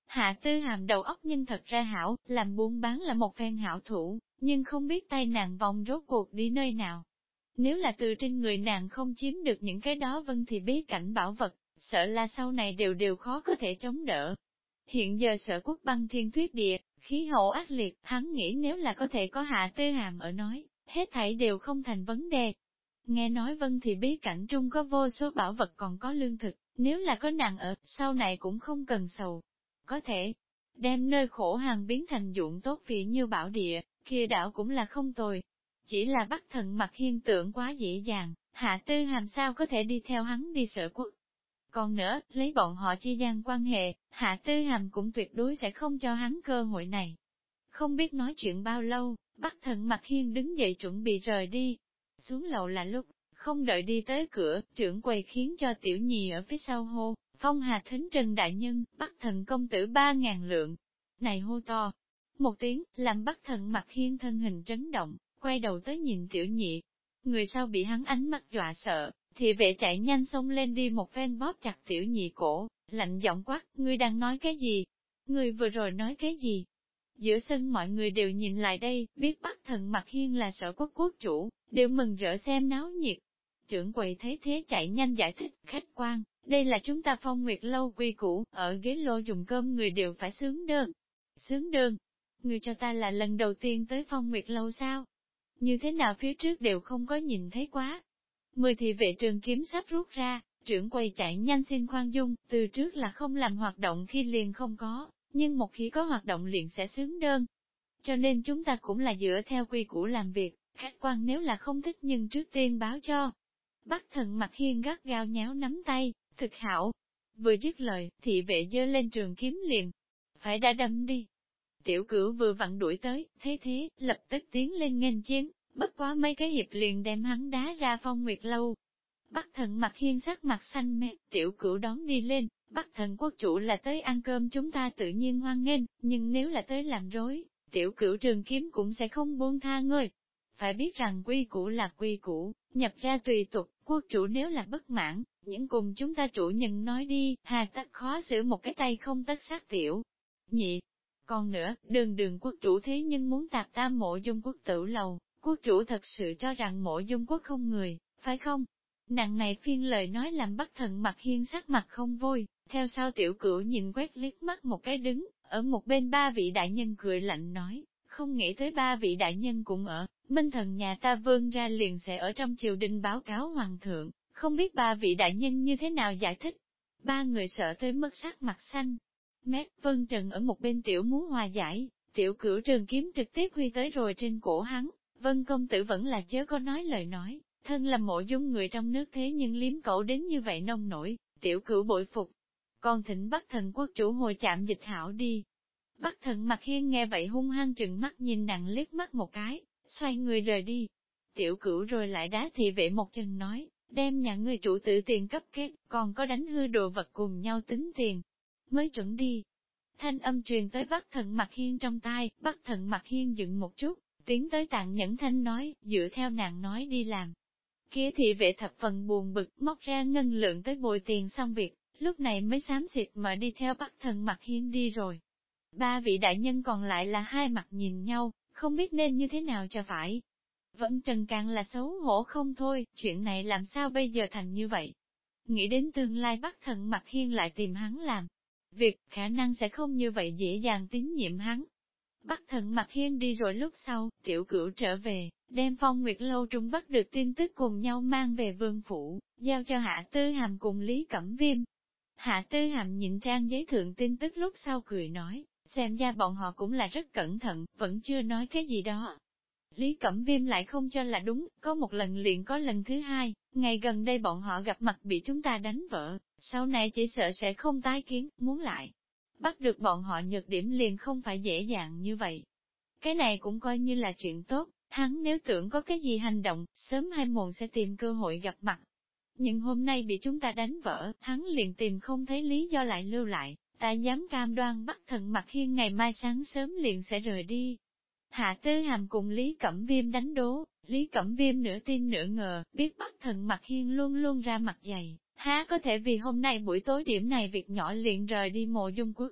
Hạ Tư Hàm đầu óc nhưng thật ra hảo, làm buôn bán là một phen hảo thủ, nhưng không biết tay nàng vòng rốt cuộc đi nơi nào. Nếu là từ trên người nàng không chiếm được những cái đó vân thì bí cảnh bảo vật, sợ là sau này đều khó có thể chống đỡ. Hiện giờ Sở Quốc băng thiên tuyết địa, khí hậu ác liệt, hắn nghĩ nếu là có thể có Hạ Tư Hàm ở nói, hết thảy đều không thành vấn đề. Nghe nói vân thì bí cảnh trung có vô số bảo vật còn có lương thực, nếu là có nàng ở, sau này cũng không cần sầu. Có thể đem nơi khổ hàng biến thành dụng tốt vị như bảo địa, kia đảo cũng là không tồi. Chỉ là Bắc Thần Mặc Hiên tưởng quá dễ dàng, Hạ Tư Hàm sao có thể đi theo hắn đi Sở Quốc. Còn nữa, lấy bọn họ chi gian quan hệ, Hạ Tư Hàm cũng tuyệt đối sẽ không cho hắn cơ hội này. Không biết nói chuyện bao lâu, Bắc Thần Mặc Hiên đứng dậy chuẩn bị rời đi. Xuống lầu là lúc, không đợi đi tới cửa, trưởng quầy khiến cho tiểu nhì ở phía sau hô, Phong Hà Thính Trần Đại Nhân, Bắc Thần Công Tử 3.000 lượng. Này hô to, một tiếng, làm Bắc Thần Mặc Hiên thân hình chấn động, quay đầu tới nhìn tiểu nhị. Người sau bị hắn ánh mắt dọa sợ, thì vệ chạy nhanh xông lên đi một phen bóp chặt tiểu nhị cổ, lạnh giọng quát, ngươi đang nói cái gì? Ngươi vừa rồi nói cái gì? Giữa sân mọi người đều nhìn lại đây, biết Bắc Thần Mặc Hiên là Sở Quốc quốc chủ, đều mừng rỡ xem náo nhiệt. Trưởng quầy thấy thế chạy nhanh giải thích, khách quan, đây là chúng ta Phong Nguyệt lâu quy củ, ở ghế lô dùng cơm người đều phải xướng đơn. Xướng đơn? Người cho ta là lần đầu tiên tới Phong Nguyệt lâu sao? Như thế nào phía trước đều không có nhìn thấy quá. 10 thị vệ trường kiếm sắp rút ra, trưởng quầy chạy nhanh xin khoan dung, từ trước là không làm hoạt động khi liền không có, nhưng một khi có hoạt động liền sẽ xướng đơn. Cho nên chúng ta cũng là dựa theo quy củ làm việc, khách quan nếu là không thích nhưng trước tiên báo cho. Bắc Thần Mặc Hiên gắt gao nhéo nắm tay, thực hảo. Vừa dứt lời, thị vệ giơ lên trường kiếm liền. Phải đã đâm đi. Tiểu Cửu vừa vặn đuổi tới, thấy thế, lập tức tiến lên nghênh chiến, bất quá mấy cái hiệp liền đem hắn đá ra Phong Nguyệt lâu. Bắc Thần Mặc Hiên sắc mặt xanh mét, Tiểu Cửu đón đi lên, Bắc Thần quốc chủ là tới ăn cơm chúng ta tự nhiên hoan nghênh, nhưng nếu là tới làm rối, Tiểu Cửu trường kiếm cũng sẽ không buông tha ngươi. Phải biết rằng quy củ là quy củ, nhập ra tùy tục, quốc chủ nếu là bất mãn, những cùng chúng ta chủ nhân nói đi, hà tất khó xử một cái tay không tất sát tiểu. Nhị. Còn nữa, đường quốc chủ thế nhưng muốn tạp tam Mộ Dung quốc tử lầu, quốc chủ thật sự cho rằng Mộ Dung quốc không người, phải không? Nặng này phiên lời nói làm Bắc Thần Mặc Hiên sắc mặt không vui, theo sau Tiểu Cửu nhìn quét liếc mắt một cái đứng, ở một bên ba vị đại nhân cười lạnh nói, không nghĩ tới ba vị đại nhân cũng ở, Minh Thần nhà ta vươn ra liền sẽ ở trong triều đình báo cáo hoàng thượng, không biết ba vị đại nhân như thế nào giải thích. Ba người sợ tới mức sắc mặt xanh. Mét Vân Trần ở một bên tiểu muốn hòa giải, Tiểu Cửu trường kiếm trực tiếp huy tới rồi trên cổ hắn, Vân công tử vẫn là chớ có nói lời nói, thân là Mộ Dung người trong nước thế nhưng liếm cậu đến như vậy nông nổi, Tiểu Cửu bội phục. Còn thỉnh Bắc Thần quốc chủ hồi chạm dịch hảo đi. Bắc Thần Mặc Hiên nghe vậy hung hăng chừng mắt nhìn nàng liếc mắt một cái, xoay người rời đi. Tiểu Cửu rồi lại đá thị vệ một chân nói, đem nhà ngươi chủ tử tiền cấp kết, còn có đánh hư đồ vật cùng nhau tính tiền, mới chuẩn đi. Thanh âm truyền tới Bắc Thần Mặc Hiên trong tai, Bắc Thần Mặc Hiên dựng một chút, tiến tới Tạng Nhẫn Thanh nói, dựa theo nàng nói đi làm. Kia thị vệ thập phần buồn bực, móc ra ngân lượng tới bồi tiền xong việc, lúc này mới xám xịt mà đi theo Bắc Thần Mặc Hiên đi rồi. Ba vị đại nhân còn lại là hai mặt nhìn nhau, không biết nên như thế nào cho phải. Vẫn Trần càng là xấu hổ không thôi, chuyện này làm sao bây giờ thành như vậy. Nghĩ đến tương lai Bắc Thần Mặc Hiên lại tìm hắn làm việc, khả năng sẽ không như vậy dễ dàng tín nhiệm hắn. Bắc Thần Mặc Hiên đi rồi lúc sau, Tiểu Cửu trở về, đem Phong Nguyệt lâu trung bắt được tin tức cùng nhau mang về vương phủ, giao cho Hạ Tư Hàm cùng Lý Cẩm Viêm. Hạ Tư Hàm nhìn trang giấy thượng tin tức lúc sau cười nói, xem ra bọn họ cũng là rất cẩn thận, vẫn chưa nói cái gì đó. Lý Cẩm Viêm lại không cho là đúng, có một lần liền có lần thứ hai, ngày gần đây bọn họ gặp mặt bị chúng ta đánh vỡ, sau này chỉ sợ sẽ không tái kiến, muốn lại. Bắt được bọn họ nhược điểm liền không phải dễ dàng như vậy. Cái này cũng coi như là chuyện tốt, hắn nếu tưởng có cái gì hành động, sớm hay muộn sẽ tìm cơ hội gặp mặt. Nhưng hôm nay bị chúng ta đánh vỡ, hắn liền tìm không thấy lý do lại lưu lại, ta dám cam đoan Bắc Thần Mặc Hiên ngày mai sáng sớm liền sẽ rời đi. Hạ Tư Hàm cùng Lý Cẩm Viêm đánh đố, Lý Cẩm Viêm nửa tin nửa ngờ, biết Bắc Thần Mặc Hiên luôn luôn ra mặt dày, há có thể vì hôm nay buổi tối điểm này việc nhỏ liền rời đi Mộ Dung quốc.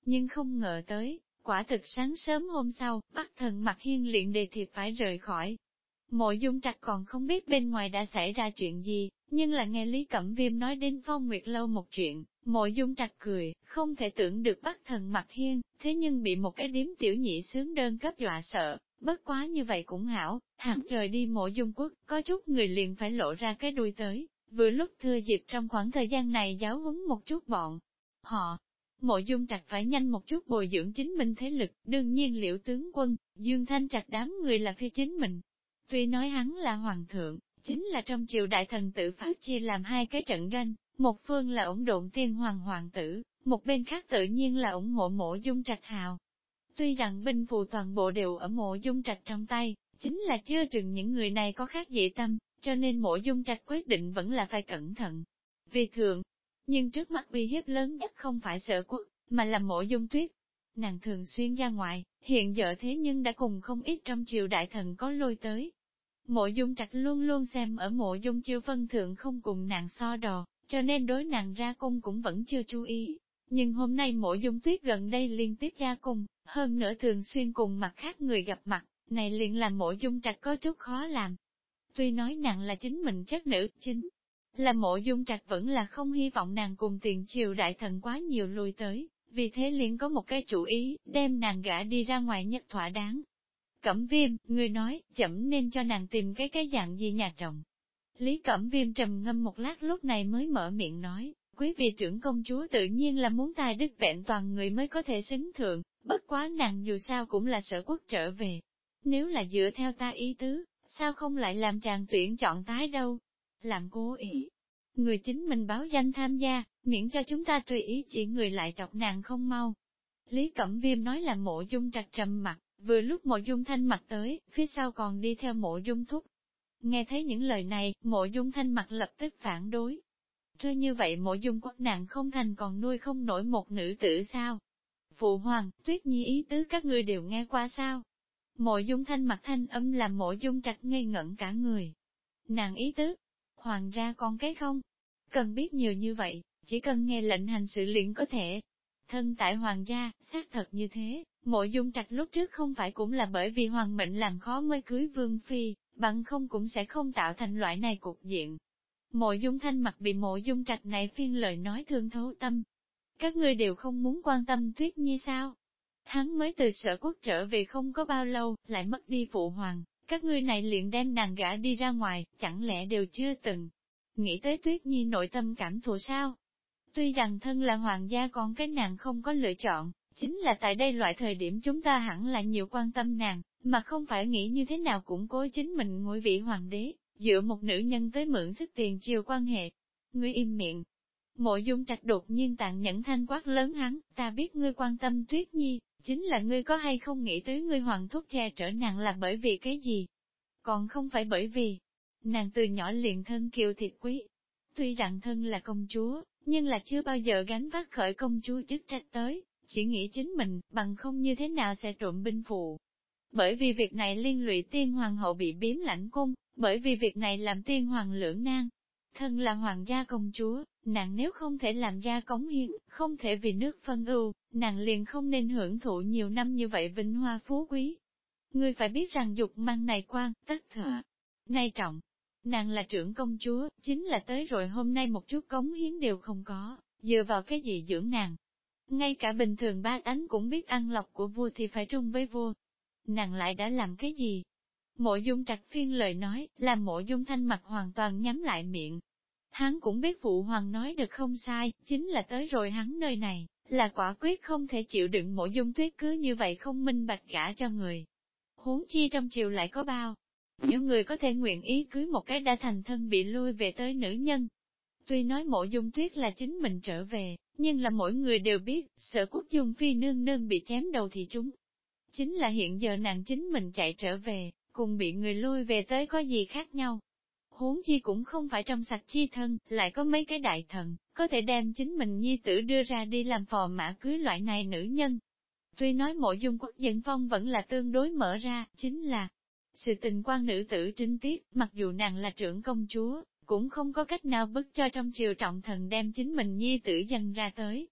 Nhưng không ngờ tới, quả thực sáng sớm hôm sau, Bắc Thần Mặc Hiên liền đề thiệp phải rời khỏi. Mộ Dung Trạch còn không biết bên ngoài đã xảy ra chuyện gì, nhưng là nghe Lý Cẩm Viêm nói đến Phong Nguyệt Lâu một chuyện, Mộ Dung Trạch cười, không thể tưởng được Bắc Thần Mặc Hiên, thế nhưng bị một cái điếm tiểu nhị sướng đơn cấp dọa sợ, bất quá như vậy cũng hảo, hạt rời đi Mộ Dung Quốc, có chút người liền phải lộ ra cái đuôi tới, vừa lúc thừa dịp trong khoảng thời gian này giáo huấn một chút bọn họ. Mộ Dung Trạch phải nhanh một chút bồi dưỡng chính mình thế lực, đương nhiên Liễu tướng quân, Dương Thanh Trạch đám người là phi chính mình. Tuy nói hắn là hoàng thượng, chính là trong triều đại thần tự pháp chia làm hai cái trận doanh, một phương là ủng độn thiên hoàng hoàng tử, một bên khác tự nhiên là ủng hộ Mộ Dung Trạch hào. Tuy rằng binh phù toàn bộ đều ở Mộ Dung Trạch trong tay, chính là chưa chừng những người này có khác dị tâm, cho nên Mộ Dung Trạch quyết định vẫn là phải cẩn thận. Vì thường, nhưng trước mắt uy hiếp lớn nhất không phải Sở Quốc, mà là Mộ Dung Tuyết. Nàng thường xuyên ra ngoài, hiện giờ thế nhưng đã cùng không ít trong triều đại thần có lôi tới. Mộ Dung Trạch luôn luôn xem ở Mộ Dung Chiêu phân thượng không cùng nàng so đò, cho nên đối nàng ra cung cũng vẫn chưa chú ý. Nhưng hôm nay Mộ Dung Tuyết gần đây liên tiếp ra cung, hơn nữa thường xuyên cùng mặt khác người gặp mặt, này liền làm Mộ Dung Trạch có chút khó làm. Tuy nói nàng là chính mình chất nữ, chính là Mộ Dung Trạch vẫn là không hy vọng nàng cùng tiền triều đại thần quá nhiều lui tới, vì thế liền có một cái chủ ý, đem nàng gả đi ra ngoài nhất thỏa đáng. Cẩm Viêm, người nói, chậm nên cho nàng tìm cái dạng gì nhà chồng. Lý Cẩm Viêm trầm ngâm một lát lúc này mới mở miệng nói, quý vị trưởng công chúa tự nhiên là muốn tài đức vẹn toàn người mới có thể xứng thượng, bất quá nàng dù sao cũng là Sở Quốc trở về. Nếu là dựa theo ta ý tứ, sao không lại làm chàng tuyển chọn tái đâu? Làm cố ý. Người chính mình báo danh tham gia, miễn cho chúng ta tùy ý chỉ người lại chọc nàng không mau. Lý Cẩm Viêm nói là Mộ Dung Trạch trầm mặt, vừa lúc Mộ Dung Thanh mặt tới, phía sau còn đi theo Mộ Dung Thúc. Nghe thấy những lời này, Mộ Dung Thanh mặt lập tức phản đối. Trưa như vậy Mộ Dung Quốc nàng không thành còn nuôi không nổi một nữ tử sao? Phụ hoàng, Tuyết Nhi ý tứ các ngươi đều nghe qua sao? Mộ Dung Thanh mặt thanh âm làm Mộ Dung Trạch ngây ngẩn cả người. Nàng ý tứ, hoàng ra con cái không? Cần biết nhiều như vậy, chỉ cần nghe lệnh hành sự liền có thể. Thân tại hoàng gia, xác thật như thế, Mộ Dung Trạch lúc trước không phải cũng là bởi vì hoàng mệnh làm khó mới cưới vương phi, bằng không cũng sẽ không tạo thành loại này cục diện. Mộ Dung Thanh mặt bị Mộ Dung Trạch này phiên lời nói thương thấu tâm. Các ngươi đều không muốn quan tâm Tuyết Nhi sao? Hắn mới từ Sở Quốc trở về không có bao lâu, lại mất đi phụ hoàng, các ngươi này liền đem nàng gả đi ra ngoài, chẳng lẽ đều chưa từng nghĩ tới Tuyết Nhi nội tâm cảm thụ sao? Tuy rằng thân là hoàng gia còn cái nàng không có lựa chọn, chính là tại đây loại thời điểm chúng ta hẳn là nhiều quan tâm nàng, mà không phải nghĩ như thế nào củng cố chính mình ngôi vị hoàng đế, dựa một nữ nhân tới mượn sức tiền chiều quan hệ. Ngươi im miệng. Mộ Dung Trạch đột nhiên tàn nhẫn thanh quát lớn hắn, ta biết ngươi quan tâm Tuyết Nhi, chính là ngươi có hay không nghĩ tới ngươi hoàng thúc che chở nàng là bởi vì cái gì? Còn không phải bởi vì, nàng từ nhỏ liền thân kiều thịt quý. Tuy rằng thân là công chúa, nhưng là chưa bao giờ gánh vác khởi công chúa chức trách tới, chỉ nghĩ chính mình, bằng không như thế nào sẽ trộm binh phụ. Bởi vì việc này liên lụy tiên hoàng hậu bị biếm lãnh cung, bởi vì việc này làm tiên hoàng lưỡng nan. Thân là hoàng gia công chúa, nàng nếu không thể làm ra cống hiến, không thể vì nước phân ưu, nàng liền không nên hưởng thụ nhiều năm như vậy vinh hoa phú quý. Ngươi phải biết rằng dục mang này quan, tất thọ, này trọng. Nàng là trưởng công chúa, chính là tới rồi hôm nay một chút cống hiến đều không có, dựa vào cái gì dưỡng nàng. Ngay cả bình thường ba tánh cũng biết ăn lộc của vua thì phải trung với vua. Nàng lại đã làm cái gì? Mộ Dung Trạch phiên lời nói, làm Mộ Dung Thanh mặt hoàn toàn nhắm lại miệng. Hắn cũng biết phụ hoàng nói được không sai, chính là tới rồi hắn nơi này, là quả quyết không thể chịu đựng Mộ Dung Tuyết cứ như vậy không minh bạch gả cho người. Huống chi trong triều lại có bao nhiêu người có thể nguyện ý cưới một cái đã thành thân bị lui về tới nữ nhân. Tuy nói Mộ Dung Tuyết là chính mình trở về, nhưng là mỗi người đều biết, Sở Quốc Dung phi nương nương bị chém đầu thì chúng. Chính là hiện giờ nàng chính mình chạy trở về, cùng bị người lui về tới có gì khác nhau. Huống chi cũng không phải trong sạch chi thân, lại có mấy cái đại thần, có thể đem chính mình nhi tử đưa ra đi làm phò mã cưới loại này nữ nhân. Tuy nói Mộ Dung Quốc dân phong vẫn là tương đối mở ra, chính là sự tình quan nữ tử trinh tiết, mặc dù nàng là trưởng công chúa, cũng không có cách nào bức cho trong triều trọng thần đem chính mình nhi tử dâng ra tới.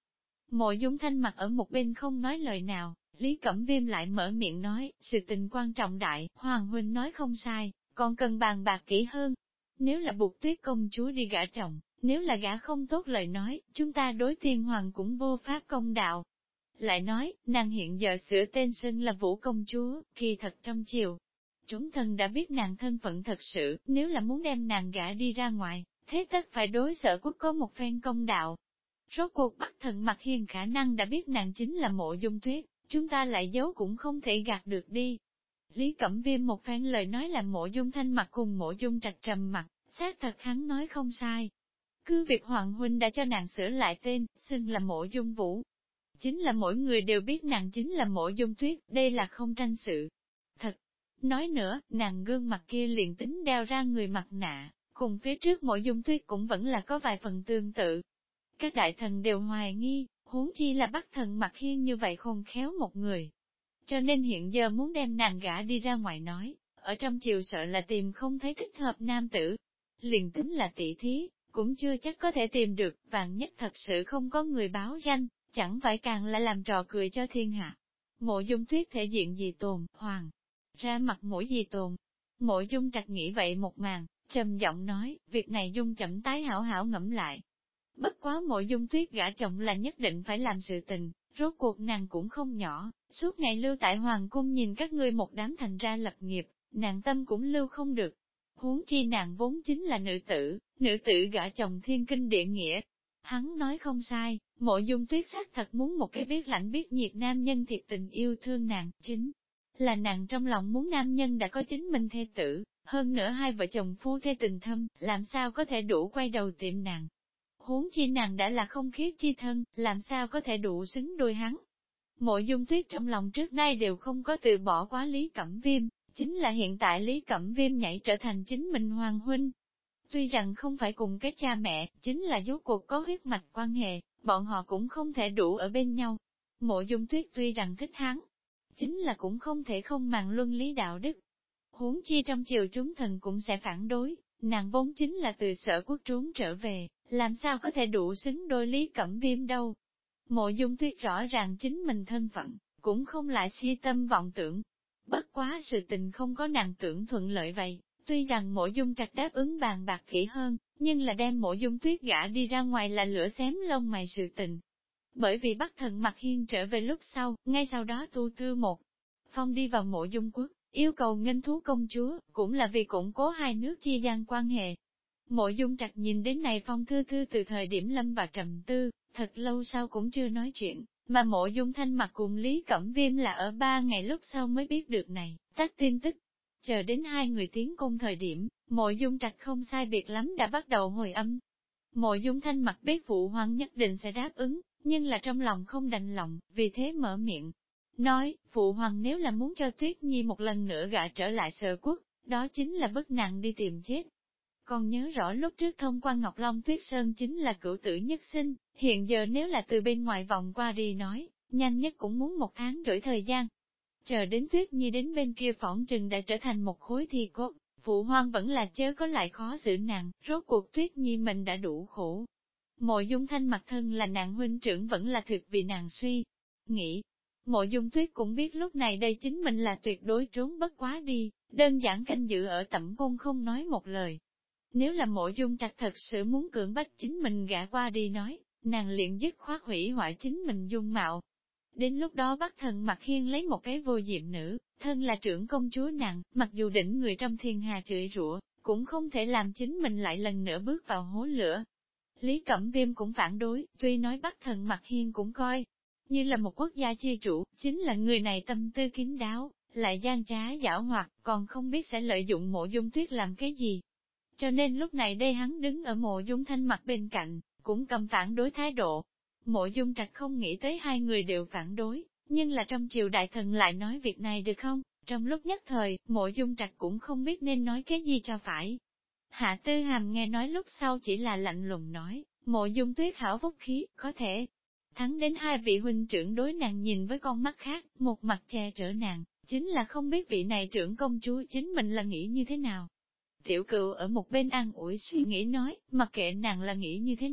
Mộ Dung Thanh mặt ở một bên không nói lời nào, Lý Cẩm Viêm lại mở miệng nói, sự tình quan trọng đại, Hoàng huynh nói không sai, còn cần bàn bạc kỹ hơn. Nếu là buộc Tuyết công chúa đi gả chồng, nếu là gả không tốt lời nói, chúng ta đối Tiên Hoàng cũng vô pháp công đạo. Lại nói, nàng hiện giờ sửa tên xưng là Vũ công chúa, kỳ thật trong chiều. Chúng thần đã biết nàng thân phận thật sự, nếu là muốn đem nàng gả đi ra ngoài, thế tất phải đối Sở Quốc có một phen công đạo. Rốt cuộc Bắc Thần Mặc Hiên khả năng đã biết nàng chính là Mộ Dung Tuyết, chúng ta lại giấu cũng không thể gạt được đi. Lý Cẩm Viêm một phen lời nói làm Mộ Dung Thanh Mặc cùng Mộ Dung Trạch trầm mặt, xác thật hắn nói không sai. Cứ việc Hoàng huynh đã cho nàng sửa lại tên, xưng là Mộ Dung Vũ. Chính là mỗi người đều biết nàng chính là Mộ Dung Tuyết, đây là không tranh sự. Thật, nói nữa, nàng gương mặt kia liền tính đeo ra người mặt nạ, cùng phía trước Mộ Dung Tuyết cũng vẫn là có vài phần tương tự. Các đại thần đều hoài nghi, huống chi là Bắc Thần Mặc Hiên như vậy khôn khéo một người. Cho nên hiện giờ muốn đem nàng gả đi ra ngoài nói, ở trong triều sợ là tìm không thấy thích hợp nam tử. Liền tính là tỷ thí, cũng chưa chắc có thể tìm được, vạn nhất thật sự không có người báo danh, chẳng phải càng là làm trò cười cho thiên hạ. Mộ Dung Tuyết thể diện gì tồn, hoàng, ra mặt mũi gì tồn. Mộ Dung Trạch nghĩ vậy một màn, trầm giọng nói, việc này Dung chậm tái hảo hảo ngẫm lại. Bất quá Mộ Dung Tuyết gả chồng là nhất định phải làm sự tình, rốt cuộc nàng cũng không nhỏ, suốt ngày lưu tại hoàng cung nhìn các ngươi một đám thành ra lập nghiệp, nàng tâm cũng lưu không được. Huống chi nàng vốn chính là nữ tử gả chồng thiên kinh địa nghĩa. Hắn nói không sai, Mộ Dung Tuyết xác thật muốn một cái biết lạnh biết nhiệt nam nhân thiệt tình yêu thương nàng, chính là nàng trong lòng muốn nam nhân đã có chính mình thê tử, hơn nữa hai vợ chồng phu thê tình thâm, làm sao có thể đủ quay đầu tiệm nàng. Huống chi nàng đã là không khiết chi thân, làm sao có thể đủ xứng đôi hắn. Mộ Dung Tuyết trong lòng trước nay đều không có từ bỏ quá Lý Cẩm Viêm, chính là hiện tại Lý Cẩm Viêm nhảy trở thành chính mình hoàng huynh. Tuy rằng không phải cùng cái cha mẹ, chính là rốt cuộc có huyết mạch quan hệ, bọn họ cũng không thể đủ ở bên nhau. Mộ Dung Tuyết tuy rằng thích hắn, chính là cũng không thể không màng luân lý đạo đức. Huống chi trong triều chúng thần cũng sẽ phản đối, nàng vốn chính là từ Sở Quốc trốn trở về, làm sao có thể đủ xứng đôi Lý Cẩm Viêm đâu. Mộ Dung Tuyết rõ ràng chính mình thân phận, cũng không lại si tâm vọng tưởng. Bất quá sự tình không có nàng tưởng thuận lợi vậy, tuy rằng Mộ Dung Trạch đáp ứng bàn bạc kỹ hơn, nhưng là đem Mộ Dung Tuyết gả đi ra ngoài là lửa xém lông mày sự tình. Bởi vì Bắc Thần Mặc Hiên trở về lúc sau, ngay sau đó tu tư một phong đi vào Mộ Dung Quốc, yêu cầu nghênh thú công chúa, cũng là vì củng cố hai nước chia gian quan hệ. Mộ Dung Trạch nhìn đến này phong thư từ thời điểm lâm vào trầm tư, thật lâu sau cũng chưa nói chuyện, mà Mộ Dung Thanh Mặc cùng Lý Cẩm Viêm là ở 3 ngày lúc sau mới biết được này, tắt tin tức. Chờ đến hai người tiến cung thời điểm, Mộ Dung Trạch không sai biệt lắm đã bắt đầu hồi âm. Mộ Dung Thanh Mặc biết phụ hoàng nhất định sẽ đáp ứng, nhưng là trong lòng không đành lòng, vì thế mở miệng. Nói, phụ hoàng nếu là muốn cho Tuyết Nhi một lần nữa gả trở lại Sở Quốc, đó chính là bức nặng đi tìm chết. Còn nhớ rõ lúc trước thông qua Ngọc Long Tuyết Sơn chính là cửu tử nhất sinh, hiện giờ nếu là từ bên ngoài vòng qua đi nói, nhanh nhất cũng muốn 1 tháng rưỡi thời gian. Chờ đến Tuyết Nhi đến bên kia phỏng trừng đã trở thành một khối thi cốt, phụ hoàng vẫn là chớ có lại khó xử nàng, rốt cuộc Tuyết Nhi mình đã đủ khổ. Mộ Dung Thanh mặt thân là nàng huynh trưởng vẫn là thực vì nàng suy nghĩ. Mộ Dung Tuyết cũng biết lúc này đây chính mình là tuyệt đối trốn bất quá đi, đơn giản canh giữ ở tẩm cung không nói một lời. Nếu là Mộ Dung Trạch thật sự muốn cưỡng bách chính mình gả qua đi nói, nàng liền dứt khoát hủy hoại chính mình dung mạo. Đến lúc đó Bắc Thần Mặc Hiên lấy một cái vô diệm nữ, thân là trưởng công chúa nàng, mặc dù đỉnh người trong thiên hà chửi rủa, cũng không thể làm chính mình lại lần nữa bước vào hố lửa. Lý Cẩm Viêm cũng phản đối, tuy nói Bắc Thần Mặc Hiên cũng coi như là một quốc gia chi chủ, chính là người này tâm tư kín đáo, lại gian trá giảo hoạt, còn không biết sẽ lợi dụng Mộ Dung Tuyết làm cái gì. Cho nên lúc này đây hắn đứng ở Mộ Dung Thanh Mặc bên cạnh, cũng cầm phản đối thái độ. Mộ Dung Trạch không nghĩ tới hai người đều phản đối, nhưng là trong triều đại thần lại nói việc này được không? Trong lúc nhất thời, Mộ Dung Trạch cũng không biết nên nói cái gì cho phải. Hạ Tư Hàm nghe nói lúc sau chỉ là lạnh lùng nói, Mộ Dung Tuyết hảo phúc khí, có thể thắng đến hai vị huynh trưởng đối nàng nhìn với con mắt khác, một mặt che chở nàng, chính là không biết vị này trưởng công chúa chính mình là nghĩ như thế nào. Tiểu Cựu ở một bên an ủi suy nghĩ nói, mặc kệ nàng là nghĩ như thế nào,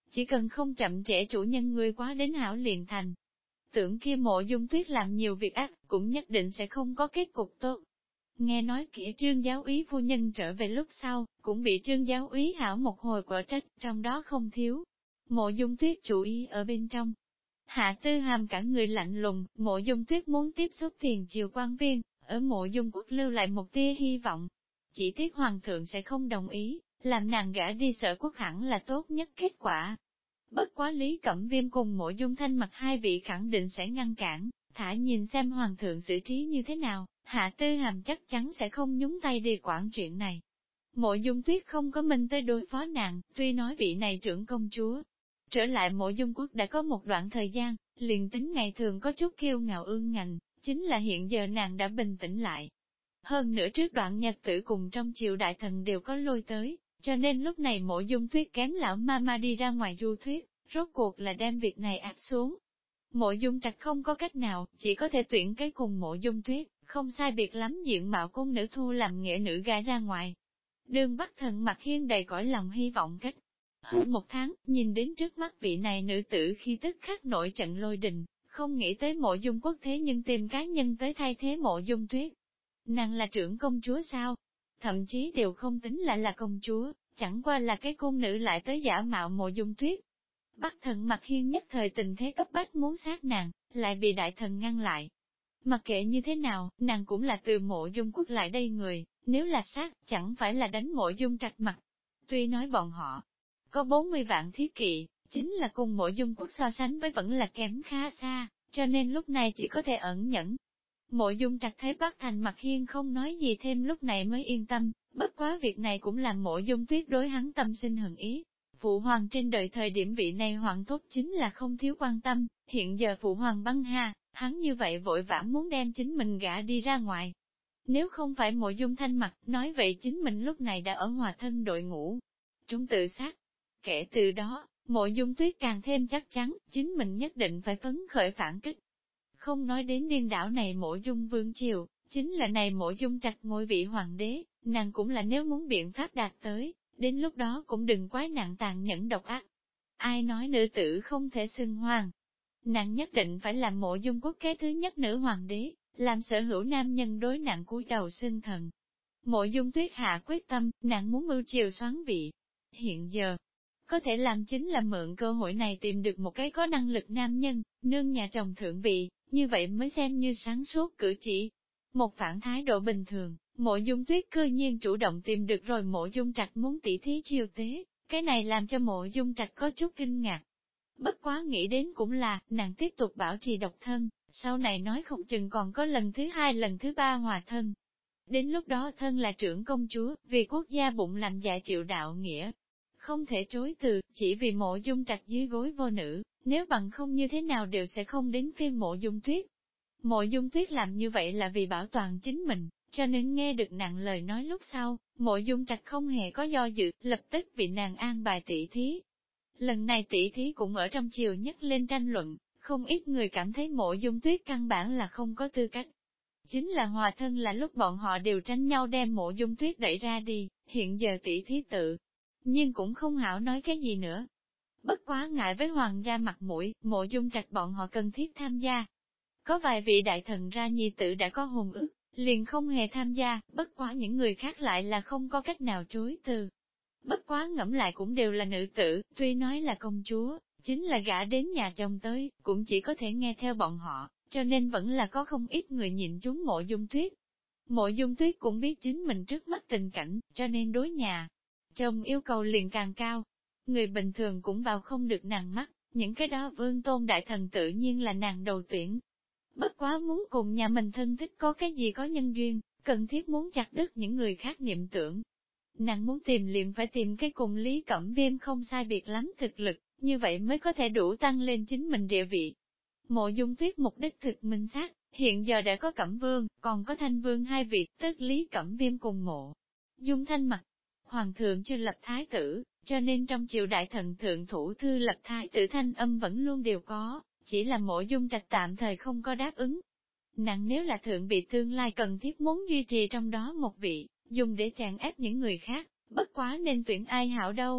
chỉ cần không chậm trễ chủ nhân ngươi quá đến hảo liền thành. Tưởng kia Mộ Dung Tuyết làm nhiều việc ác, cũng nhất định sẽ không có kết cục tốt. Nghe nói kia Trương giáo úy phu nhân trở về lúc sau, cũng bị Trương giáo úy hảo một hồi quở trách, trong đó không thiếu. Mộ Dung Tuyết chủ ý ở bên trong. Hạ Tư Hàm cả người lạnh lùng, Mộ Dung Tuyết muốn tiếp xúc tiền triều quan viên, ở Mộ Dung Quốc lưu lại một tia hy vọng. Chỉ tiếc hoàng thượng sẽ không đồng ý, làm nàng gả đi Sở Quốc hẳn là tốt nhất kết quả. Bất quá Lý Cẩm Viêm cùng Mộ Dung Thanh Mặc hai vị khẳng định sẽ ngăn cản, thả nhìn xem hoàng thượng xử trí như thế nào, Hạ Tư Hàm chắc chắn sẽ không nhúng tay đi quản chuyện này. Mộ Dung Tuyết không có minh tới đối phó nàng, tuy nói vị này trưởng công chúa. Trở lại Mộ Dung Quốc đã có một đoạn thời gian, liền tính ngày thường có chút kiêu ngạo ương ngạnh, chính là hiện giờ nàng đã bình tĩnh lại. Hơn nữa trước đoạn nhật tử cùng trong triều đại thần đều có lôi tới, cho nên lúc này Mộ Dung Tuyết kém lão mama đi ra ngoài du thuyết, rốt cuộc là đem việc này áp xuống. Mộ Dung Trạch không có cách nào, chỉ có thể tuyển cái cùng Mộ Dung Tuyết, không sai biệt lắm diện mạo cung nữ thu làm nghĩa nữ gả ra ngoài. Đường Bắc Thần Mặc Hiên đầy cõi lòng hy vọng cách. Hơn một tháng, nhìn đến trước mắt vị này nữ tử khi tức khắc nổi trận lôi đình, không nghĩ tới Mộ Dung Quốc thế nhưng tìm cá nhân tới thay thế Mộ Dung Tuyết. Nàng là trưởng công chúa sao? Thậm chí đều không tính là công chúa, chẳng qua là cái cung nữ lại tới giả mạo Mộ Dung Tuyết. Bắc Thần Mặc Hiên nhất thời tình thế cấp bách muốn sát nàng, lại bị đại thần ngăn lại. Mặc kệ như thế nào, nàng cũng là từ Mộ Dung Quốc lại đây người, nếu là sát, chẳng phải là đánh Mộ Dung Trạch mặt. Tuy nói bọn họ có 40 vạn thiết kỵ, chính là cùng Mộ Dung Quốc so sánh với vẫn là kém khá xa, cho nên lúc này chỉ có thể ẩn nhẫn. Mộ Dung Trạch thấy Bắc Thành Mặc Hiên không nói gì thêm lúc này mới yên tâm, bất quá việc này cũng làm Mộ Dung Tuyết đối hắn tâm sinh hận ý. Phụ hoàng trên đời thời điểm vị này hoàng thúc chính là không thiếu quan tâm, hiện giờ phụ hoàng băng ha, hắn như vậy vội vã muốn đem chính mình gả đi ra ngoài. Nếu không phải Mộ Dung Thanh Mặc nói vậy chính mình lúc này đã ở hòa thân đội ngũ, chúng tự sát. Kể từ đó, Mộ Dung Tuyết càng thêm chắc chắn, chính mình nhất định phải phấn khởi phản kích. Không nói đến điên đảo này Mộ Dung Vương Triều, chính là này Mộ Dung Trạch ngôi vị hoàng đế, nàng cũng là nếu muốn biện pháp đạt tới, đến lúc đó cũng đừng quái nặng tàn nhẫn độc ác. Ai nói nữ tử không thể xưng hoàng? Nàng nhất định phải làm Mộ Dung Quốc cái thứ nhất nữ hoàng đế, làm sở hữu nam nhân đối nặng cúi đầu xưng thần. Mộ Dung Tuyết hạ quyết tâm, nàng muốn mưu triều xoán vị. Hiện giờ, có thể làm chính là mượn cơ hội này tìm được một cái có năng lực nam nhân, nương nhà chồng thượng vị, như vậy mới xem như sáng suốt cử chỉ. Một phản thái độ bình thường, Mộ Dung Tuyết cư nhiên chủ động tìm được rồi Mộ Dung Trạch muốn tỉ thí triều tế, cái này làm cho Mộ Dung Trạch có chút kinh ngạc. Bất quá nghĩ đến cũng là, nàng tiếp tục bảo trì độc thân, sau này nói không chừng còn có lần thứ hai lần thứ ba hòa thân. Đến lúc đó thân là trưởng công chúa, vì quốc gia bụng làm dạ chịu đạo nghĩa. Không thể chối từ, chỉ vì Mộ Dung Trạch dưới gối vô nữ, nếu bằng không như thế nào đều sẽ không đến phiên Mộ Dung Tuyết. Mộ Dung Tuyết làm như vậy là vì bảo toàn chính mình, cho nên nghe được nàng lời nói lúc sau, Mộ Dung Trạch không hề có do dự, lập tức bị nàng an bài tỷ thí. Lần này tỷ thí cũng ở trong triều nhất lên tranh luận, không ít người cảm thấy Mộ Dung Tuyết căn bản là không có tư cách. Chính là hòa thân là lúc bọn họ đều tranh nhau đem Mộ Dung Tuyết đẩy ra đi, hiện giờ tỷ thí tự nhưng cũng không hảo nói cái gì nữa. Bất quá ngại với hoàng gia mặt mũi, Mộ Dung Trạch bọn họ cần thiết tham gia. Có vài vị đại thần ra nhi tử đã có hôn ước, liền không hề tham gia, bất quá những người khác lại là không có cách nào chối từ. Bất quá ngẫm lại cũng đều là nữ tử, tuy nói là công chúa, chính là gả đến nhà chồng tới, cũng chỉ có thể nghe theo bọn họ, cho nên vẫn là có không ít người nhịn chúng Mộ Dung Tuyết. Mộ Dung Tuyết cũng biết chính mình trước mắt tình cảnh, cho nên đối nhà chồng yêu cầu liền càng cao. Người bình thường cũng vào không được nàng mắt, những cái đó vương tôn đại thần tự nhiên là nàng đầu tuyển. Bất quá muốn cùng nhà mình thân thích có cái gì có nhân duyên, cần thiết muốn chặt đứt những người khác niệm tưởng. Nàng muốn tìm liền phải tìm cái cùng Lý Cẩm Viêm không sai biệt lắm thực lực, như vậy mới có thể đủ tăng lên chính mình địa vị. Mộ Dung Tuyết mục đích thực minh xác, hiện giờ đã có Cẩm Vương, còn có Thanh Vương hai vị, tức Lý Cẩm Viêm cùng Mộ Dung Thanh Mặc. Hoàng thượng chưa lập thái tử, cho nên trong triều đại thần thượng thủ thư lập thái tử thanh âm vẫn luôn đều có, chỉ là Mộ Dung Trạch tạm thời không có đáp ứng. Nàng nếu là thượng vị tương lai cần thiết muốn duy trì trong đó một vị, dùng để tràn ép những người khác, bất quá nên tuyển ai hảo đâu.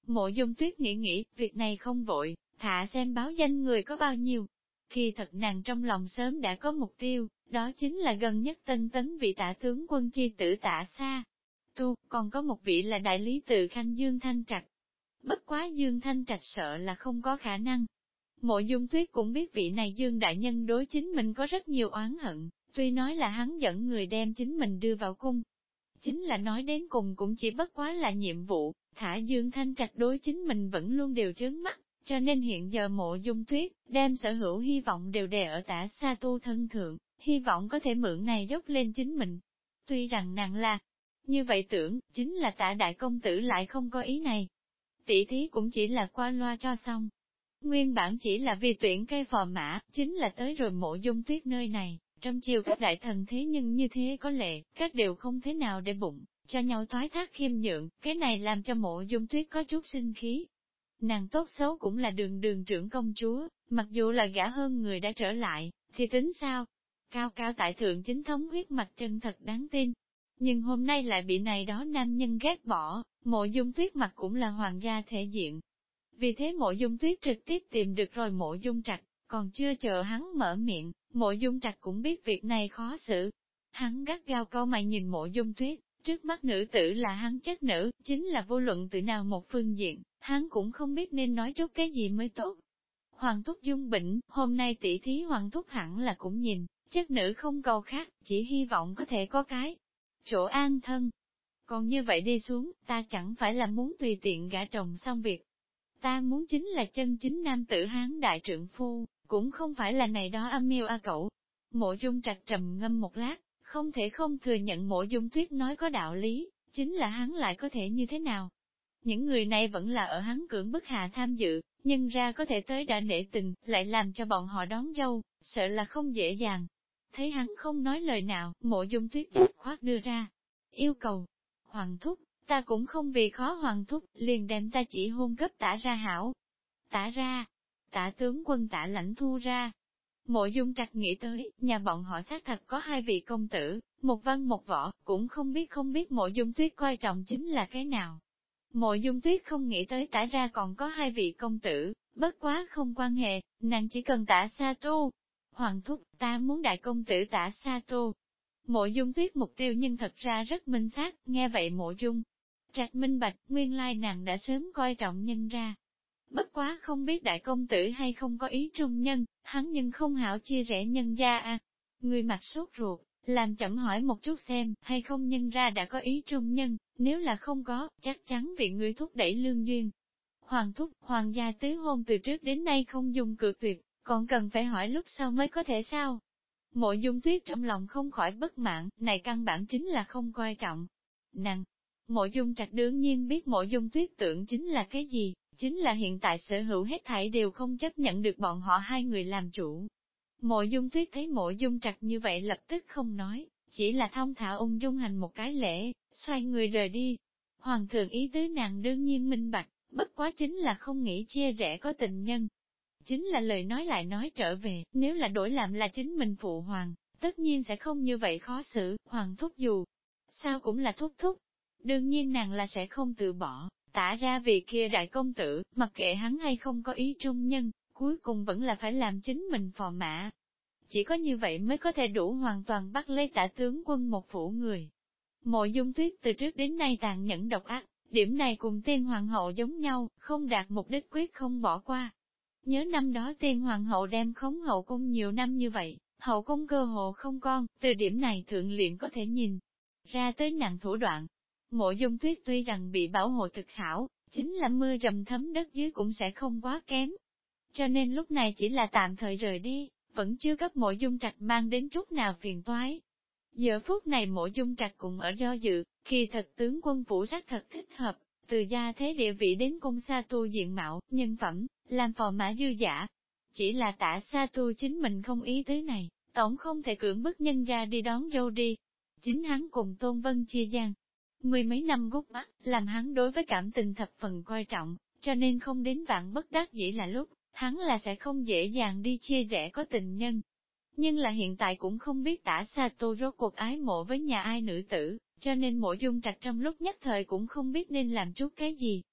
Mộ Dung Tuyết nghĩ, việc này không vội, thả xem báo danh người có bao nhiêu. Khi thật nàng trong lòng sớm đã có mục tiêu, đó chính là gần nhất Tân Tấn vị Tả tướng quân chi tử Tả Sa Tu, còn có một vị là đại lý tự Khanh Dương Thanh Trạch. Bất quá Dương Thanh Trạch sợ là không có khả năng. Mộ Dung Tuyết cũng biết vị này Dương đại nhân đối chính mình có rất nhiều oán hận, tuy nói là hắn dẫn người đem chính mình đưa vào cung. Chính là nói đến cùng cũng chỉ bất quá là nhiệm vụ, thả Dương Thanh Trạch đối chính mình vẫn luôn đều trướng mắt, cho nên hiện giờ Mộ Dung Tuyết đem sở hữu hy vọng đều đè ở Tả Sa Tu thân thượng, hy vọng có thể mượn này dốc lên chính mình. Tuy rằng nàng là như vậy tưởng, chính là Tả đại công tử lại không có ý này. Tỷ thí cũng chỉ là qua loa cho xong. Nguyên bản chỉ là vì tuyển cây phò mã, chính là tới rồi Mộ Dung Tuyết nơi này, trong chiều các đại thần thế nhưng như thế có lệ, các đều không thế nào để bụng, cho nhau thoái thác khiêm nhượng, cái này làm cho Mộ Dung Tuyết có chút sinh khí. Nàng tốt xấu cũng là đường đường trưởng công chúa, mặc dù là gã hơn người đã trở lại, thì tính sao? Cao cao tại thượng chính thống huyết mạch chân thật đáng tin. Nhưng hôm nay lại bị này đó nam nhân ghét bỏ, Mộ Dung Tuyết mặt cũng là hoàng gia thể diện. Vì thế Mộ Dung Tuyết trực tiếp tìm được rồi Mộ Dung Trạch, còn chưa chờ hắn mở miệng, Mộ Dung Trạch cũng biết việc này khó xử. Hắn gắt gao cau mày nhìn Mộ Dung Tuyết, trước mắt nữ tử là hắn chất nữ, chính là vô luận từ nào một phương diện, hắn cũng không biết nên nói chút cái gì mới tốt. Hoàng thúc Dung Bỉnh, hôm nay tỷ thí Hoàng thúc hẳn là cũng nhìn, chất nữ không cầu khác, chỉ hy vọng có thể có cái chỗ an thân. Còn như vậy đi xuống, ta chẳng phải là muốn tùy tiện gả chồng xong việc. Ta muốn chính là chân chính nam tử Hán đại trượng phu, cũng không phải là này đó âm mưu a cẩu. Mộ Dung Trạch trầm ngâm một lát, không thể không thừa nhận Mộ Dung Tuyết nói có đạo lý, chính là hắn lại có thể như thế nào. Những người này vẫn là ở hắn cưỡng bức hạ tham dự, nhưng ra có thể tới đã nể tình, lại làm cho bọn họ đón dâu, sợ là không dễ dàng. Thấy hắn không nói lời nào, Mộ Dung Tuyết dứt khoát đưa ra yêu cầu. Hoàng thúc, ta cũng không vì khó hoàng thúc, liền đem ta chỉ hôn cấp Tả ra hảo. Tả ra, Tả tướng quân Tả lãnh thu ra. Mộ Dung Trạch nghĩ tới, nhà bọn họ xác thật có hai vị công tử, một văn một võ, cũng không biết Mộ Dung Tuyết coi trọng chính là cái nào. Mộ Dung Tuyết không nghĩ tới Tả ra còn có hai vị công tử, bất quá không quan hệ, nàng chỉ cần Tả Sa Tu. Hoàng thúc, ta muốn đại công tử Tả Sa Tu. Mộ Dung Tuyết mục tiêu nhưng thật ra rất minh xác, nghe vậy Mộ Dung Trạch minh bạch, nguyên lai nàng đã sớm coi trọng nhân ra. Bất quá không biết đại công tử hay không có ý trung nhân, hắn nhưng không hảo chia rẽ nhân gia à. Người mặt sốt ruột, làm chậm hỏi một chút xem, hay không nhân ra đã có ý trung nhân, nếu là không có, chắc chắn vì người thúc đẩy lương duyên. Hoàng thúc, hoàng gia tứ hôn từ trước đến nay không dùng cự tuyệt, còn cần phải hỏi lúc sau mới có thể sao. Mộ Dung Tuyết trong lòng không khỏi bất mãn, này căn bản chính là không coi trọng. Nàng, Mộ Dung Trạch đương nhiên biết Mộ Dung Tuyết tưởng chính là cái gì, chính là hiện tại sở hữu hết thảy đều không chấp nhận được bọn họ hai người làm chủ. Mộ Dung Tuyết thấy Mộ Dung Trạch như vậy lập tức không nói, chỉ là thong thả ung dung hành một cái lễ, xoay người rời đi. Hoàng thượng ý tứ nàng đương nhiên minh bạch, bất quá chính là không nghĩ chia rẽ có tình nhân. Chính là lời nói lại nói trở về, nếu là đổi làm là chính mình phụ hoàng, tất nhiên sẽ không như vậy khó xử, hoàng thúc dù sao cũng là thúc thúc. Đương nhiên nàng là sẽ không từ bỏ, Tả ra vì kia đại công tử, mặc kệ hắn hay không có ý trung nhân, cuối cùng vẫn là phải làm chính mình phò mã. Chỉ có như vậy mới có thể đủ hoàn toàn bắt lấy Tả tướng quân một phủ người. Mộ Dung Tuyết từ trước đến nay tàn nhẫn độc ác, điểm này cùng tiên hoàng hậu giống nhau, không đạt mục đích quyết không bỏ qua. Nhớ năm đó tiên hoàng hậu đem khống hậu cung nhiều năm như vậy, hậu cung cơ hồ không con, từ điểm này thượng luyện có thể nhìn ra tới nặng thủ đoạn. Mộ Dung Tuyết tuy rằng bị bảo hộ thực hảo, chính là mưa rầm thấm đất dưới cũng sẽ không quá kém. Cho nên lúc này chỉ là tạm thời rời đi, vẫn chưa cấp Mộ Dung Trạch mang đến chút nào phiền toái. Giờ phút này Mộ Dung Trạch cũng ở do dự, khi thật tướng quân phủ xác thật thích hợp, từ gia thế địa vị đến cung Sa Tu diện mạo, nhân phẩm, làm phò mã dư giả. Chỉ là Tả Sa Tu chính mình không ý tới này, tổng không thể cưỡng bức nhân ra đi đón dâu đi. Chính hắn cùng Tôn Vân chia gian. Mười mấy năm gút mắt, làm hắn đối với cảm tình thập phần coi trọng, cho nên không đến vạn bất đắc dĩ là lúc, hắn là sẽ không dễ dàng đi chia rẽ có tình nhân. Nhưng là hiện tại cũng không biết Tả Sa Tu rốt cuộc ái mộ với nhà ai nữ tử, cho nên Mộ Dung Trạch trong lúc nhất thời cũng không biết nên làm chút cái gì.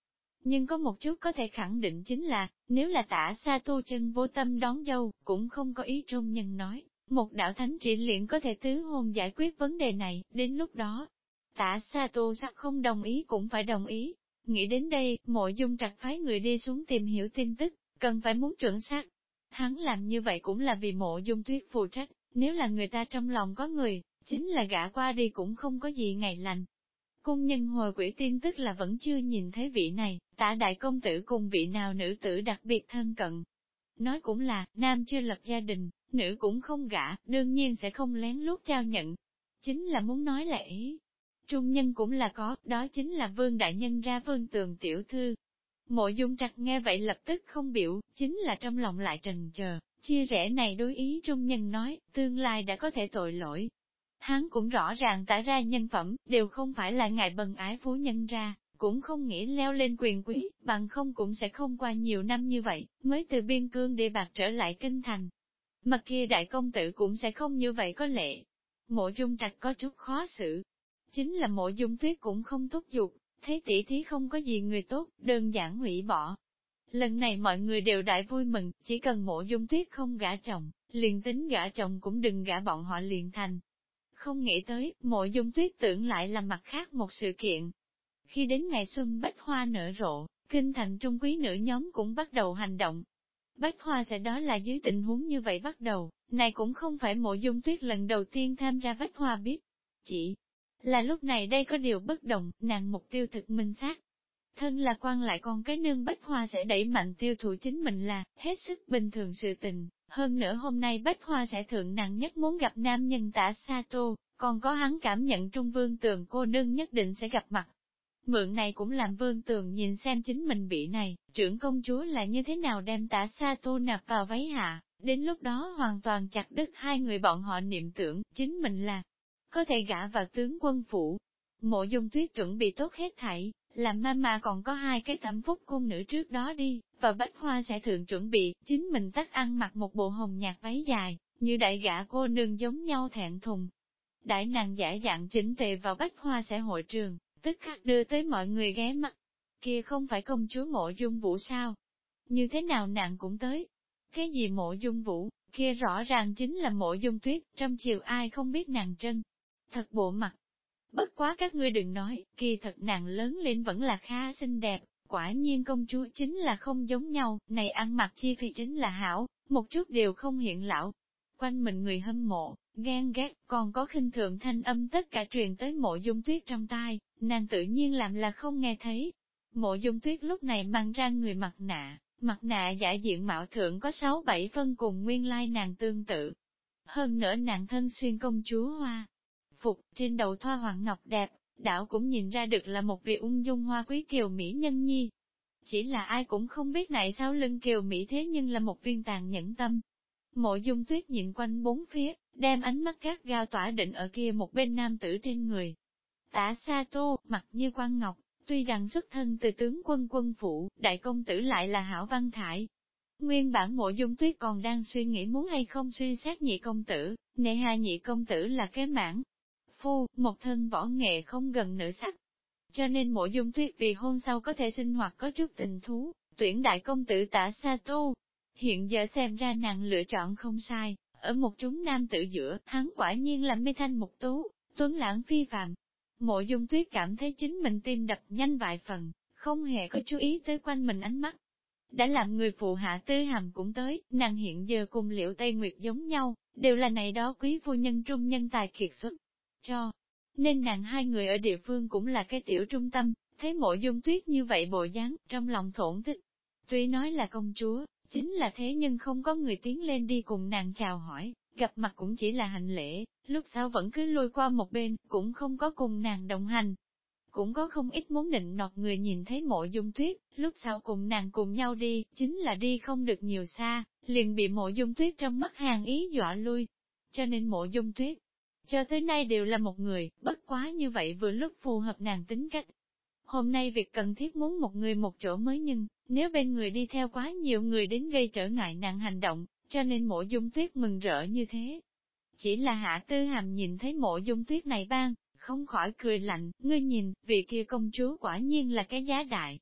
Nhưng có một chút có thể khẳng định chính là, nếu là Tả Sa Tu chân vô tâm đón dâu, cũng không có ý trung nhân nói, một đạo thánh chỉ liền có thể tứ hôn giải quyết vấn đề này, đến lúc đó, Tả Sa Tu sắc không đồng ý cũng phải đồng ý. Nghĩ đến đây, Mộ Dung Trạch phái người đi xuống tìm hiểu tin tức, cần phải muốn chuẩn xác. Hắn làm như vậy cũng là vì Mộ Dung Tuyết phụ trách, nếu là người ta trong lòng có người, chính là gã qua đi cũng không có gì ngày lành. Cung nhân hồi quỷ tin tức là vẫn chưa nhìn thấy vị này, Tả đại công tử cùng vị nào nữ tử đặc biệt thân cận. Nói cũng là, nam chưa lập gia đình, nữ cũng không gả, đương nhiên sẽ không lén lút trao nhận. Chính là muốn nói là ý. Trung nhân cũng là có, đó chính là Vương Đại Nhân ra Vương Tường tiểu thư. Mộ Dung Trạch nghe vậy lập tức không biểu, chính là trong lòng lại trần chờ, chia rẽ này đối ý Trung nhân nói, tương lai đã có thể tội lỗi. Hắn cũng rõ ràng tả ra nhân phẩm, đều không phải là ngài bần ái phú nhân ra, cũng không nghĩ leo lên quyền quý, bằng không cũng sẽ không qua nhiều năm như vậy, mới từ biên cương địa bạc trở lại kinh thành. Mà kia đại công tử cũng sẽ không như vậy có lệ. Mộ Dung Trạch có chút khó xử. Chính là Mộ Dung Tuyết cũng không thúc giục, thấy tỷ thí không có gì người tốt, đơn giản hủy bỏ. Lần này mọi người đều đại vui mừng, chỉ cần Mộ Dung Tuyết không gả chồng, liền tính gả chồng cũng đừng gả bọn họ liền thành. Không nghĩ tới, Mộ Dung Tuyết tưởng lại là mặt khác một sự kiện. Khi đến ngày xuân bách hoa nở rộ, kinh thành trung quý nữ nhóm cũng bắt đầu hành động. Bách hoa sẽ đó là dưới tình huống như vậy bắt đầu, này cũng không phải Mộ Dung Tuyết lần đầu tiên tham gia bách hoa biết. Chỉ là lúc này đây có điều bất đồng, nàng mục tiêu thực minh xác. Thân là quan lại con cái nương bách hoa sẽ đẩy mạnh tiêu thụ chính mình là, hết sức bình thường sự tình. Hơn nữa hôm nay bách hoa sẽ thượng nặng nhất muốn gặp nam nhân Tả Sa Tô, còn có hắn cảm nhận Trung Vương Tường cô nương nhất định sẽ gặp mặt. Mượn này cũng làm Vương Tường nhìn xem chính mình bị này, trưởng công chúa là như thế nào đem Tả Sa Tô nạp vào váy hạ, đến lúc đó hoàn toàn chặt đứt hai người bọn họ niệm tưởng, chính mình là có thể gả vào tướng quân phủ. Mộ Dung Tuyết chuẩn bị tốt hết thảy, làm mà còn có hai cái thẩm phúc cung nữ trước đó đi, và bách hoa sẽ thường chuẩn bị, chính mình tắt ăn mặc một bộ hồng nhạt váy dài, như đại gã cô nương giống nhau thẹn thùng. Đại nàng giả dạng chỉnh tề vào bách hoa sẽ hội trường, tức khắc đưa tới mọi người ghé mắt. Kia không phải công chúa Mộ Dung Vũ sao? Như thế nào nàng cũng tới? Cái gì Mộ Dung Vũ, kia rõ ràng chính là Mộ Dung Tuyết, trong chiều ai không biết nàng chân. Thật bộ mặt. Bất quá các ngươi đừng nói, kỳ thật nàng lớn lên vẫn là khá xinh đẹp, quả nhiên công chúa chính là không giống nhau, này ăn mặc chi phi chính là hảo, một chút đều không hiện lão. Quanh mình người hâm mộ, ghen ghét, còn có khinh thường thanh âm tất cả truyền tới Mộ Dung Tuyết trong tai, nàng tự nhiên làm là không nghe thấy. Mộ Dung Tuyết lúc này mang ra người mặt nạ giả diện mạo thượng có 6-7 phân cùng nguyên lai nàng tương tự. Hơn nữa nàng thân xuyên công chúa hoa phục, trên đầu thoa hoàng ngọc đẹp, đảo cũng nhìn ra được là một vị ung dung hoa quý kiều mỹ nhân nhi. Chỉ là ai cũng không biết này sau lưng kiều mỹ thế nhưng là một viên tàn nhẫn tâm. Mộ Dung Tuyết nhìn quanh bốn phía, đem ánh mắt gắt gao tỏa định ở kia một bên nam tử trên người. Tả Sa Tô, mặt như quan ngọc, tuy rằng xuất thân từ tướng quân quân phủ, đại công tử lại là hảo văn thải. Nguyên bản Mộ Dung Tuyết còn đang suy nghĩ muốn hay không suy xét nhị công tử, nệ hà nhị công tử là cái mãn phu, một thân võ nghệ không gần nữ sắc. Cho nên Mộ Dung Tuyết vì hôn sau có thể sinh hoạt có chút tình thú, tuyển đại công tử Tả Sa Tô. Hiện giờ xem ra nàng lựa chọn không sai, ở một chúng nam tử giữa, hắn quả nhiên là mê thanh mục tú, tuấn lãng phi phàm. Mộ Dung Tuyết cảm thấy chính mình tim đập nhanh vài phần, không hề có chú ý tới quanh mình ánh mắt. Đã làm người phụ hạ Tư Hàm cũng tới, nàng hiện giờ cùng Liễu Tây Nguyệt giống nhau, đều là này đó quý phu nhân trung nhân tài kiệt xuất. Cho nên nàng hai người ở địa phương cũng là cái tiểu trung tâm, thấy Mộ Dung Tuyết như vậy bộ dáng, trong lòng thổn thức. Tuy nói là công chúa, chính là thế nhưng không có người tiến lên đi cùng nàng chào hỏi, gặp mặt cũng chỉ là hành lễ, lúc sau vẫn cứ lùi qua một bên, cũng không có cùng nàng đồng hành. Cũng có không ít muốn nịnh nọt người nhìn thấy Mộ Dung Tuyết, lúc sau cùng nàng cùng nhau đi, chính là đi không được nhiều xa, liền bị Mộ Dung Tuyết trong mắt hàng ý dọa lui. Cho nên Mộ Dung Tuyết, cho tới nay đều là một người, bất quá như vậy vừa lúc phù hợp nàng tính cách. Hôm nay việc cần thiết muốn một người một chỗ mới nhưng, nếu bên người đi theo quá nhiều người đến gây trở ngại nàng hành động, cho nên Mộ Dung Tuyết mừng rỡ như thế. Chỉ là Hạ Tư Hàm nhìn thấy Mộ Dung Tuyết này ban, không khỏi cười lạnh, ngươi nhìn, vị kia công chúa quả nhiên là cái giá đại.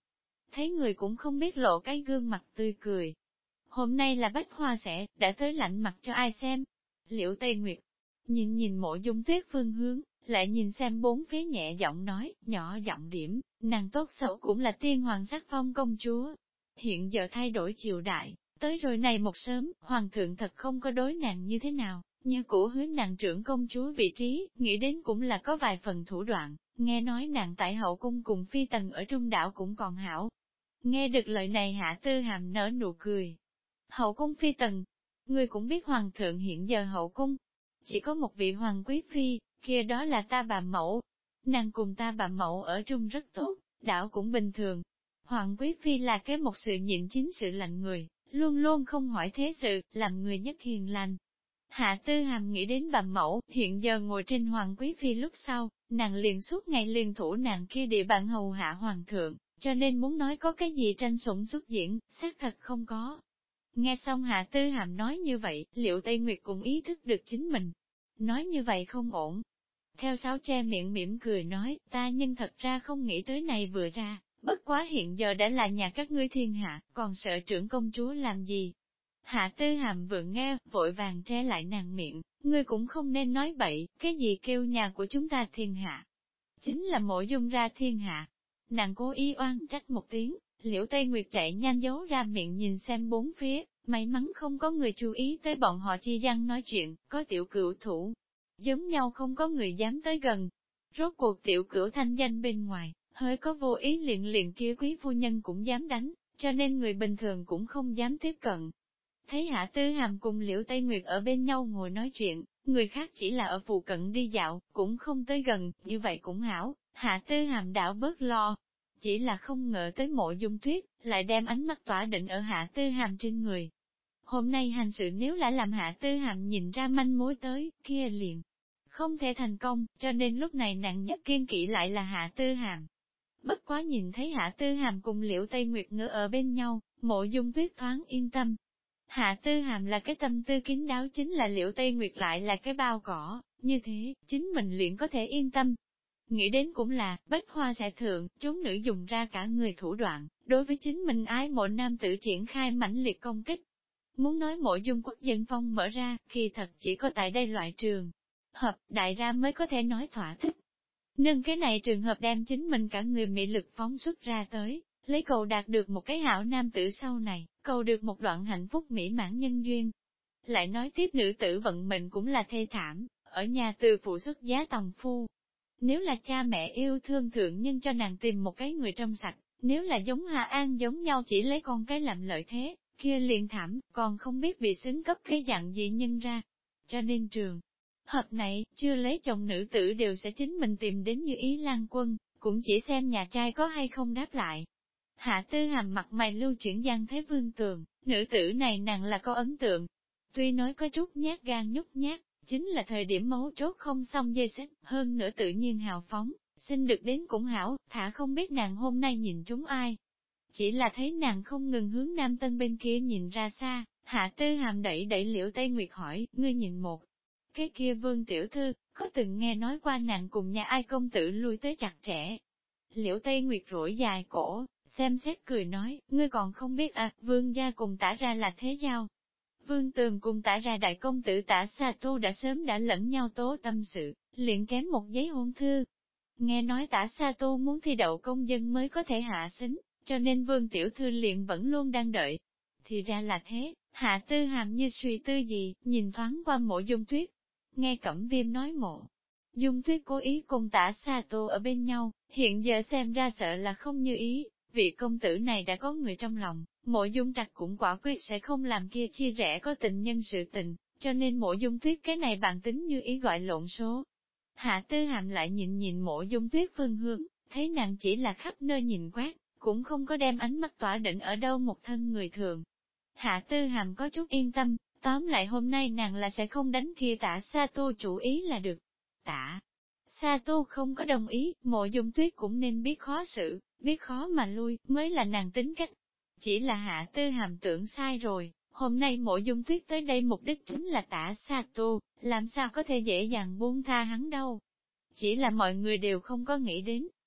thấy người cũng không biết lộ cái gương mặt tươi cười. Hôm nay là Bách Hoa sẽ, đã tới lạnh mặt cho ai xem. Liễu Tây Nguyệt, nhìn nhìn Mộ Dung Tuyết phương hướng, lại nhìn xem bốn phía nhẹ giọng nói, nhỏ giọng điểm, nàng tốt xấu cũng là tiên hoàng sắc phong công chúa. Hiện giờ thay đổi triều đại, tới rồi này một sớm, hoàng thượng thật không có đối nàng như thế nào, như cũ hứa nàng trưởng công chúa vị trí, nghĩ đến cũng là có vài phần thủ đoạn, nghe nói nàng tại hậu cung cùng phi tần ở trung đảo cũng còn hảo. Nghe được lời này Hạ Tư Hàm nở nụ cười. Hậu cung phi tần, ngươi cũng biết hoàng thượng hiện giờ hậu cung, chỉ có một vị hoàng quý phi, kia đó là ta bà mẫu. Nàng cùng ta bà mẫu ở chung rất tốt, đảo cũng bình thường. Hoàng quý phi là cái một sự nhịn chính sự lạnh người, luôn luôn không hỏi thế sự, làm người nhất hiền lành. Hạ Tư Hàm nghĩ đến bà mẫu, hiện giờ ngồi trên hoàng quý phi lúc sau, nàng liền suốt ngày liền thủ nàng kia địa bàn hầu hạ hoàng thượng, cho nên muốn nói có cái gì tranh sủng xuất diễn, xác thật không có. Nghe xong Hạ Tư Hàm nói như vậy, Liễu Tây Nguyệt cũng ý thức được chính mình. Nói như vậy không ổn. Theo Sáu che miệng mỉm cười nói, ta nhưng thật ra không nghĩ tới này vừa ra, bất quá hiện giờ đã là nhà các ngươi thiên hạ, còn sợ trưởng công chúa làm gì. Hạ Tư Hàm vừa nghe, vội vàng che lại nàng miệng, ngươi cũng không nên nói bậy, cái gì kêu nhà của chúng ta thiên hạ. Chính là Mộ Dung ra thiên hạ. Nàng cố ý oan trách một tiếng, Liễu Tây Nguyệt chạy nhanh giấu ra miệng nhìn xem bốn phía, may mắn không có người chú ý tới bọn họ chi gian nói chuyện, có tiểu cửu thủ. Giống nhau không có người dám tới gần. Rốt cuộc tiểu cửu thanh danh bên ngoài, hơi có vô ý liền liền kia quý phu nhân cũng dám đánh, cho nên người bình thường cũng không dám tiếp cận. Thấy Hạ Tư Hàm cùng Liễu Tây Nguyệt ở bên nhau ngồi nói chuyện, người khác chỉ là ở phụ cận đi dạo, cũng không tới gần, như vậy cũng hảo, Hạ Tư Hàm đảo bớt lo. Chỉ là không ngờ tới Mộ Dung Tuyết, lại đem ánh mắt tỏa định ở Hạ Tư Hàm trên người. Hôm nay hành sự nếu lại làm Hạ Tư Hàm nhìn ra manh mối tới, kia liền không thể thành công, cho nên lúc này nặng nhất kiên kỵ lại là Hạ Tư Hàm. Bất quá nhìn thấy Hạ Tư Hàm cùng Liễu Tây Nguyệt ngỡ ở bên nhau, Mộ Dung Tuyết thoáng yên tâm. Hạ Tư Hàm là cái tâm tư kín đáo, chính là Liễu Tây Nguyệt lại là cái bao cỏ, như thế, chính mình liền có thể yên tâm. Nghĩ đến cũng là, Bách Hoa sẽ thượng, chúng nữ dùng ra cả người thủ đoạn, đối với chính mình ái mộ nam tử triển khai mãnh liệt công kích. Muốn nói Mộ Dung quốc dân phong mở ra, kỳ thật chỉ có tại đây loại trường hợp, đại ra mới có thể nói thỏa thích. Nâng cái này trường hợp đem chính mình cả người mị lực phóng xuất ra tới, lấy cầu đạt được một cái hảo nam tử sau này, cầu được một đoạn hạnh phúc mỹ mãn nhân duyên. Lại nói tiếp nữ tử vận mệnh cũng là thê thảm, ở nhà từ phụ xuất giá tòng phu. Nếu là cha mẹ yêu thương thượng nhân cho nàng tìm một cái người trong sạch, nếu là giống Hà An giống nhau chỉ lấy con cái làm lợi thế, kia liền thảm, còn không biết bị xứng cấp cái dạng gì nhân ra. Cho nên trường hợp này, chưa lấy chồng nữ tử đều sẽ chính mình tìm đến Như Ý Lan Quân, cũng chỉ xem nhà trai có hay không đáp lại. Hạ Tư Hàm mặt mày lưu chuyển Giang Thế Vương Tường, nữ tử này nàng là có ấn tượng. Tuy nói có chút nhát gan nhút nhát, chính là thời điểm mấu chốt không xong dây xích, hơn nữa tự nhiên hào phóng, xin được đến cũng hảo, thả không biết nàng hôm nay nhìn chúng ai. Chỉ là thấy nàng không ngừng hướng Nam Tân bên kia nhìn ra xa, Hạ Tư Hàm đẩy đẩy Liễu Tây Nguyệt hỏi, ngươi nhìn một. Cái kia Vương tiểu thư, có từng nghe nói qua nàng cùng nhà ai công tử lui tới chặt chẽ. Liễu Tây Nguyệt rủi dài cổ, xem xét cười nói, ngươi còn không biết à, Vương gia cùng tả ra là thế giao. Vương Tường cùng tả ra đại công tử tả Sa Tu đã sớm đã lẫn nhau tố tâm sự, liền kém một giấy hôn thư. Nghe nói tả Sa Tu muốn thi đậu công dân mới có thể hạ sính, cho nên Vương tiểu thư liền vẫn luôn đang đợi. Thì ra là thế, Hạ Tư Hàm như suy tư gì, nhìn thoáng qua Mộ Dung Tuyết. Nghe Cẩm Viêm nói Mộ Dung Tuyết cố ý cùng tả Sa Tu ở bên nhau, hiện giờ xem ra sợ là không như ý, vị công tử này đã có người trong lòng, Mộ Dung Trạch cũng quả quyết sẽ không làm kia chia rẽ có tình nhân sự tình, cho nên Mộ Dung Tuyết cái này bản tính như ý gọi lộn số. Hạ Tư Hàm lại nhìn nhìn Mộ Dung Tuyết phương hướng, thấy nàng chỉ là khắp nơi nhìn quét, cũng không có đem ánh mắt tỏa định ở đâu một thân người thường. Hạ Tư Hàm có chút yên tâm, tóm lại hôm nay nàng là sẽ không đánh kia tả Sa Tu chủ ý là được. Tả Sa Tu không có đồng ý, Mộ Dung Tuyết cũng nên biết khó xử, biết khó mà lui, mới là nàng tính cách. Chỉ là Hạ Tư Hàm tưởng sai rồi, hôm nay Mộ Dung Tuyết tới đây mục đích chính là tả Sa Tu, làm sao có thể dễ dàng buông tha hắn đâu. Chỉ là mọi người đều không có nghĩ đến,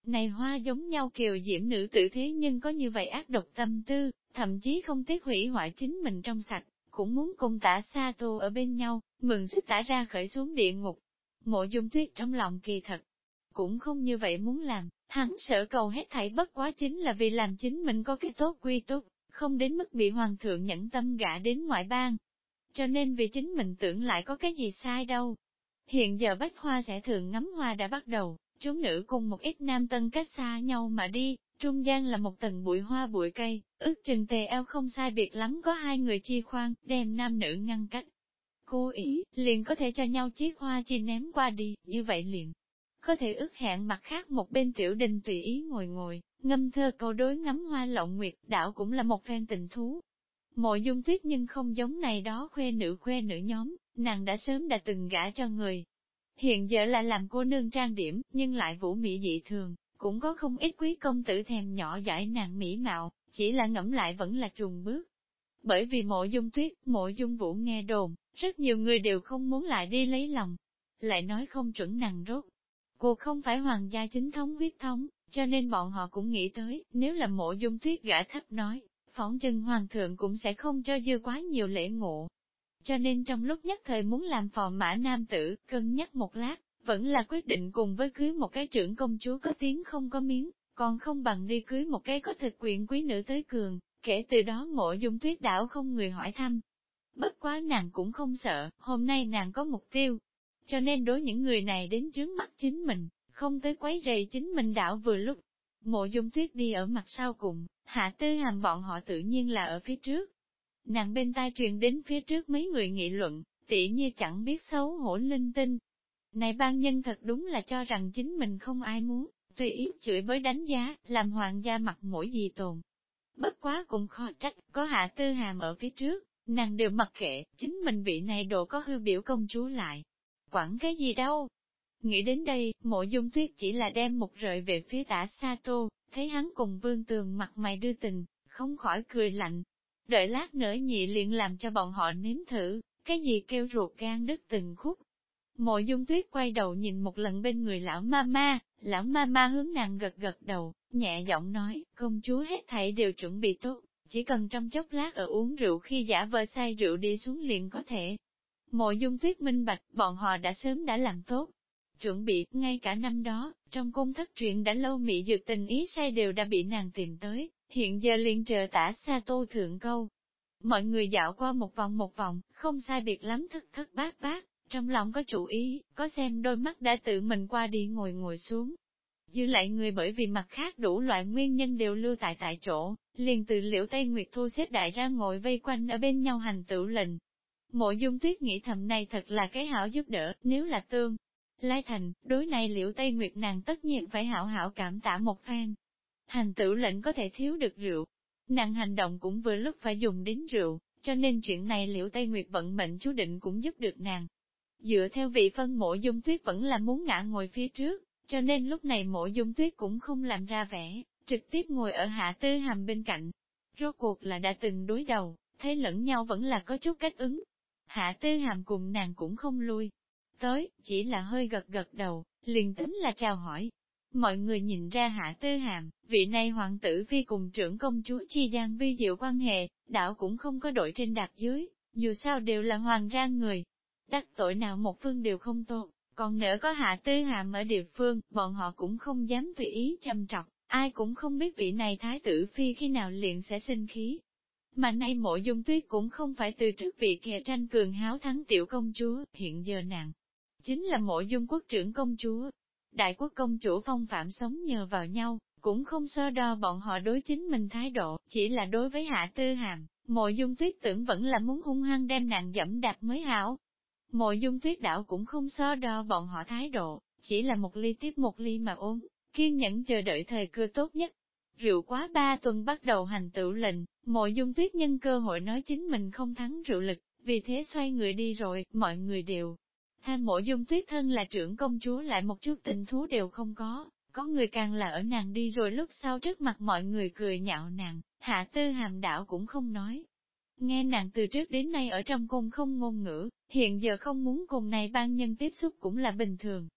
Này hoa giống nhau kiều diễm nữ tử thế nhưng có như vậy ác độc tâm tư, thậm chí không tiếc hủy hoại chính mình trong sạch, cũng muốn cùng tả Sa Tô ở bên nhau, mừng sức tả ra khởi xuống địa ngục. Mộ Dung Tuyết trong lòng kỳ thật, cũng không như vậy muốn làm, hắn sợ cầu hết thảy bất quá chính là vì làm chính mình có cái tốt quy túc, không đến mức bị hoàng thượng nhẫn tâm gả đến ngoại bang. Cho nên vì chính mình tưởng lại có cái gì sai đâu. Hiện giờ bách hoa sẽ thường ngắm hoa đã bắt đầu, chúng nữ cùng một ít nam tân cách xa nhau mà đi, trung gian là một tầng bụi hoa bụi cây, ước chừng tề eo không sai biệt lắm có hai người chi khoan, đem nam nữ ngăn cách. Cố ý, liền có thể cho nhau chiếc hoa chi ném qua đi, như vậy liền. Có thể ước hẹn mặt khác một bên tiểu đình tùy ý ngồi ngồi, ngâm thơ câu đối ngắm hoa lộng nguyệt, đảo cũng là một phen tình thú. Mộ Dung Tuyết nhưng không giống này đó khuê nữ nhóm, nàng đã sớm đã từng gả cho người. Hiện giờ là làm cô nương trang điểm, nhưng lại vũ mỹ dị thường, cũng có không ít quý công tử thèm nhỏ dãi nàng mỹ mạo, chỉ là ngẫm lại vẫn là trùng bước. Bởi vì Mộ Dung Tuyết, Mộ Dung Vũ nghe đồn, rất nhiều người đều không muốn lại đi lấy lòng. Lại nói không chuẩn nàng rốt. Cuộc không phải hoàng gia chính thống huyết thống, cho nên bọn họ cũng nghĩ tới, nếu là Mộ Dung Tuyết gả thấp nói, phỏng chừng hoàng thượng cũng sẽ không cho dư quá nhiều lễ ngộ. Cho nên trong lúc nhất thời muốn làm phò mã nam tử, cân nhắc một lát, vẫn là quyết định cùng với cưới một cái trưởng công chúa có tiếng không có miếng, còn không bằng đi cưới một cái có thực quyền quý nữ tới cường, kể từ đó Mộ Dung Tuyết đảo không người hỏi thăm. Bất quá nàng cũng không sợ, hôm nay nàng có mục tiêu, cho nên đối những người này đến trước mắt chính mình, không tới quấy rầy chính mình đảo vừa lúc. Mộ Dung Tuyết đi ở mặt sau cùng, Hạ Tư Hàm bọn họ tự nhiên là ở phía trước. Nàng bên tai truyền đến phía trước mấy người nghị luận, tỉ như chẳng biết xấu hổ linh tinh. Này ban nhân thật đúng là cho rằng chính mình không ai muốn, tùy ý chửi bới đánh giá, làm hoàng gia mặt mũi gì tồn. Bất quá cũng khó trách, có Hạ Tư Hàm ở phía trước, nàng đều mặc kệ, chính mình vị này độ có hư biểu công chúa lại. Quản cái gì đâu. Nghĩ đến đây, Mộ Dung Tuyết chỉ là đem một rời về phía tả Sa Tô, thấy hắn cùng Vương Tường mặt mày đưa tình, không khỏi cười lạnh. Đợi lát nữa nhị liền làm cho bọn họ nếm thử, cái gì kêu ruột gan đứt từng khúc. Mộ Dung Tuyết quay đầu nhìn một lần bên người lão ma ma hướng nàng gật gật đầu, nhẹ giọng nói, công chúa hết thảy đều chuẩn bị tốt, chỉ cần trong chốc lát ở uống rượu khi giả vờ say rượu đi xuống liền có thể. Mộ Dung Tuyết minh bạch, bọn họ đã sớm đã làm tốt. Chuẩn bị, ngay cả năm đó, trong cung thất truyện đã lâu mị dược tình ý say đều đã bị nàng tìm tới, hiện giờ liền chờ tả Sa Tô thượng câu. Mọi người dạo qua một vòng, không sai biệt lắm thất thất bát bát, trong lòng có chủ ý, có xem đôi mắt đã tự mình qua đi ngồi xuống. Dư lại người bởi vì mặt khác đủ loại nguyên nhân đều lưu tại chỗ, liền từ Liễu Tây Nguyệt thu xếp đại ra ngồi vây quanh ở bên nhau hành tửu lệnh. Mộ Dung Tuyết nghĩ thầm này thật là cái hảo giúp đỡ, nếu là tương. Lai thành, đối này Liễu Tây Nguyệt nàng tất nhiên phải hảo hảo cảm tạ một phen. Hành tửu lệnh có thể thiếu được rượu. Nàng hành động cũng vừa lúc phải dùng đến rượu, cho nên chuyện này Liễu Tây Nguyệt vận mệnh chú định cũng giúp được nàng. Dựa theo vị phân Mộ Dung Tuyết vẫn là muốn ngã ngồi phía trước, cho nên lúc này Mộ Dung Tuyết cũng không làm ra vẻ, trực tiếp ngồi ở Hạ Tư Hàm bên cạnh. Rốt cuộc là đã từng đối đầu, thấy lẫn nhau vẫn là có chút cách ứng. Hạ Tư Hàm cùng nàng cũng không lui tới, chỉ là hơi gật gật đầu, liền tính là chào hỏi. Mọi người nhìn ra Hạ Tư Hàm, vị này hoàng tử phi cùng trưởng công chúa chi gian vi diệu quan hệ, đạo cũng không có đội trên đạt dưới, dù sao đều là hoàng gia người. Đắc tội nào một phương đều không tốt, còn nữa có Hạ Tư Hàm ở địa phương, bọn họ cũng không dám tùy ý châm trọc, ai cũng không biết vị này thái tử phi khi nào liền sẽ sinh khí. Mà nay Mộ Dung Tuyết cũng không phải từ trước vị kia tranh cường háo thắng tiểu công chúa, hiện giờ nàng chính là Mộ Dung quốc trưởng công chúa. Đại quốc công chủ phong phạm sống nhờ vào nhau, cũng không so đo bọn họ đối chính mình thái độ, chỉ là đối với Hạ Tư Hàm, Mộ Dung Tuyết tưởng vẫn là muốn hung hăng đem nàng dẫm đạp mới hảo. Mộ Dung Tuyết đảo cũng không so đo bọn họ thái độ, chỉ là một ly tiếp một ly mà uống, kiên nhẫn chờ đợi thời cơ tốt nhất. Rượu quá 3 tuần bắt đầu hành tửu lệnh, Mộ Dung Tuyết nhân cơ hội nói chính mình không thắng rượu lực, vì thế xoay người đi rồi, mọi người đều tham Mộ Dung Tuyết thân là trưởng công chúa lại một chút tình thú đều không có người càng là ở nàng đi rồi lúc sau trước mặt mọi người cười nhạo nàng, Hạ Tư Hàm đảo cũng không nói. Nghe nàng từ trước đến nay ở trong cung không ngôn ngữ, hiện giờ không muốn cùng này ban nhân tiếp xúc cũng là bình thường.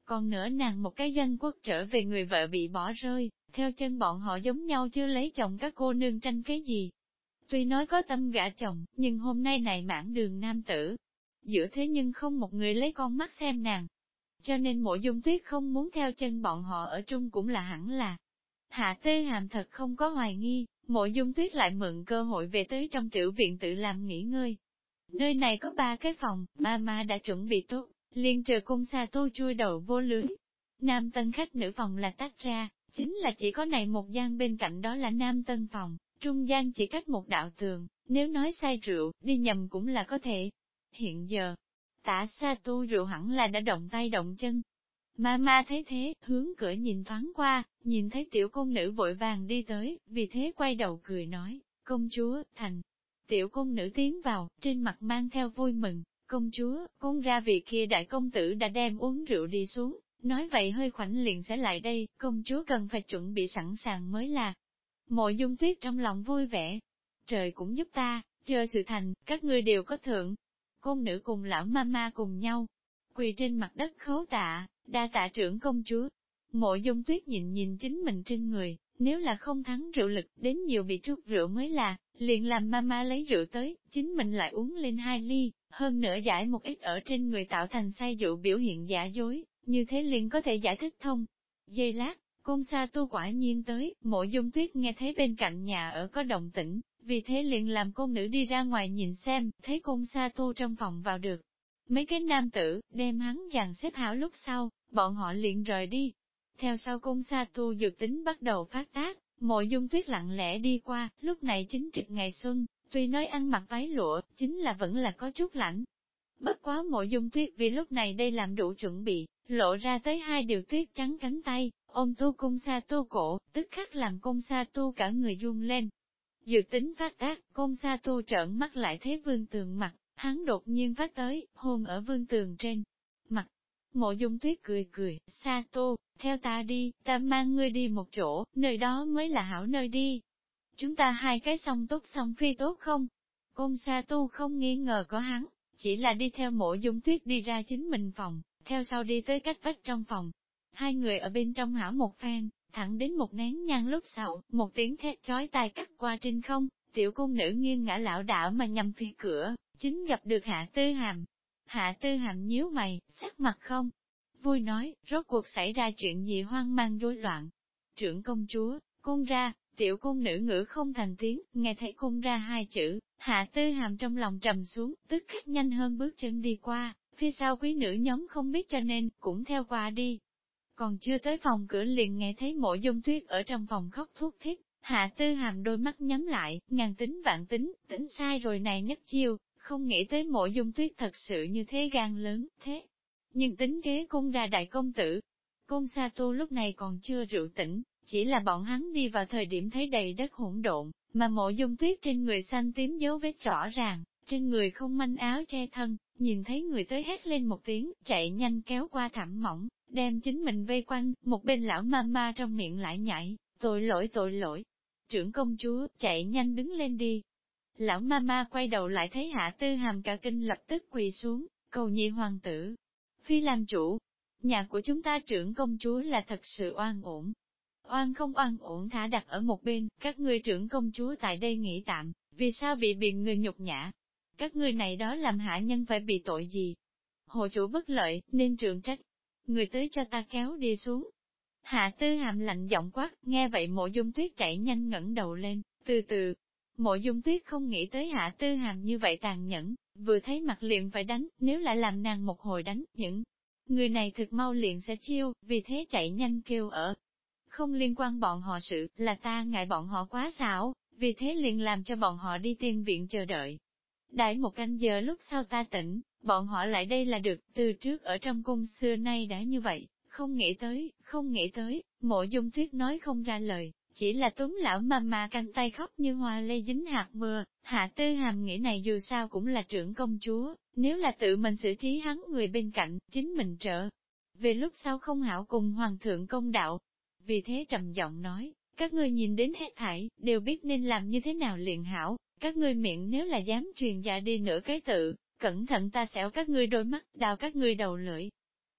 Còn nữa nàng một cái dân quốc trở về người vợ bị bỏ rơi, theo chân bọn họ giống nhau chưa lấy chồng các cô nương tranh cái gì. Tuy nói có tâm gả chồng, nhưng hôm nay này mãn đường nam tử. Giữa thế nhưng không một người lấy con mắt xem nàng. Cho nên Mộ Dung Tuyết không muốn theo chân bọn họ ở chung cũng là hẳn là. Hạ Tê Hàm thật không có hoài nghi, Mộ Dung Tuyết lại mượn cơ hội về tới trong tiểu viện tự làm nghỉ ngơi. Nơi này có 3 cái phòng, mama đã chuẩn bị tốt, liền chờ cung xa tô chui đầu vô lưới. Nam tân khách nữ phòng là tách ra, chính là chỉ có này một gian bên cạnh đó là nam tân phòng, trung gian chỉ cách một đạo tường, nếu nói say rượu, đi nhầm cũng là có thể. Hiện giờ, Tả Sa Tu rượu hẳn là đã động tay động chân. Mama thấy thế, hướng cửa nhìn thoáng qua, nhìn thấy tiểu công nữ vội vàng đi tới, vì thế quay đầu cười nói, công chúa, thành. Tiểu công nữ tiến vào, trên mặt mang theo vui mừng, công chúa, con ra vị kia đại công tử đã đem uống rượu đi xuống, nói vậy hơi khoảnh liền sẽ lại đây, công chúa cần phải chuẩn bị sẵn sàng mới là. Mộ Dung Tuyết trong lòng vui vẻ, trời cũng giúp ta, chờ sự thành, các ngươi đều có thượng. Công nữ cùng lão mama cùng nhau, quỳ trên mặt đất khấu tạ, đa tạ trưởng công chúa. Mộ Dung Tuyết nhìn nhìn chính mình trên người, nếu là không thắng rượu lực, đến nhiều bị trút rượu mới là, liền làm mama lấy rượu tới, chính mình lại uống lên 2 ly, hơn nữa giải một ít ở trên người tạo thành say rượu biểu hiện giả dối, như thế liền có thể giải thích thông. Giây lát, Côn Sa Tu quả nhiên tới, Mộ Dung Tuyết nghe thấy bên cạnh nhà ở có động tĩnh, vì thế liền làm cô nữ đi ra ngoài nhìn xem, thấy Côn Sa Tu trong phòng vào được. Mấy cái nam tử, đem hắn dàn xếp hảo lúc sau, bọn họ liền rời đi. Theo sau Côn Sa Tu dược tính bắt đầu phát tác, Mộ Dung Tuyết lặng lẽ đi qua, lúc này chính trực ngày xuân, tuy nói ăn mặc váy lụa, chính là vẫn là có chút lạnh. Bất quá Mộ Dung Tuyết vì lúc này đây làm đủ chuẩn bị, lộ ra tới 2 điều tuyết trắng cánh tay, ôm tu Côn Sa Tu cổ, tức khắc làm Côn Sa Tu cả người run lên. Dược tính phát tác, Côn Sa Tu trợn mắt lại thấy Vương Tường mặt, hắn đột nhiên phát tới, hôn ở Vương Tường trên mặt. Mộ Dung Tuyết cười cười, Sa Tu, theo ta đi, ta mang ngươi đi một chỗ, nơi đó mới là hảo nơi đi. Chúng ta 2 cái song tốt song phi tốt không? Côn Sa Tu không nghi ngờ có hắn, chỉ là đi theo Mộ Dung Tuyết đi ra chính mình phòng, theo sau đi tới cách vách trong phòng. 2 người ở bên trong hảo một phen, thẳng đến một nén nhang lúc sau, một tiếng thét chói tai cắt qua trên không, tiểu cung nữ nghiêng ngã lảo đảo mà nhằm phía cửa, chính gặp được Hạ Tư Hàm. Hạ Tư Hàm nhíu mày, sắc mặt không vui nói, rốt cuộc xảy ra chuyện gì hoang mang rối loạn. Trưởng công chúa, cung ra, tiểu cung nữ ngữ không thành tiếng, nghe thấy cung ra 2 chữ, Hạ Tư Hàm trong lòng trầm xuống, tức khắc nhanh hơn bước chân đi qua, phía sau quý nữ nhóm không biết cho nên, cũng theo qua đi. Còn chưa tới phòng cửa liền nghe thấy Mộ Dung Tuyết ở trong phòng khóc thút thít, Hạ Tư Hàm đôi mắt nhắm lại, ngàn tính vạn tính, tính sai rồi này nhất chiêu, không nghĩ tới Mộ Dung Tuyết thật sự như thế gan lớn, thế. Nhưng tính kế cung ra đại công tử, Côn Sa Tu lúc này còn chưa rượu tỉnh, chỉ là bọn hắn đi vào thời điểm thấy đầy đất hỗn độn, mà Mộ Dung Tuyết trên người xanh tím dấu vết rõ ràng, trên người không manh áo che thân, nhìn thấy người tới hét lên một tiếng, chạy nhanh kéo qua thảm mỏng, đem chính mình vây quanh, một bên lão ma trong miệng lại nhảy, tội lỗi. Trưởng công chúa, chạy nhanh đứng lên đi. Lão ma quay đầu lại thấy Hạ Tư Hàm cả kinh lập tức quỳ xuống, cầu nhị hoàng tử. Phi làm chủ, nhà của chúng ta trưởng công chúa là thật sự oan ổn. Oan không oan ổn thả đặt ở một bên, các ngươi trưởng công chúa tại đây nghỉ tạm, vì sao bị biện người nhục nhã? Các ngươi này đó làm hạ nhân phải bị tội gì? Hộ chủ bất lợi, nên trượng trách. Người tới cho ta kéo đi xuống. Hạ Tư Hàm lạnh giọng quát, nghe vậy Mộ Dung Tuyết chạy nhanh ngẩng đầu lên, từ từ. Mộ Dung Tuyết không nghĩ tới Hạ Tư Hàm như vậy tàn nhẫn, vừa thấy mặt liền phải đánh, nếu lại làm nàng một hồi đánh, những người này thực mau liền sẽ chiêu, vì thế chạy nhanh kêu ở. Không liên quan bọn họ sự, là ta ngại bọn họ quá xảo, vì thế liền làm cho bọn họ đi tiên viện chờ đợi. Đãi 1 canh giờ lúc sau ta tỉnh, bọn họ lại đây là được, từ trước ở trong cung xưa nay đã như vậy, không nghĩ tới, Mộ Dung Tuyết nói không ra lời, chỉ là túm lão mà canh tay khóc như hoa lê dính hạt mưa. Hạ Tư Hàm nghĩ này dù sao cũng là trưởng công chúa, nếu là tự mình xử trí hắn người bên cạnh, chính mình trợ. Về lúc sau không hảo cùng hoàng thượng công đạo. Vì thế trầm giọng nói, các ngươi nhìn đến hết thảy, đều biết nên làm như thế nào liền hảo, các ngươi miệng nếu là dám truyền dạ đi nửa cái tự, cẩn thận ta xẻo các ngươi đôi mắt, đào các ngươi đầu lưỡi.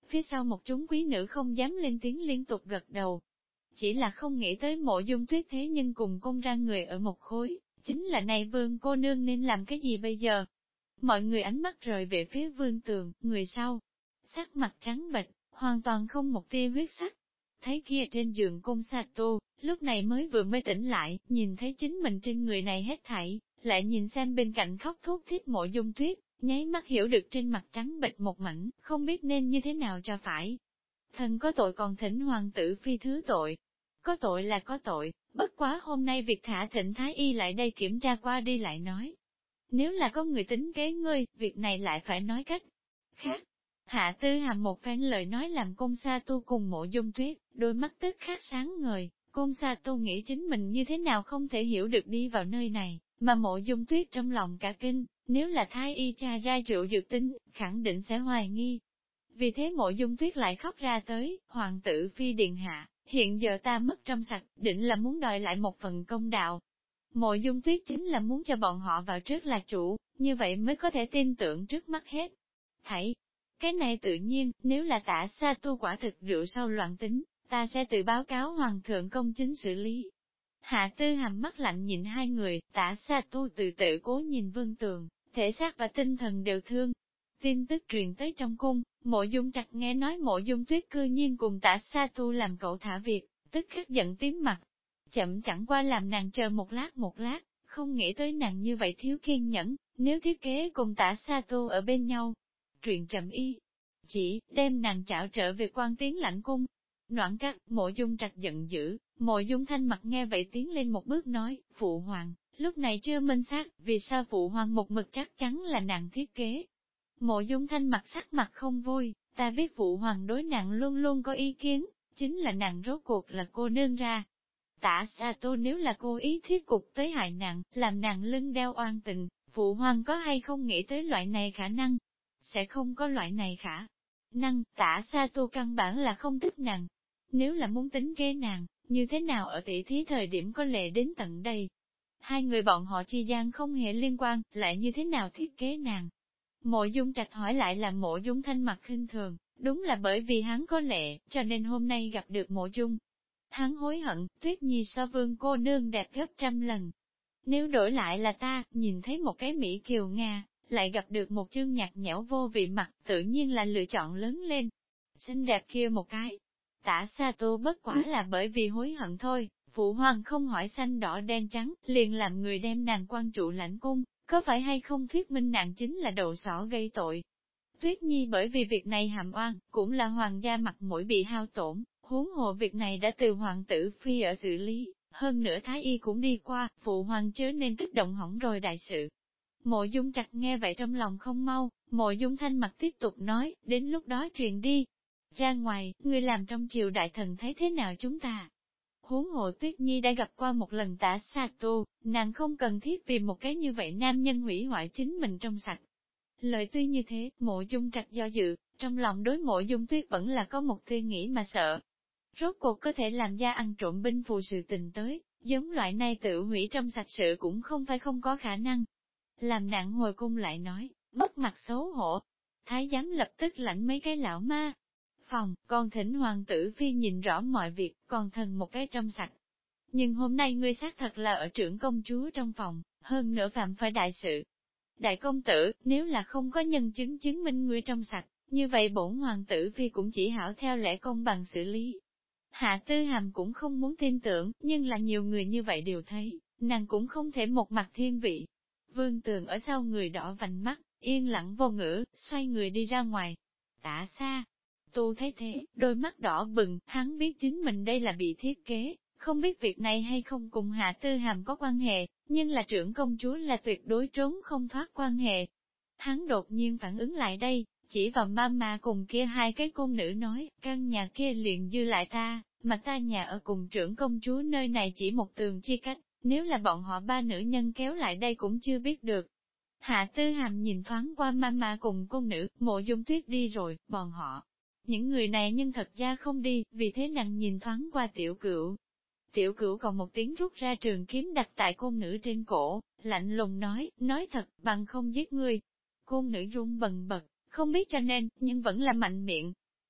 Phía sau một chúng quý nữ không dám lên tiếng liên tục gật đầu. Chỉ là không nghĩ tới Mộ Dung Tuyết thế nhưng cùng cung ra người ở một khối, chính là này Vương cô nương nên làm cái gì bây giờ? Mọi người ánh mắt rời về phía Vương Tường, người sau, sắc mặt trắng bệch, hoàn toàn không một tia huyết sắc. Thấy kia trên giường cung Sato, lúc này mới tỉnh lại, nhìn thấy chính mình trên người này hết thảy, lại nhìn xem bên cạnh khóc thút thít Mộ Dung Tuyết, nháy mắt hiểu được trên mặt trắng bệch một mảnh, không biết nên như thế nào cho phải. Thần có tội còn thỉnh hoàng tử phi thứ tội. Có tội là có tội, bất quá hôm nay việc thả thịnh Thái Y lại đây kiểm tra qua đi lại nói. Nếu là có người tính kế ngươi, việc này lại phải nói cách khác. Hạ Tư Hàm một phen lời nói làm Cung Sa Tu cùng Mộ Dung Tuyết, đôi mắt tức khắc sáng ngời, Cung Sa Tu nghĩ chính mình như thế nào không thể hiểu được đi vào nơi này, mà Mộ Dung Tuyết trong lòng cả kinh, nếu là Thái Y tra ra rượu dược tính, khẳng định sẽ hoài nghi. Vì thế Mộ Dung Tuyết lại khóc ra tới, hoàng tử phi điện hạ, hiện giờ ta mất trong sạch, định là muốn đòi lại một phần công đạo. Mộ Dung Tuyết chính là muốn cho bọn họ vào trước là chủ, như vậy mới có thể tin tưởng trước mắt hết. Thảy, cái này tự nhiên, nếu là Tả Sa Tu quả thực rượu sau loạn tính, ta sẽ tự báo cáo hoàng thượng công chính xử lý. Hạ Tư Hàm mắt lạnh nhìn hai người, Tả Sa Tu từ tự cố nhìn Vương Tường, thể xác và tinh thần đều thương. Tin tức truyền tới trong cung, Mộ Dung Trạch nghe nói Mộ Dung Tuyết cư nhiên cùng Tả Sa Tu làm cậu thả việc, tức khắc giận tím mặt. Chậm chẳng qua làm nàng chờ một lát, không nghĩ tới nàng như vậy thiếu kiên nhẫn, nếu thiết kế cùng Tả Sa Tu ở bên nhau. Truyện chậm y, chỉ đem nàng trảo trở về quan tiến lãnh cung. Noãn Các, Mộ Dung Trạch giận dữ, Mộ Dung Thanh mặt nghe vậy tiến lên một bước nói, Phụ Hoàng, lúc này chưa minh xác, vì sao Phụ Hoàng một mực chắc chắn là nàng thiết kế. Mộ Dung Thanh mặt sắc mặt không vui, ta biết Phụ Hoàng đối nàng luôn luôn có ý kiến, chính là nàng rốt cuộc là cô nương ra. Tả Sa Tu nếu là cô ý thiết cục tới hại nàng, làm nàng lưng đeo oan tình, Phụ Hoàng có hay không nghĩ tới loại này khả năng? Sẽ không có loại này khả năng, Tả Sa Tu căn bản là không thích nàng. Nếu là muốn tính kế nàng, như thế nào ở tỷ thí thời điểm có lệ đến tận đây? Hai người bọn họ chi gian không hề liên quan, lại như thế nào thiết kế nàng? Mộ Dung Trạch hỏi lại là Mộ Dung Thanh mặt khinh thường, đúng là bởi vì hắn có lệ, cho nên hôm nay gặp được Mộ Dung. Hắn hối hận, Tuyết Nhi so Vương cô nương đẹp gấp trăm lần. Nếu đổi lại là ta, nhìn thấy một cái Mỹ kiều Nga, lại gặp được một chương nhạt nhẽo vô vị mặt, tự nhiên là lựa chọn lớn lên. Xinh đẹp kia một cái. Tả Sa Tu bất quả là bởi vì hối hận thôi, Phụ Hoàng không hỏi xanh đỏ đen trắng, liền làm người đem nàng quan trụ lãnh cung, có phải hay không thuyết minh nàng chính là đầu sỏ gây tội. Tuyết Nhi bởi vì việc này hàm oan, cũng là hoàng gia mặt mũi bị hao tổn, huống hồ việc này đã từ hoàng tử phi ở xử lý, hơn nữa Thái Y cũng đi qua, Phụ Hoàng chớ nên kích động hỏng rồi đại sự. Mộ Dung Trạch nghe vậy trong lòng không mau, Mộ Dung Thanh mặt tiếp tục nói, đến lúc đó truyền đi. Ra ngoài, người làm trong triều đại thần thấy thế nào chúng ta? Huống hồ Tuyết Nhi đã gặp qua một lần Tả Sa Tu, nàng không cần thiết vì một cái như vậy nam nhân hủy hoại chính mình trong sạch. Lời tuy như thế, Mộ Dung Trạch do dự, trong lòng đối Mộ Dung Tuyết vẫn là có một tia nghĩ mà sợ. Rốt cuộc có thể làm ra ăn trộm binh phù sự tình tới, giống loại này tự hủy trong sạch sự cũng không phải không có khả năng. Làm nặng hồi cung lại nói, mất mặt xấu hổ. Thái giám lập tức lãnh mấy cái lão ma. Phòng, còn thỉnh hoàng tử phi nhìn rõ mọi việc, còn thần một cái trong sạch. Nhưng hôm nay ngươi xác thật là ở trưởng công chúa trong phòng, hơn nữa phạm phải đại sự. Đại công tử, nếu là không có nhân chứng chứng minh ngươi trong sạch, như vậy bổn hoàng tử phi cũng chỉ hảo theo lẽ công bằng xử lý. Hạ Tư Hàm cũng không muốn tin tưởng, nhưng là nhiều người như vậy đều thấy, nàng cũng không thể một mặt thiên vị. Vương Tường ở sau người đỏ vành mắt, yên lặng vô ngữ, xoay người đi ra ngoài. Tả xa, Tu thấy thế, đôi mắt đỏ bừng, hắn biết chính mình đây là bị thiết kế, không biết việc này hay không cùng Hạ Tư Hàm có quan hệ, nhưng là trưởng công chúa là tuyệt đối trốn không thoát quan hệ. Hắn đột nhiên phản ứng lại đây, chỉ vào mama cùng kia hai cái cung nữ nói, căn nhà kia liền dư lại ta, mà ta nhà ở cùng trưởng công chúa nơi này chỉ một tường chia cách, nếu là bọn họ ba nữ nhân kéo lại đây cũng chưa biết được. Hạ Tư Hàm nhìn thoáng qua mama cùng cung nữ, Mộ Dung Tuyết đi rồi, bọn họ. Những người này nhưng thật ra không đi, vì thế nàng nhìn thoáng qua tiểu cửu. Tiểu cửu còn một tiếng rút ra trường kiếm đặt tại cung nữ trên cổ, lạnh lùng nói thật, bằng không giết ngươi. Cung nữ run bần bật, không biết cho nên, nhưng vẫn là mạnh miệng.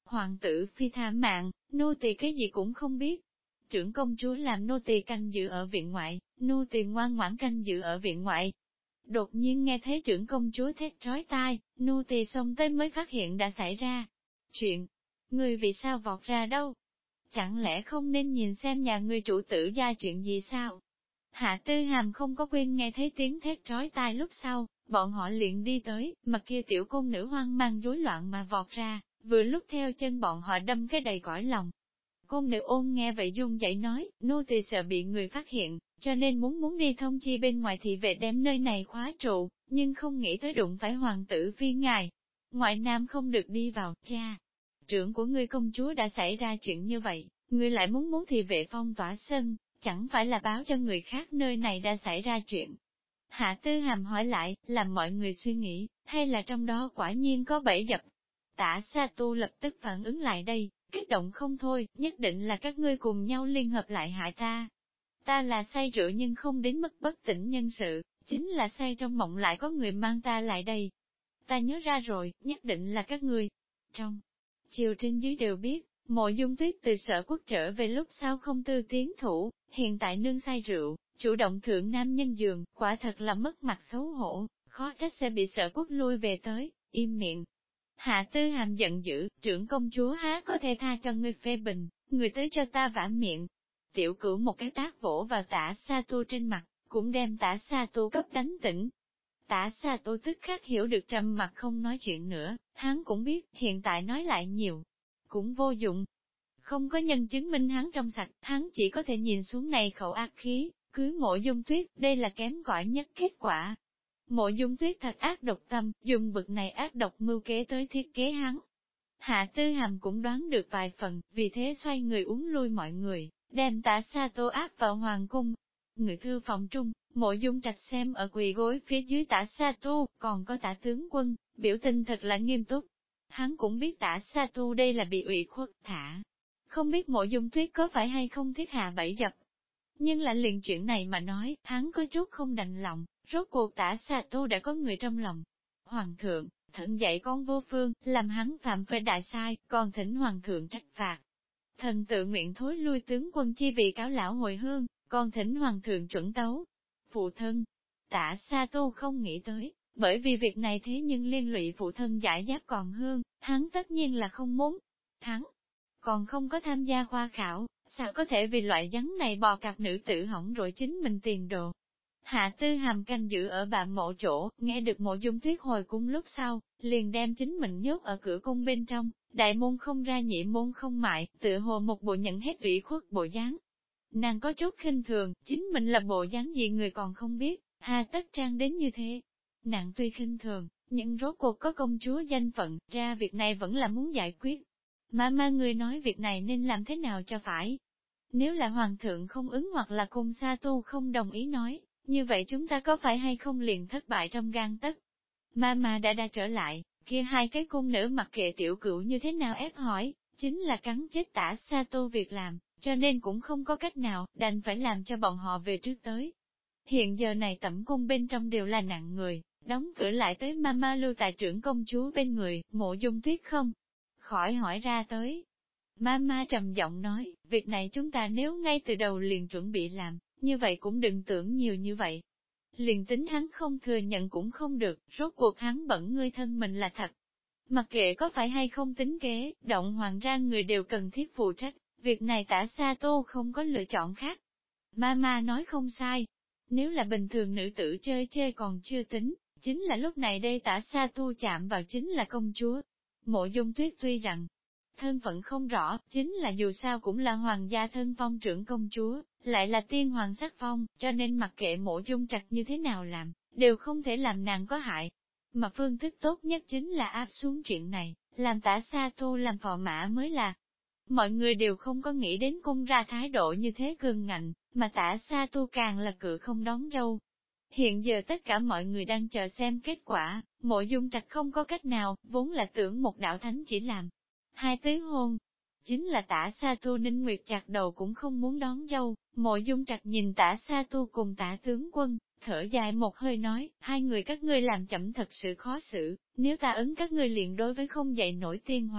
Hoàng tử phi tha mạng, nô tỳ cái gì cũng không biết. Trưởng công chúa làm nô tỳ canh giữ ở viện ngoại, nô tỳ ngoan ngoãn canh giữ ở viện ngoại. Đột nhiên nghe thấy trưởng công chúa thét trói tai, nô tỳ xông tới mới phát hiện đã xảy ra chuyện. Người vì sao vọt ra đâu? Chẳng lẽ không nên nhìn xem nhà người chủ tử ra chuyện gì sao? Hạ Tư Hàm không có quên nghe thấy tiếng thét trói tai lúc sau, bọn họ liền đi tới, mà kia tiểu cung nữ hoang mang rối loạn mà vọt ra, vừa lúc theo chân bọn họ đâm cái đầy cõi lòng. Cung nữ ôn nghe vậy run dậy nói, nô tỳ sợ bị người phát hiện, cho nên muốn đi thông chi bên ngoài thị vệ đem nơi này khóa trụ, nhưng không nghĩ tới đụng phải hoàng tử phi ngài. Ngoại nam không được đi vào, cha. Trưởng của ngươi công chúa đã xảy ra chuyện như vậy, ngươi lại muốn thị vệ phong tỏa sân, chẳng phải là báo cho người khác nơi này đã xảy ra chuyện. Hạ Tư Hàm hỏi lại, làm mọi người suy nghĩ, hay là trong đó quả nhiên có bẫy dập. Tả Sa Tu lập tức phản ứng lại đây, kích động không thôi, nhất định là các ngươi cùng nhau liên hợp lại hại ta. Ta là say rượu nhưng không đến mức bất tỉnh nhân sự, chính là say trong mộng lại có người mang ta lại đây. Ta nhớ ra rồi, nhất định là các ngươi. Trong triều trên dưới đều biết, Mộ Dung Tuyết từ Sở Quốc trở về lúc sau không tư tiến thủ, hiện tại nương say rượu, chủ động thượng nam nhân giường, quả thật là mất mặt xấu hổ, khó trách sẽ bị Sở Quốc lui về tới, im miệng. Hạ Tư Hàm giận dữ, trưởng công chúa há có thể tha cho ngươi phê bình, người tới cho ta vả miệng. Tiểu cửu một cái tác vỗ vào Tả Sa Tu trên mặt, cũng đem Tả Sa Tu cấp đánh tỉnh. Tả Sa Tu tức khắc hiểu được trầm mặt không nói chuyện nữa, hắn cũng biết hiện tại nói lại nhiều, cũng vô dụng. Không có nhân chứng minh hắn trong sạch, hắn chỉ có thể nhìn xuống này khẩu ác khí, cưới Mộ Dung Tuyết, đây là kém cỏi nhất kết quả. Mộ Dung Tuyết thật ác độc tâm, dùng bực này ác độc mưu kế tới thiết kế hắn. Hạ Tư Hàm cũng đoán được vài phần, vì thế xoay người uống lui mọi người, đem Tả Sa Tô áp vào hoàng cung. Người thư phòng trung, Mộ Dung Trạch xem ở quỳ gối phía dưới Tả Sa Tu, còn có Tả tướng quân, biểu tình thật là nghiêm túc. Hắn cũng biết Tả Sa Tu đây là bị ủy khuất thả. Không biết Mộ Dung Tuyết có phải hay không thiết hạ bẫy dập. Nhưng là liền chuyện này mà nói, hắn có chút không đành lòng, rốt cuộc Tả Sa Tu đã có người trong lòng. Hoàng thượng, thần dạy con vô phương, làm hắn phạm phải đại sai, còn thỉnh hoàng thượng trách phạt. Thần tự nguyện thối lui tướng quân chi vị cáo lão hồi hương, còn thỉnh hoàng thượng chuẩn tấu. Phụ thân, Tả Sa Tu không nghĩ tới, bởi vì việc này thế nhưng liên lụy phụ thân giải giáp còn hương, hắn tất nhiên là không muốn. Hắn còn không có tham gia khoa khảo, sao có thể vì loại rắn này bò cặp nữ tử hỏng rồi chính mình tiền đồ. Hạ Tư Hàm canh giữ ở bà mộ chỗ, nghe được Mộ Dung Tuyết hồi cung lúc sau, liền đem chính mình nhốt ở cửa cung bên trong, đại môn không ra nhị môn không mại, tựa hồ một bộ nhận hết ủy khuất bộ dáng. Nàng có chút khinh thường, chính mình là bộ dáng gì người còn không biết, hà tất trang đến như thế. Nàng tuy khinh thường, nhưng rốt cuộc có công chúa danh phận, ra việc này vẫn là muốn giải quyết. Mà người nói việc này nên làm thế nào cho phải? Nếu là hoàng thượng không ứng hoặc là cung Sa Tu không đồng ý nói, như vậy chúng ta có phải hay không liền thất bại trong gang tấc? Mà đã trở lại, kia hai cái cung nữ mặc kệ tiểu cửu như thế nào ép hỏi, chính là cắn chết Tả Sa Tu việc làm, cho nên cũng không có cách nào, đành phải làm cho bọn họ về trước tới. Hiện giờ này tẩm cung bên trong đều là nặng người, đóng cửa lại tới Mama lưu tại trưởng công chúa bên người, Mộ Dung Tuyết không khỏi hỏi ra tới. Mama trầm giọng nói, việc này chúng ta nếu ngay từ đầu liền chuẩn bị làm, như vậy cũng đừng tưởng nhiều như vậy. Liền tính hắn không thừa nhận cũng không được, rốt cuộc hắn bẩn ngươi thân mình là thật. Mặc kệ có phải hay không tính kế, động hoàng ra người đều cần thiết phụ trách, việc này Tả Sa Tô không có lựa chọn khác. Mama nói không sai. Nếu là bình thường nữ tử chơi còn chưa tính, chính là lúc này đây Tả Sa Tu chạm vào chính là công chúa. Mộ Dung Tuyết tuy rằng thân phận không rõ, chính là dù sao cũng là hoàng gia thân phong trưởng công chúa, lại là tiên hoàng sắc phong, cho nên mặc kệ Mộ Dung Trạch như thế nào làm, đều không thể làm nàng có hại. Mà phương thức tốt nhất chính là áp xuống chuyện này, làm Tả Sa Tu làm phò mã mới là. Mọi người đều không có nghĩ đến cung ra thái độ như thế cường ngạnh, mà Tả Sa Tu càng là cự không đón râu. Hiện giờ tất cả mọi người đang chờ xem kết quả, Mộ Dung Trạch không có cách nào, vốn là tưởng một đạo thánh chỉ làm hai tứ hôn. Chính là Tả Sa Tu Ninh Nguyệt chặt đầu cũng không muốn đón dâu, Mộ Dung Trạch nhìn Tả Sa Tu cùng Tả tướng quân, thở dài một hơi nói, hai người các ngươi làm chậm thật sự khó xử, nếu ta ứng các ngươi liền đối với không dậy nổi tiên hoàng,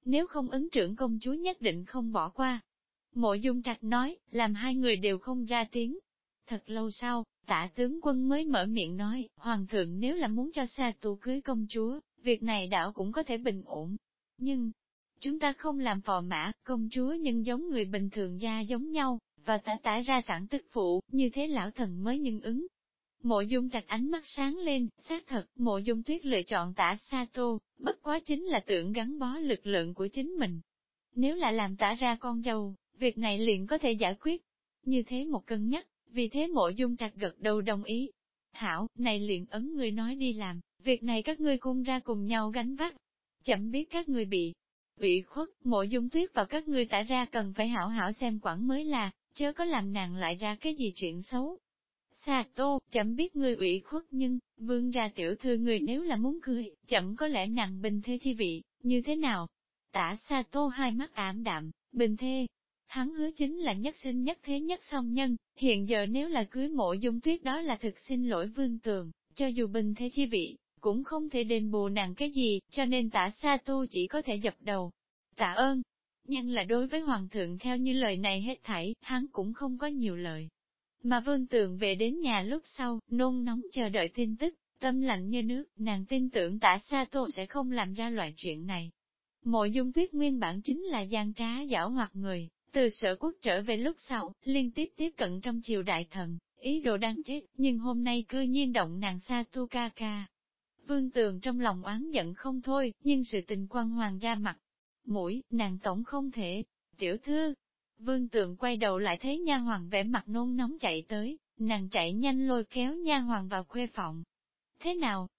nếu không ấn trưởng công chúa nhất định không bỏ qua. Mộ Dung Trạch nói, làm hai người đều không ra tiếng. Thật lâu sau, Tạ tướng quân mới mở miệng nói, Hoàng thượng nếu là muốn cho Sa Tu cưới công chúa, việc này đảo cũng có thể bình ổn. Nhưng, chúng ta không làm phò mã, công chúa nhưng giống người bình thường gia giống nhau, và tả ra sẵn tức phụ, như thế lão thần mới nhân ứng. Mộ Dung Trạch ánh mắt sáng lên, xác thật, Mộ Dung Tuyết lựa chọn tả Sa Tô, bất quá chính là tưởng gắn bó lực lượng của chính mình. Nếu là làm tả ra con dâu, việc này liền có thể giải quyết. Như thế một cân nhắc, vì thế Mộ Dung Trạch gật đầu đồng ý. Hảo, này liền ấn người nói đi làm, việc này các ngươi cung ra cùng nhau gánh vác. Chậm biết các ngươi bị ủy khuất, Mộ Dung Tuyết và các ngươi tả ra cần phải hảo hảo xem quản mới là, chớ có làm nàng lại ra cái gì chuyện xấu. Sa Tô, chậm biết ngươi ủy khuất nhưng, vương ra tiểu thư người nếu là muốn cười, chậm có lẽ nàng bình thê chi vị, như thế nào? Tả Sa Tô hai mắt ảm đạm, bình thê. Hắn hứa chính là nhất sinh nhất thế nhất song nhân, hiện giờ nếu là cưới Mộ Dung Tuyết đó là thực xin lỗi vương tường, cho dù bình thế chi vị, cũng không thể đền bù nàng cái gì, cho nên tả Sa Tô chỉ có thể dập đầu. Tạ ơn, nhưng là đối với hoàng thượng theo như lời này hết thảy, hắn cũng không có nhiều lời. Mà vương tường về đến nhà lúc sau, nôn nóng chờ đợi tin tức, tâm lạnh như nước, nàng tin tưởng tả Sa Tô sẽ không làm ra loại chuyện này. Mộ Dung Tuyết nguyên bản chính là gian trá giảo hoạt người, từ Sở Quốc trở về lúc sau, liên tiếp tiếp cận trong triều đại thần, ý đồ đáng chết, nhưng hôm nay cư nhiên động nàng Sa Tu ca ca. Vương Tường trong lòng oán giận không thôi, nhưng sự tình quan hoàng ra mặt. Mũi, nàng tổng không thể. Tiểu thư, Vương Tường quay đầu lại thấy nha hoàng vẻ mặt nôn nóng chạy tới, nàng chạy nhanh lôi kéo nha hoàng vào khuê phòng. Thế nào?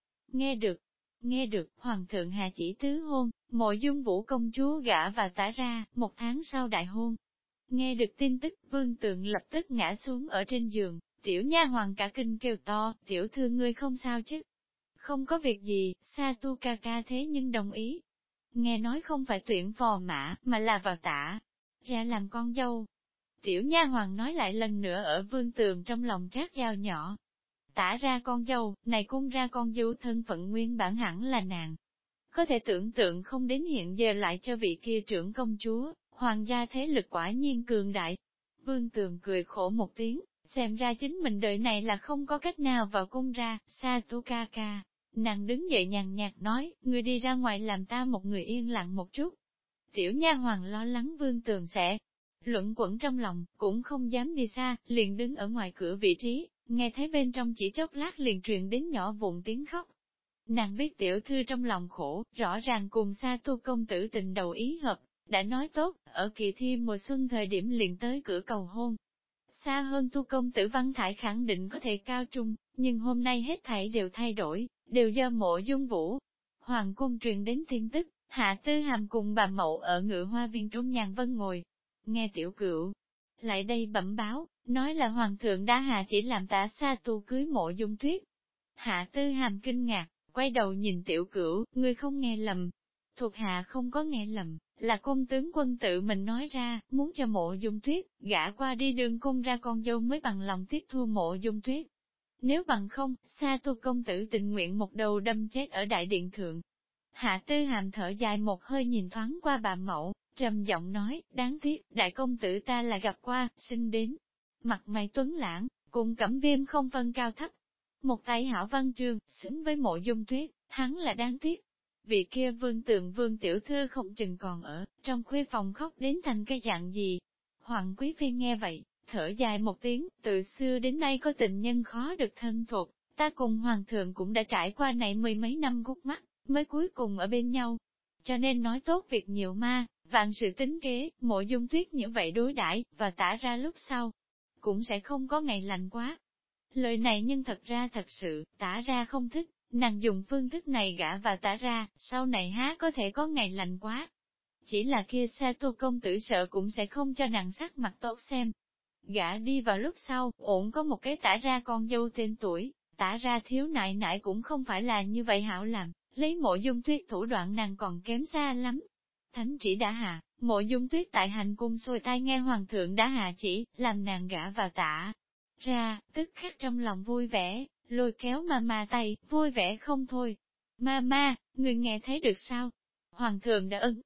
Nghe được, hoàng thượng hạ chỉ tứ hôn, Mộ Dung Vũ công chúa gả và tả ra, 1 tháng sau đại hôn. Nghe được tin tức, Vương Tường lập tức ngã xuống ở trên giường, tiểu nha hoàng cả kinh kêu to, tiểu thư ngươi không sao chứ? Không có việc gì, Sa Tu ca ca thế nhưng đồng ý. Nghe nói không phải tuyển phò mã, mà là vào tả ra làm con dâu. Tiểu nha hoàng nói lại lần nữa ở Vương Tường trong lòng trát dao nhỏ. Tả ra con dâu, này cung ra con dâu thân phận nguyên bản hẳn là nàng. Có thể tưởng tượng không đến hiện giờ lại cho vị kia trưởng công chúa, hoàng gia thế lực quả nhiên cường đại. Vương Tường cười khổ một tiếng, xem ra chính mình đời này là không có cách nào vào cung ra, Sa Tu ca ca. Nàng đứng dậy nhàn nhạt nói, ngươi đi ra ngoài làm ta một người yên lặng một chút. Tiểu nha hoàng lo lắng Vương Tường sẽ luẩn quẩn trong lòng, cũng không dám đi xa, liền đứng ở ngoài cửa vị trí, nghe thấy bên trong chỉ chốc lát liền truyền đến nhỏ vụn tiếng khóc. Nàng biết tiểu thư trong lòng khổ, rõ ràng cùng Sa Tu công tử tình đầu ý hợp, đã nói tốt, ở kỳ thi mùa xuân thời điểm liền tới cửa cầu hôn. Xa hơn Tu công tử Văn Thải khẳng định có thể cao trung, nhưng hôm nay hết thảy đều thay đổi, đều do Mộ Dung Vũ. Hoàng cung truyền đến tin tức, Hạ Tư Hàm cùng bà Mậu ở Ngự Hoa Viên Trung Nhàn Vân ngồi. Nghe tiểu cửu lại đây bẩm báo, nói là Hoàng thượng đã hạ chỉ làm tả Sa Tu cưới Mộ Dung Tuyết. Hạ Tư Hàm kinh ngạc, quay đầu nhìn tiểu cửu, ngươi không nghe lầm. Thuộc hạ không có nghe lầm, là cung tướng quân tự mình nói ra, muốn cho Mộ Dung Tuyết, gả qua đi đường cung ra con dâu mới bằng lòng tiếp thu Mộ Dung Tuyết. Nếu bằng không, Sa Tu công tử tình nguyện một đầu đâm chết ở đại điện thượng. Hạ Tư Hàm thở dài một hơi nhìn thoáng qua bà Mậu, trầm giọng nói, đáng tiếc, đại công tử ta là gặp qua, sinh đến. Mặt mày tuấn lãng, cùng Cẩm Viêm không phân cao thấp. Một tay hảo văn chương, xứng với Mộ Dung Tuyết, hắn là đáng tiếc. Vị kia Vương Tường Vương tiểu thư không chừng còn ở, trong khuê phòng khóc đến thành cái dạng gì. Hoàng Quý Phi nghe vậy, thở dài một tiếng, từ xưa đến nay có tình nhân khó được thân thuộc, ta cùng Hoàng thượng cũng đã trải qua này 10 mấy năm gút mắt, mới cuối cùng ở bên nhau. Cho nên nói tốt việc nhiều ma, vạn sự tính kế, Mộ Dung Tuyết như vậy đối đãi và tả ra lúc sau, cũng sẽ không có ngày lành quá. Lời này nhưng thật ra thật sự, tả ra không thích, nàng dùng phương thức này gả và tả ra, sau này há có thể có ngày lành quá. Chỉ là kia Sa Tu công tử sợ cũng sẽ không cho nàng sắc mặt tốt xem. Gả đi vào lúc sau, ổn có một cái tả ra con dâu tên tuổi, tả ra thiếu nại nại cũng không phải là như vậy hảo làm, lấy Mộ Dung Tuyết thủ đoạn nàng còn kém xa lắm. Thánh chỉ đã hạ, Mộ Dung Tuyết tại hành cung xuôi tai nghe hoàng thượng đã hạ chỉ, làm nàng gả vào tả ra, tức khắc trong lòng vui vẻ, lôi kéo ma tay, vui vẻ không thôi. Ma, người nghe thấy được sao? Hoàng thượng đã ưng.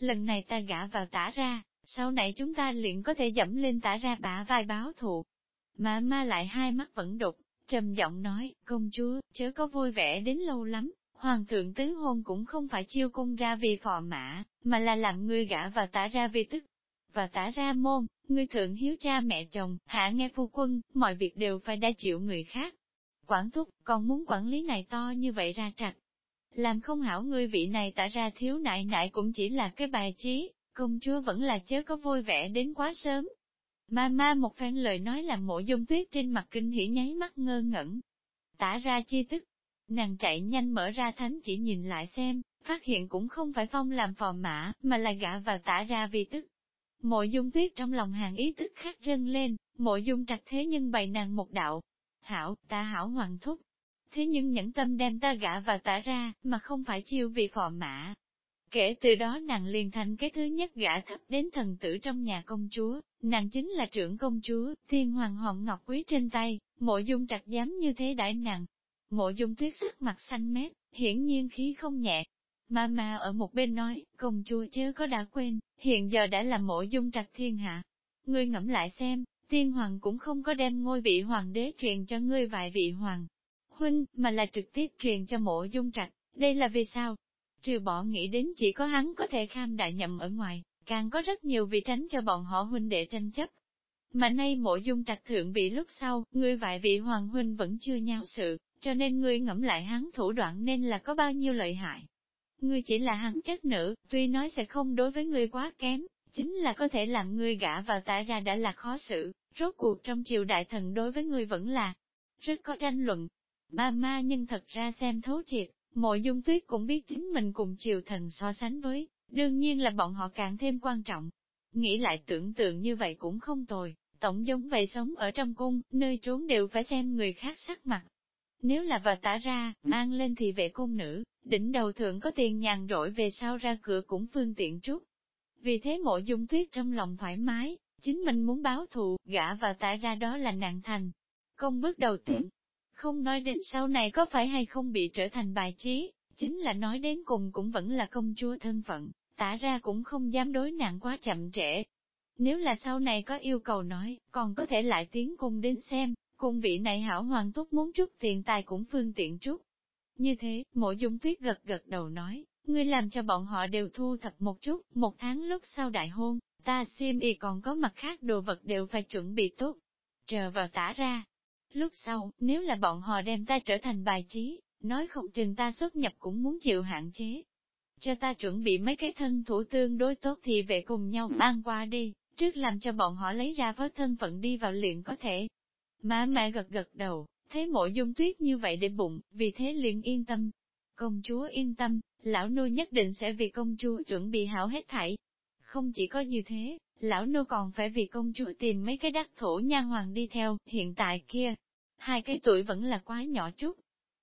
lần này ta gả vào Tả ra, sau này chúng ta liền có thể dẫm lên Tả ra bả vai báo thù. Ma lại hai mắt vẫn đục, trầm giọng nói, công chúa, chớ có vui vẻ đến lâu lắm, hoàng thượng tứ hôn cũng không phải chiêu cung ra vì phò mã, mà là làm ngươi gả vào Tả ra vì tức. Và Tả ra môn, ngươi thượng hiếu cha mẹ chồng, hạ nghe phu quân, mọi việc đều phải đã chịu người khác. Quản thúc, còn muốn quản lý này to như vậy ra trạch. Làm không hảo ngươi vị này Tả ra thiếu nại nại cũng chỉ là cái bài trí, công chúa vẫn là chớ có vui vẻ đến quá sớm. Ma một phen lời nói làm Mộ Dung Tuyết trên mặt kinh hỉ nháy mắt ngơ ngẩn. Tả ra chi tức, nàng chạy nhanh mở ra thánh chỉ nhìn lại xem, phát hiện cũng không phải phong làm phò mã, mà là gả vào Tả ra vì tức. Mộ Dung Tuyết trong lòng hàng ý tức khắc rân lên, Mộ Dung Trạch thế nhưng bày nàng một đạo. Hảo, ta hảo hoàng thúc. Thế nhưng nhẫn tâm đem ta gả vào Tả ra, mà không phải chiêu vì phò mã. Kể từ đó nàng liền thành cái thứ nhất gả thấp đến thần tử trong nhà công chúa, nàng chính là trưởng công chúa, thiên hoàng hồng ngọc quý trên tay, Mộ Dung Trạch dám như thế đãi nàng. Mộ Dung Tuyết sắc mặt xanh mét, hiển nhiên khí không nhẹ. Ma ở một bên nói, công chúa chớ có đã quên, hiện giờ đã là Mộ Dung Trạch thiên hạ. Ngươi ngẫm lại xem, tiên hoàng cũng không có đem ngôi vị hoàng đế truyền cho ngươi vài vị hoàng huynh, mà là trực tiếp truyền cho Mộ Dung Trạch, đây là vì sao? Trừ bỏ nghĩ đến chỉ có hắn có thể kham đại nhậm ở ngoài, càng có rất nhiều vì tránh cho bọn họ huynh đệ tranh chấp. Mà nay Mộ Dung Trạch thượng vị lúc sau, ngươi vài vị hoàng huynh vẫn chưa nhau sự, cho nên ngươi ngẫm lại hắn thủ đoạn nên là có bao nhiêu lợi hại. Ngươi chỉ là hắn chất nữ, tuy nói sẽ không đối với ngươi quá kém, chính là có thể làm ngươi gả vào Tả ra đã là khó xử, rốt cuộc trong triều đại thần đối với ngươi vẫn là rất có tranh luận. Ma nhưng thật ra xem thấu triệt, Mộ Dung Tuyết cũng biết chính mình cùng triều thần so sánh với, đương nhiên là bọn họ càng thêm quan trọng. Nghĩ lại tưởng tượng như vậy cũng không tồi, tổng giống vậy sống ở trong cung, nơi trốn đều phải xem người khác sắc mặt. Nếu là vào Tả ra, mang lên thì vệ cung nữ, đỉnh đầu thượng có tiền nhàn rỗi về sau ra cửa cũng phương tiện chút. Vì thế Mộ Dung Tuyết trong lòng thoải mái, chính mình muốn báo thù, gả vào Tả ra đó là nạn thành. Công bước đầu tiên, không nói đến sau này có phải hay không bị trở thành bài trí, chính là nói đến cùng cũng vẫn là công chúa thân phận, Tả ra cũng không dám đối nàng quá chậm trễ. Nếu là sau này có yêu cầu nói, còn có thể lại tiến cung đến xem, cung vị này hảo hoàng thúc muốn chút tiền tài cũng phương tiện chút. Như thế, Mộ Dung Tuyết gật gật đầu nói, ngươi làm cho bọn họ đều thu thập một chút, một tháng lúc sau đại hôn, ta xiêm y còn có mặt khác đồ vật đều phải chuẩn bị tốt. Chờ vào Tả ra. Lúc sau, nếu là bọn họ đem ta trở thành bài trí, nói không chừng ta xuất nhập cũng muốn chịu hạn chế. Cho ta chuẩn bị mấy cái thân thủ tương đối tốt thì về cùng nhau mang qua đi, trước làm cho bọn họ lấy ra với thân phận đi vào liền có thể. Mẹ gật gật đầu, thấy Mộ Dung Tuyết như vậy để bụng, vì thế liền yên tâm. Công chúa yên tâm, lão nô nhất định sẽ vì công chúa chuẩn bị hảo hết thảy. Không chỉ có như thế, lão nô còn phải vì công chúa tìm mấy cái đắc thổ nha hoàng đi theo, hiện tại kia. 2 cái tuổi vẫn là quá nhỏ chút.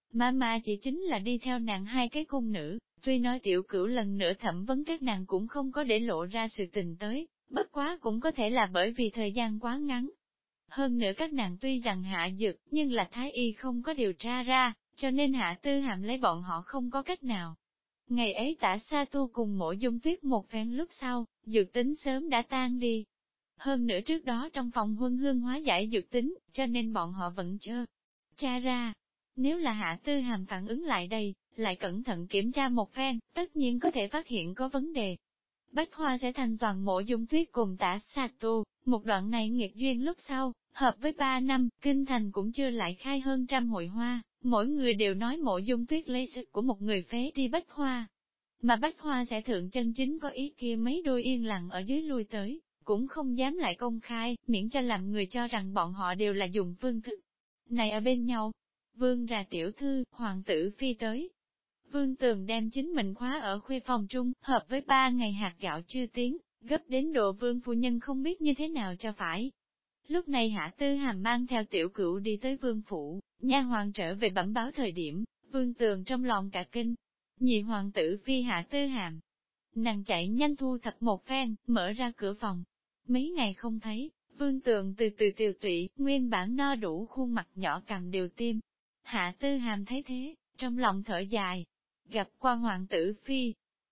Mà chỉ chính là đi theo nàng 2 cái cung nữ, tuy nói tiểu cửu lần nữa thẩm vấn các nàng cũng không có để lộ ra sự tình tới, bất quá cũng có thể là bởi vì thời gian quá ngắn. Hơn nữa các nàng tuy rằng hạ dược, nhưng là thái y không có điều tra ra, cho nên Hạ Tư Hàm lấy bọn họ không có cách nào. Ngày ấy Tả Sa Tu cùng Mộ Dung Tuyết một phen lúc sau, dược tính sớm đã tan đi. Hơn nữa trước đó trong phòng huân hương hóa giải dược tính, cho nên bọn họ vẫn chưa tra ra. Nếu là Hạ Tư Hàm phản ứng lại đây, lại cẩn thận kiểm tra một phen, tất nhiên có thể phát hiện có vấn đề. Bách Hoa sẽ thành toàn Mộ Dung Tuyết cùng Tả Sa Tu, một đoạn này nghiệt duyên lúc sau, hợp với 3 năm, kinh thành cũng chưa lại khai hơn trăm hội hoa, mỗi người đều nói Mộ Dung Tuyết lấy sức của một người phế đi Bách Hoa. Mà Bách Hoa sẽ thượng chân chính có ý kia mấy đôi yên lặng ở dưới lui tới, cũng không dám lại công khai, miễn cho làm người cho rằng bọn họ đều là dùng phương thức này ở bên nhau. Vương ra tiểu thư, hoàng tử phi tới. Vương Tường đem chính mình khóa ở khuê phòng trung, hợp với 3 ngày hạt gạo chưa tiến, gấp đến độ vương phu nhân không biết như thế nào cho phải. Lúc này Hạ Tư Hàm mang theo tiểu cửu đi tới vương phủ, nha hoàng trở về bẩm báo thời điểm, Vương Tường trong lòng cả kinh. Nhị hoàng tử phi Hạ Tư Hàm. Nàng chạy nhanh thu thập một phen, mở ra cửa phòng. Mấy ngày không thấy, Vương Tường từ từ tiều tụy, nguyên bản no đủ khuôn mặt nhỏ cằm đều tim. Hạ Tư Hàm thấy thế, trong lòng thở dài. Gặp qua hoàng tử phi,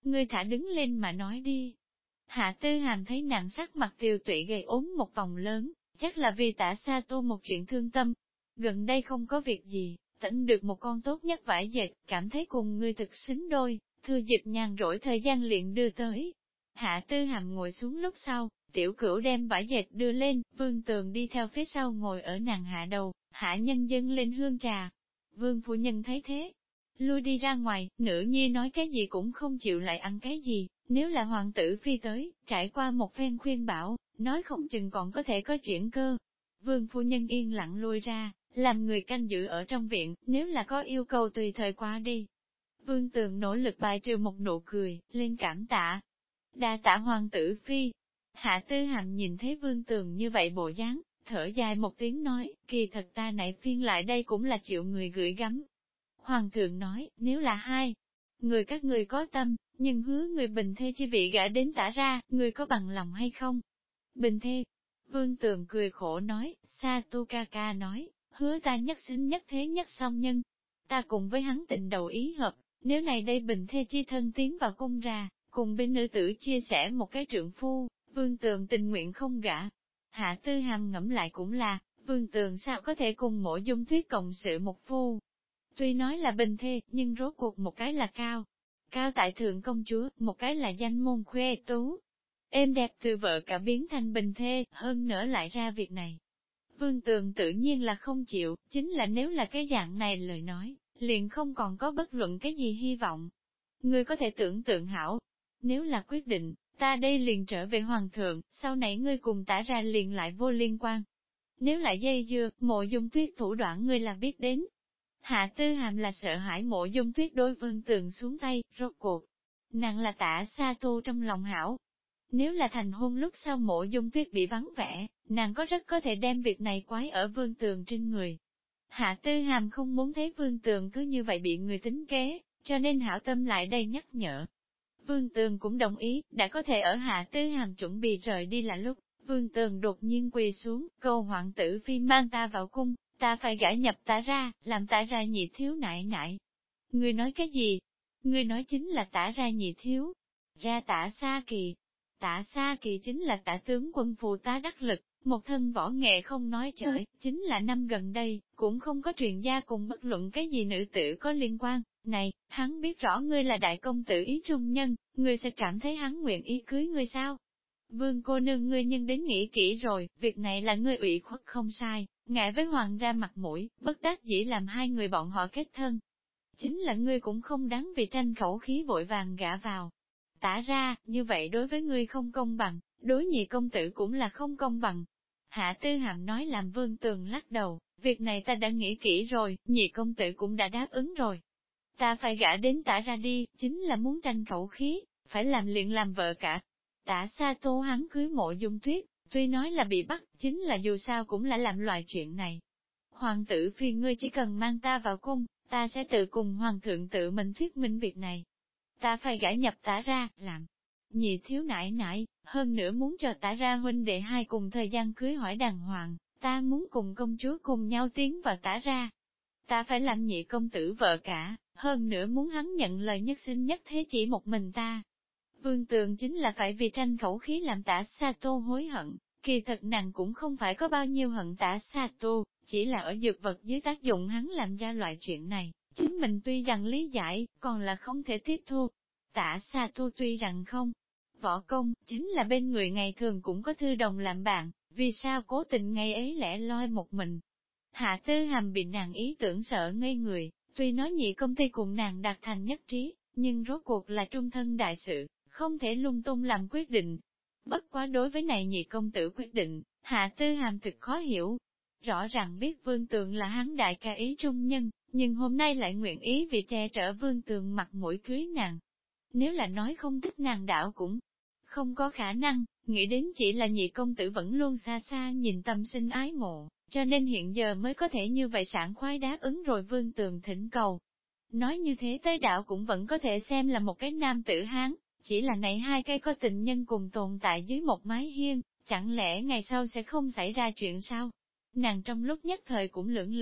ngươi thả đứng lên mà nói đi. Hạ Tư Hàm thấy nàng sắc mặt tiều tụy gầy ốm một vòng lớn, chắc là vì Tả Sa Tô một chuyện thương tâm. Gần đây không có việc gì, tận được một con tốt nhất vải dệt, cảm thấy cùng ngươi thực xứng đôi, thừa dịp nhàn rỗi thời gian liền đưa tới. Hạ Tư Hàm ngồi xuống lúc sau, Tiểu Cửu đem vải dệt đưa lên, Vương Tường đi theo phía sau ngồi ở nàng hạ đầu, hạ nhân dâng lên hương trà. Vương phu nhân thấy thế, lui đi ra ngoài, nữ nhi nói cái gì cũng không chịu lại ăn cái gì, nếu là hoàng tử phi tới, trải qua một phen khuyên bảo, nói không chừng còn có thể có chuyển cơ. Vương phu nhân yên lặng lui ra, làm người canh giữ ở trong viện, nếu là có yêu cầu tùy thời qua đi. Vương Tường nỗ lực bài trừ một nụ cười, lên cảm tạ. Đa tạ hoàng tử phi. Hạ Tư Hàm nhìn thấy Vương Tường như vậy bộ dáng, thở dài một tiếng nói, kỳ thật ta nãy phiên lại đây cũng là chịu người gửi gắm. Hoàng thượng nói, nếu là hai người các người có tâm, nhưng hứa người bình thê chi vị gã đến Tả ra, người có bằng lòng hay không? Bình thê. Vương Tường cười khổ nói, Sa Tu ca ca nói, hứa ta nhất sinh nhất thế nhất song nhân. Ta cùng với hắn tình đầu ý hợp, nếu này đây bình thê chi thân tiến vào cung ra, cùng bên nữ tử chia sẻ một cái trượng phu, Vương Tường tình nguyện không gả. Hạ Tư Hàm ngẫm lại cũng là, Vương Tường sao có thể cùng Mộ Dung Tuyết cộng sự một phu. Tuy nói là bình thê, nhưng rốt cuộc một cái là cao tại thượng công chúa, một cái là danh môn khuê tú. Êm đẹp từ vợ cả biến thành bình thê, hơn nữa lại ra việc này. Vương Tường tự nhiên là không chịu, chính là nếu là cái dạng này lời nói, liền không còn có bất luận cái gì hy vọng. Ngươi có thể tưởng tượng hảo, nếu là quyết định, ta đây liền trở về hoàng thượng, sau này ngươi cùng Tả ra liền lại vô liên quan. Nếu lại dây dưa, Mộ Dung Tuyết thủ đoạn ngươi là biết đến. Hạ Tư Hàm là sợ hãi Mộ Dung Tuyết đối Vương Tường xuống tay, rốt cuộc. Nàng là Tả Sa Tô trong lòng hảo. Nếu là thành hôn lúc sau Mộ Dung Tuyết bị vắng vẻ, nàng rất có thể đem việc này quái ở Vương Tường trên người. Hạ Tư Hàm không muốn thấy Vương Tường cứ như vậy bị người tính kế, cho nên hảo tâm lại đây nhắc nhở. Vương Tường cũng đồng ý, đã có thể ở Hạ Tư Hàm chuẩn bị rời đi là lúc, Vương Tường đột nhiên quỳ xuống, cầu hoàng tử phi mang ta vào cung, ta phải gả nhập Tả ra, làm Tả ra nhị thiếu nại nại. Ngươi nói cái gì? Ngươi nói chính là Tả ra nhị thiếu. Ra Tả Sa Kỳ. Tả Sa Kỳ chính là Tả tướng quân phụ tá đắc lực, một thân võ nghệ không nói chơi, chính là năm gần đây, cũng không có truyền gia cùng bất luận cái gì nữ tử có liên quan. Này, hắn biết rõ ngươi là đại công tử ý trung nhân, ngươi sẽ cảm thấy hắn nguyện ý cưới ngươi sao? Vương cô nương ngươi nhân đến nghĩ kỹ rồi, việc này là ngươi ủy khuất không sai, ngại với hoàng ra mặt mũi, bất đắc dĩ làm hai người bọn họ kết thân. Chính là ngươi cũng không đáng vì tranh khẩu khí vội vàng gả vào. Tả ra, như vậy đối với ngươi không công bằng, đối nhị công tử cũng là không công bằng. Hạ Tư Hàm nói làm Vương Tường lắc đầu, việc này ta đã nghĩ kỹ rồi, nhị công tử cũng đã đáp ứng rồi. Ta phải gả đến Tả ra đi, chính là muốn tranh khẩu khí, phải làm liền làm vợ cả. Tả Sa Tô hắn cưới Mộ Dung Tuyết, tuy nói là bị bắt, chính là dù sao cũng là làm loại chuyện này. Hoàng tử phi ngươi chỉ cần mang ta vào cung, ta sẽ tự cùng hoàng thượng tự mình thuyết minh việc này. Ta phải gả nhập Tả ra, làm nhị thiếu nãi nãi, hơn nữa muốn cho Tả ra huynh đệ hai cùng thời gian cưới hỏi đàng hoàng, ta muốn cùng công chúa cùng nhau tiến vào Tả ra. Ta phải làm nhị công tử vợ cả, hơn nữa muốn hắn nhận lời nhất sinh nhất thế chỉ một mình ta. Vương Tường chính là phải vì tranh khẩu khí làm Tả Sa Tô hối hận, kỳ thật nàng cũng không phải có bao nhiêu hận Tả Sa Tô, chỉ là ở dược vật dưới tác dụng hắn làm ra loại chuyện này, chính mình tuy rằng lý giải, còn là không thể tiếp thu. Tả Sa Tô tuy rằng không võ công, chính là bên người ngày thường cũng có thư đồng làm bạn, vì sao cố tình ngày ấy lẻ loi một mình. Hạ Tư Hàm bị nàng ý tưởng sợ ngây người, tuy nói nhị công ty cùng nàng đạt thành nhất trí, nhưng rốt cuộc là trung thân đại sự, không thể lung tung làm quyết định. Bất quá đối với này nhị công tử quyết định, Hạ Tư Hàm thực khó hiểu. Rõ ràng biết Vương Tường là hắn đại ca ý trung nhân, nhưng hôm nay lại nguyện ý vì che chở Vương Tường mặt mũi cưới nàng. Nếu là nói không thích nàng đảo cũng không có khả năng, nghĩ đến chỉ là nhị công tử vẫn luôn xa xa nhìn tâm sinh ái mộ, cho nên hiện giờ mới có thể như vậy sảng khoái đáp ứng rồi Vương Tường thỉnh cầu. Nói như thế tới đạo cũng vẫn có thể xem là một cái nam tử Hán, chỉ là này hai cái có tình nhân cùng tồn tại dưới một mái hiên, chẳng lẽ ngày sau sẽ không xảy ra chuyện sao? Nàng trong lúc nhất thời cũng lưỡng lự,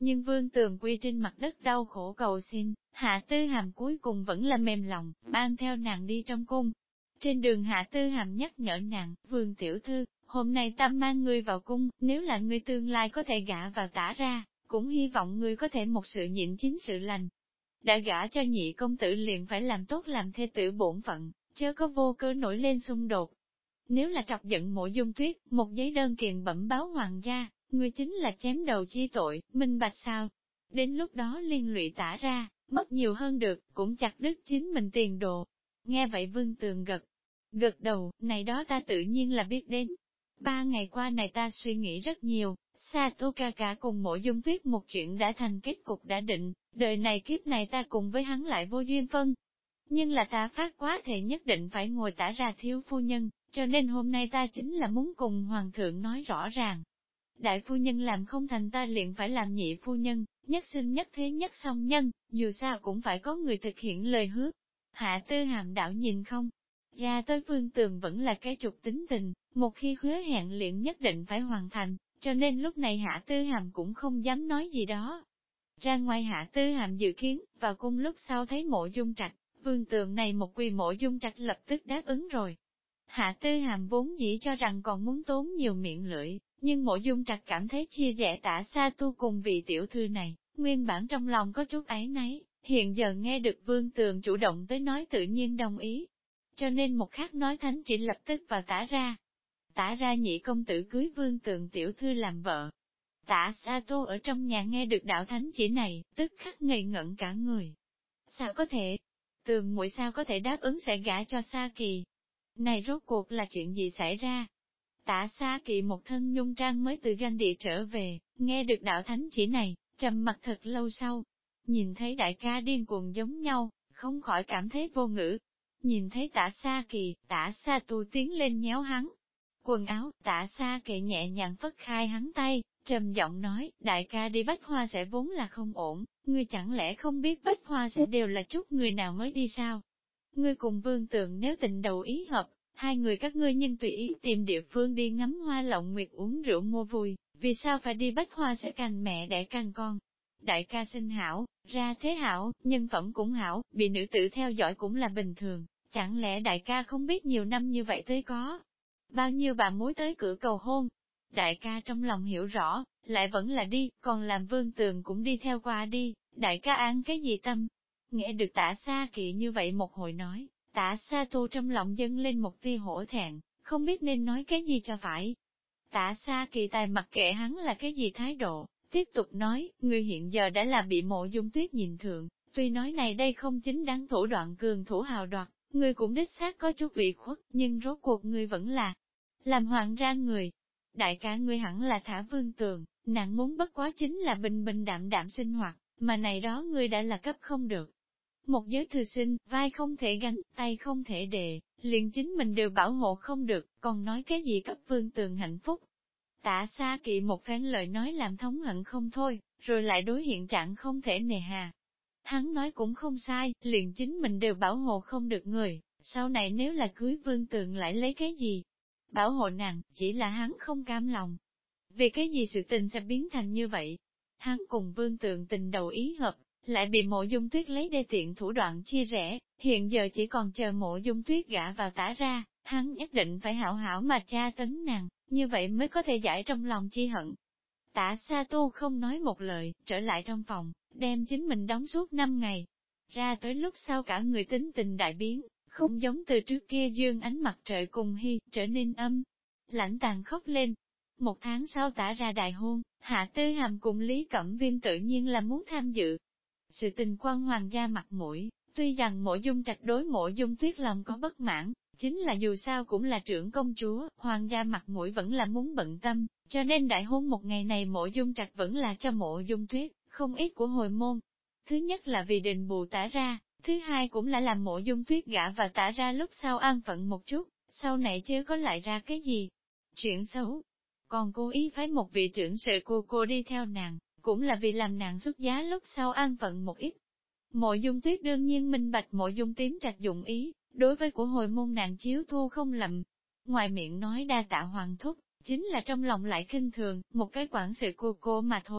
Nhưng Vương Tường quy trên mặt đất đau khổ cầu xin, Hạ Tư Hàm cuối cùng vẫn là mềm lòng, ban theo nàng đi trong cung. Trên đường Hạ Tư Hàm nhắc nhở nàng, Vương tiểu thư, hôm nay ta mang ngươi vào cung, nếu là ngươi tương lai có thể gả vào Tả ra, cũng hy vọng ngươi có thể một sự nhịn chính sự lành. Đã gả cho nhị công tử liền phải làm tốt làm thê tử bổn phận, chớ có vô cớ nổi lên xung đột. Nếu là trọc giận Mộ Dung Tuyết, một giấy đơn kiện bẩm báo hoàng gia, ngươi chính là chém đầu chi tội, minh bạch sao? Đến lúc đó liên lụy Tả ra, mất nhiều hơn được, cũng chặt đứt chính mình tiền đồ. Nghe vậy Vương Tường gật đầu, này đó ta tự nhiên là biết đến. 3 ngày qua này ta suy nghĩ rất nhiều, Sato ca ca cùng Mộ Dung Tuyết một chuyện đã thành kết cục đã định, đời này kiếp này ta cùng với hắn lại vô duyên phân. Nhưng là ta phát quá thể nhất định phải ngồi Tả ra thiếu phu nhân, cho nên hôm nay ta chính là muốn cùng hoàng thượng nói rõ ràng. Đại phu nhân làm không thành ta liền phải làm nhị phu nhân, nhất sinh nhất thế nhất song nhân, dù sao cũng phải có người thực hiện lời hứa. Hạ Tư Hàm đảo nhìn không ra tới Vương Tường vẫn là cái trục tính tình, một khi hứa hẹn liền nhất định phải hoàn thành, cho nên lúc này Hạ Tư Hàm cũng không dám nói gì đó. Ra ngoài Hạ Tư Hàm dự kiến, vào cung lúc sau thấy Mộ Dung Trạch, Vương Tường này một quỳ Mộ Dung Trạch lập tức đáp ứng rồi. Hạ Tư Hàm vốn dĩ cho rằng còn muốn tốn nhiều miệng lưỡi, nhưng Mộ Dung Trạch cảm thấy chia rẽ Tả Sa Tu cùng vị tiểu thư này, nguyên bản trong lòng có chút áy náy, hiện giờ nghe được Vương Tường chủ động tới nói tự nhiên đồng ý. Cho nên một khắc nói thánh chỉ lập tức vào Tả ra. Tả ra nhị công tử cưới Vương Tường tiểu thư làm vợ. Tả Sa Tu ở trong nhà nghe được đạo thánh chỉ này, tức khắc ngây ngẩn cả người. Sao có thể? Tường muội sao có thể đáp ứng sẽ gả cho Sa Kỳ? Này rốt cuộc là chuyện gì xảy ra? Tả Sa Kỳ một thân nhung trang mới từ doanh địa trở về, nghe được đạo thánh chỉ này, trầm mặt thật lâu sau. Nhìn thấy đại ca điên cuồng giống nhau, không khỏi cảm thấy vô ngữ. Nhìn thấy Tả Sa Kỳ, Tả Sa Tu tiến lên nhéo hắn. Quần áo, Tả Sa Kỳ nhẹ nhàng phất khai hắn tay, trầm giọng nói, đại ca đi Bách Hoa sẽ vốn là không ổn, ngươi chẳng lẽ không biết Bách Hoa sẽ đều là chút người nào mới đi sao? Ngươi cùng Vương Tường nếu tình đầu ý hợp, hai người các ngươi nhưng tùy ý tìm địa phương đi ngắm hoa lộng nguyệt uống rượu mua vui, vì sao phải đi Bách Hoa sẽ cành mẹ đẻ cành con? Đại ca sinh hảo, ra thế hảo, nhân phẩm cũng hảo, bị nữ tử theo dõi cũng là bình thường, chẳng lẽ đại ca không biết nhiều năm như vậy tới có bao nhiêu bà mối tới cửa cầu hôn? Đại ca trong lòng hiểu rõ, lại vẫn là đi, còn làm Vương Tường cũng đi theo qua đi, đại ca an cái gì tâm? Nghe được Tả Sa Kỳ như vậy một hồi nói, Tả Sa Tu trong lòng dâng lên một tia hổ thẹn, không biết nên nói cái gì cho phải. Tả Sa Kỳ tài mặc kệ hắn là cái gì thái độ, tiếp tục nói, người hiện giờ đã là bị Mộ Dung Tuyết nhìn thượng, tuy nói này đây không chính đáng thủ đoạn cường thủ hào đoạt, người cũng đích xác có chút ủy khuất, nhưng rốt cuộc người vẫn là làm hoàng ra người. Đại ca ngươi hẳn là thả Vương Tường, nàng muốn bất quá chính là bình bình đạm đạm sinh hoạt, mà này đó ngươi đã là cấp không được. Một giới thư sinh, vai không thể gánh, tay không thể đề, liền chính mình đều bảo hộ không được, còn nói cái gì cấp Vương Tường hạnh phúc. Tả Sa Kỳ một phen lời nói làm thống hận không thôi, rồi lại đối hiện trạng không thể nề hà. Hắn nói cũng không sai, liền chính mình đều bảo hộ không được người, sau này nếu là cưới Vương Tường lại lấy cái gì? Bảo hộ nàng, chỉ là hắn không cam lòng. Vì cái gì sự tình sẽ biến thành như vậy? Hắn cùng Vương Tường tình đầu ý hợp, lại bị Mộ Dung Tuyết lấy đê tiện thủ đoạn chia rẽ, hiện giờ chỉ còn chờ Mộ Dung Tuyết gả vào Tả ra, hắn nhất định phải hảo hảo mà tra tấn nàng, như vậy mới có thể giải trong lòng chi hận. Tả Sa Tu không nói một lời, trở lại trong phòng, đem chính mình đóng suốt 5 ngày. Ra tới lúc sau cả người tính tình đại biến, không giống từ trước kia dương ánh mặt trời cùng hy, trở nên âm, lãnh tàn khóc lên. 1 tháng sau Tả ra đại hôn, Hạ Tư Hàm cùng Lý Cẩm Viên tự nhiên là muốn tham dự. Sự tình quan hoàng gia mặt mũi, tuy rằng Mộ Dung Trạch đối Mộ Dung Tuyết lòng có bất mãn, chính là dù sao cũng là trưởng công chúa, hoàng gia mặt mũi vẫn là muốn bận tâm, cho nên đại hôn một ngày này Mộ Dung Trạch vẫn là cho Mộ Dung Tuyết, không ít của hồi môn. Thứ nhất là vì đền bù Tả ra, thứ hai cũng là làm Mộ Dung Tuyết gả và Tả ra lúc sau an phận một chút, sau này chưa có lại ra cái gì chuyện xấu. Còn cố ý phái một vị trưởng sự cô đi theo nàng, cũng là vì làm nàng xuất giá lúc sau an phận một ít. Mộ Dung Tuyết đương nhiên minh bạch Mộ Dung Tím Trạch dụng ý, đối với của hồi môn nàng chiếu thu không lầm. Ngoài miệng nói đa tạ hoàng thúc, chính là trong lòng lại khinh thường, một cái quản sự cô mà thôi,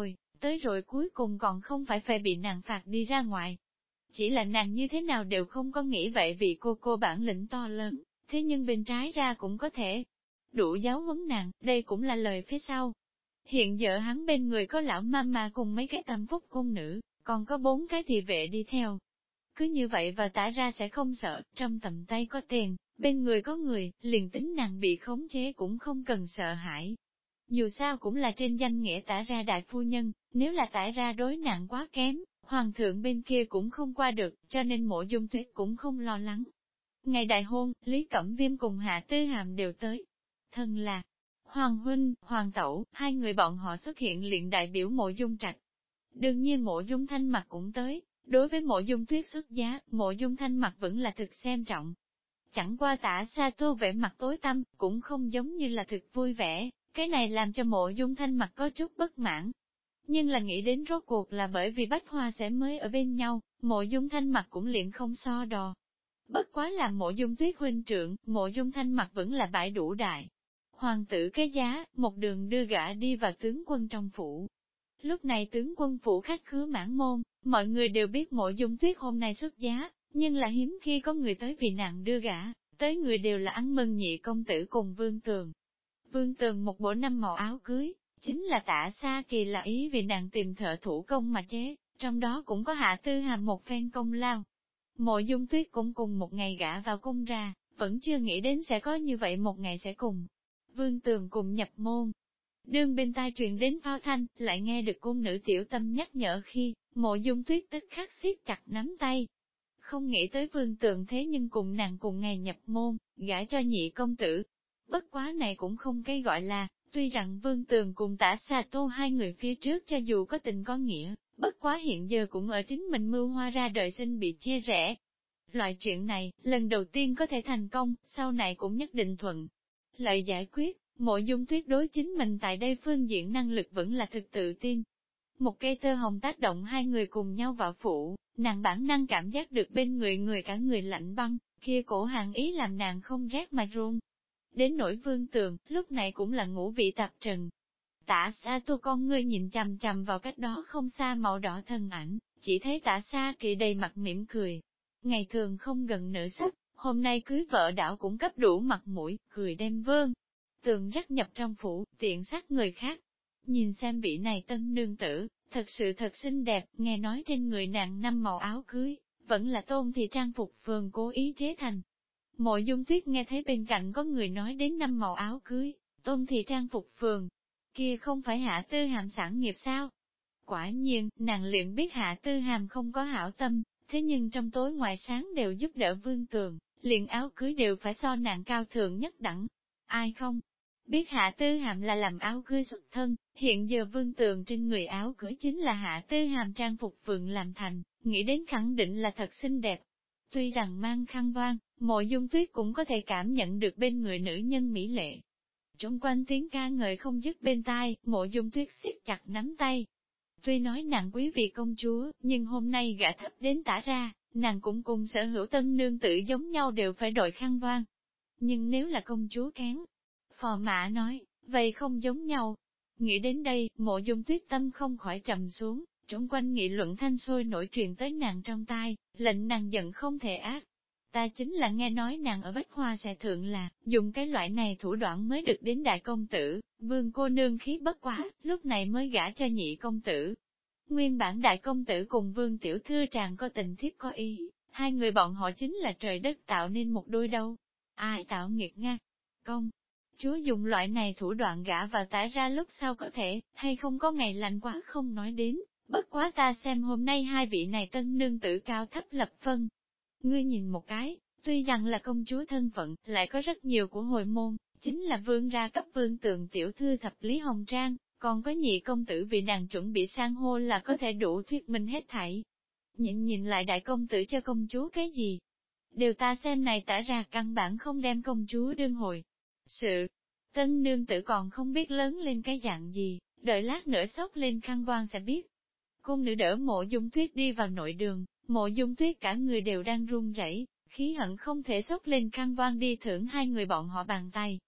tới rồi cuối cùng còn không phải bị nàng phạt đi ra ngoài. Chỉ là nàng như thế nào đều không có nghĩ vậy vì cô bản lĩnh to lớn, thế nhưng bên trái ra cũng có thể đủ giáo huấn nàng, đây cũng là lời phía sau. Hiện giờ hắn bên người có lão mama cùng mấy cái tâm phúc cung nữ, còn có 4 cái thị vệ đi theo. Cứ như vậy và tả ra sẽ không sợ, trong tầm tay có tiền, bên người có người, liền tính nàng bị khống chế cũng không cần sợ hãi. Dù sao cũng là trên danh nghĩa tả ra đại phu nhân, nếu là tả ra đối nặng quá kém, hoàng thượng bên kia cũng không qua được, cho nên Mộ Dung Tuyết cũng không lo lắng. Ngày đại hôn, Lý Cẩm Viêm cùng Hạ Tư Hàm đều tới. Thân là Hoàng huynh, Hoàng tẩu, hai người bọn họ xuất hiện liền đại biểu Mộ Dung Trạch. Đương nhiên Mộ Dung Thanh Mặc cũng tới, đối với Mộ Dung Tuyết xuất giá, Mộ Dung Thanh Mặc vẫn là thực xem trọng. Chẳng qua Tả Sa Tô vẻ mặt tối tăm, cũng không giống như là thực vui vẻ, cái này làm cho Mộ Dung Thanh Mặc có chút bất mãn. Nhưng là nghĩ đến rốt cuộc là bởi vì Bách Hoa sẽ mới ở bên nhau, Mộ Dung Thanh Mặc cũng liền không so đo. Bất quá làm Mộ Dung Tuyết huynh trưởng, Mộ Dung Thanh Mặc vẫn là bãi đủ đại. Hoàng tử cái giá, một đường đưa gã đi vào tướng quân trong phủ. Lúc này tướng quân phủ khách khứa mãn môn, mọi người đều biết Mộ Dung Tuyết hôm nay xuất giá, nhưng là hiếm khi có người tới vì nàng đưa gã, tới người đều là ăn mừng nhị công tử cùng Vương Tường. Vương Tường một bộ 5 màu áo cưới, chính là Tả Sa Kỳ là ý vì nàng tìm thợ thủ công mà chế, trong đó cũng có Hạ Tư Hàm một phen công lao. Mộ Dung Tuyết cũng cùng một ngày gã vào cung ra, vẫn chưa nghĩ đến sẽ có như vậy một ngày sẽ cùng. Vương Tường cùng nhập môn. Đương bên tai truyền đến pháo thanh, lại nghe được cung nữ tiểu tâm nhắc nhở khi, Mộ Dung Tuyết tức khắc siết chặt nắm tay. Không nghĩ tới Vương Tường thế nhưng cùng nàng cùng ngày nhập môn, gả cho nhị công tử. Bất quá này cũng không cái gọi là, tuy rằng Vương Tường cùng Tả Sa Tô hai người phía trước cho dù có tình có nghĩa, bất quá hiện giờ cũng ở chính mình mưu hoa ra đời sinh bị chia rẽ. Loại chuyện này, lần đầu tiên có thể thành công, sau này cũng nhất định thuận. Lợi giải quyết, Mộ Dung Tuyết đối chính mình tại đây phương diện năng lực vẫn là thực tự tin. Một cây tơ hồng tác động hai người cùng nhau vào phủ, nàng bản năng cảm giác được bên người cả người lạnh băng, kia cổ hàng ý làm nàng không rét mà run. Đến nỗi Vương Tường, lúc này cũng là ngũ vị tạp trần. Tả Sa Tô con ngươi nhìn chằm chằm vào cách đó không xa màu đỏ thân ảnh, chỉ thấy Tả Sa Kỳ đầy mặt mỉm cười. Ngày thường không gần nửa sắc, hôm nay cưới vợ đảo cũng cấp đủ mặt mũi, cười đem Vương Tường rắc nhập trong phủ, tiện sát người khác. Nhìn xem vị này tân nương tử, thật sự thật xinh đẹp, nghe nói trên người nàng 5 màu áo cưới, vẫn là Tôn thị trang phục phường cố ý chế thành. Mộ Dung Tuyết nghe thấy bên cạnh có người nói đến 5 màu áo cưới, Tôn thị trang phục phường, kia không phải Hạ Tư Hàm sản nghiệp sao? Quả nhiên, nàng liền biết Hạ Tư Hàm không có hảo tâm, thế nhưng trong tối ngoài sáng đều giúp đỡ Vương Tường, liền áo cưới đều phải so nàng cao thượng nhất đẳng. Ai không biết Hạ Tư Hàm là làm áo cưới xuất thân, hiện giờ Vương Tường trên người áo cưới chính là Hạ Tư Hàm trang phục phường làm thành, nghĩ đến khẳng định là thật xinh đẹp. Tuy rằng mang khăn voan, Mộ Dung Tuyết cũng có thể cảm nhận được bên người nữ nhân mỹ lệ. Trung quanh tiếng ca ngợi không dứt bên tai, Mộ Dung Tuyết siết chặt nắm tay. Tuy nói nàng quý vị công chúa, nhưng hôm nay gả thấp đến Tả ra, nàng cũng cùng sở hữu tân nương tử giống nhau đều phải đội khăn voan. Nhưng nếu là công chúa kén, phò mã nói, vậy không giống nhau. Nghĩ đến đây, Mộ Dung Tuyết tâm không khỏi trầm xuống, trung quanh nghị luận thanh sôi nổi truyền tới nàng trong tai, lệnh nàng giận không thể ác. Ta chính là nghe nói nàng ở Bách Hoa sẽ thượng là, dùng cái loại này thủ đoạn mới được đến đại công tử, Vương cô nương khí bất quá, lúc này mới gả cho nhị công tử. Nguyên bản đại công tử cùng Vương tiểu thư tràn có tình thiếp có ý, hai người bọn họ chính là trời đất tạo nên một đôi đâu. Ai tạo nghiệt nga? Công chúa dùng loại này thủ đoạn gả vào Tả ra lúc sau có thể, hay không có ngày lành quá không nói đến, bất quá ta xem hôm nay hai vị này tân nương tử cao thấp lập phân. Ngươi nhìn một cái, tuy rằng là công chúa thân phận, lại có rất nhiều của hồi môn, chính là vương ra cấp Vương Tường tiểu thư thập lý hồng trang, còn có nhị công tử vì nàng chuẩn bị sang hô là có thể đủ thuyết minh hết thảy. Nhìn lại đại công tử cho công chúa cái gì? Điều ta xem này Tả ra căn bản không đem công chúa đương hồi. Sự tân nương tử còn không biết lớn lên cái dạng gì, đợi lát nữa sốc lên khăn voan sẽ biết. Cung nữ đỡ Mộ Dung Tuyết đi vào nội đường, Mộ Dung Tuyết cả người đều đang run rẩy, khí hận không thể sốc lên khăn voan đi thưởng hai người bọn họ bàn tay.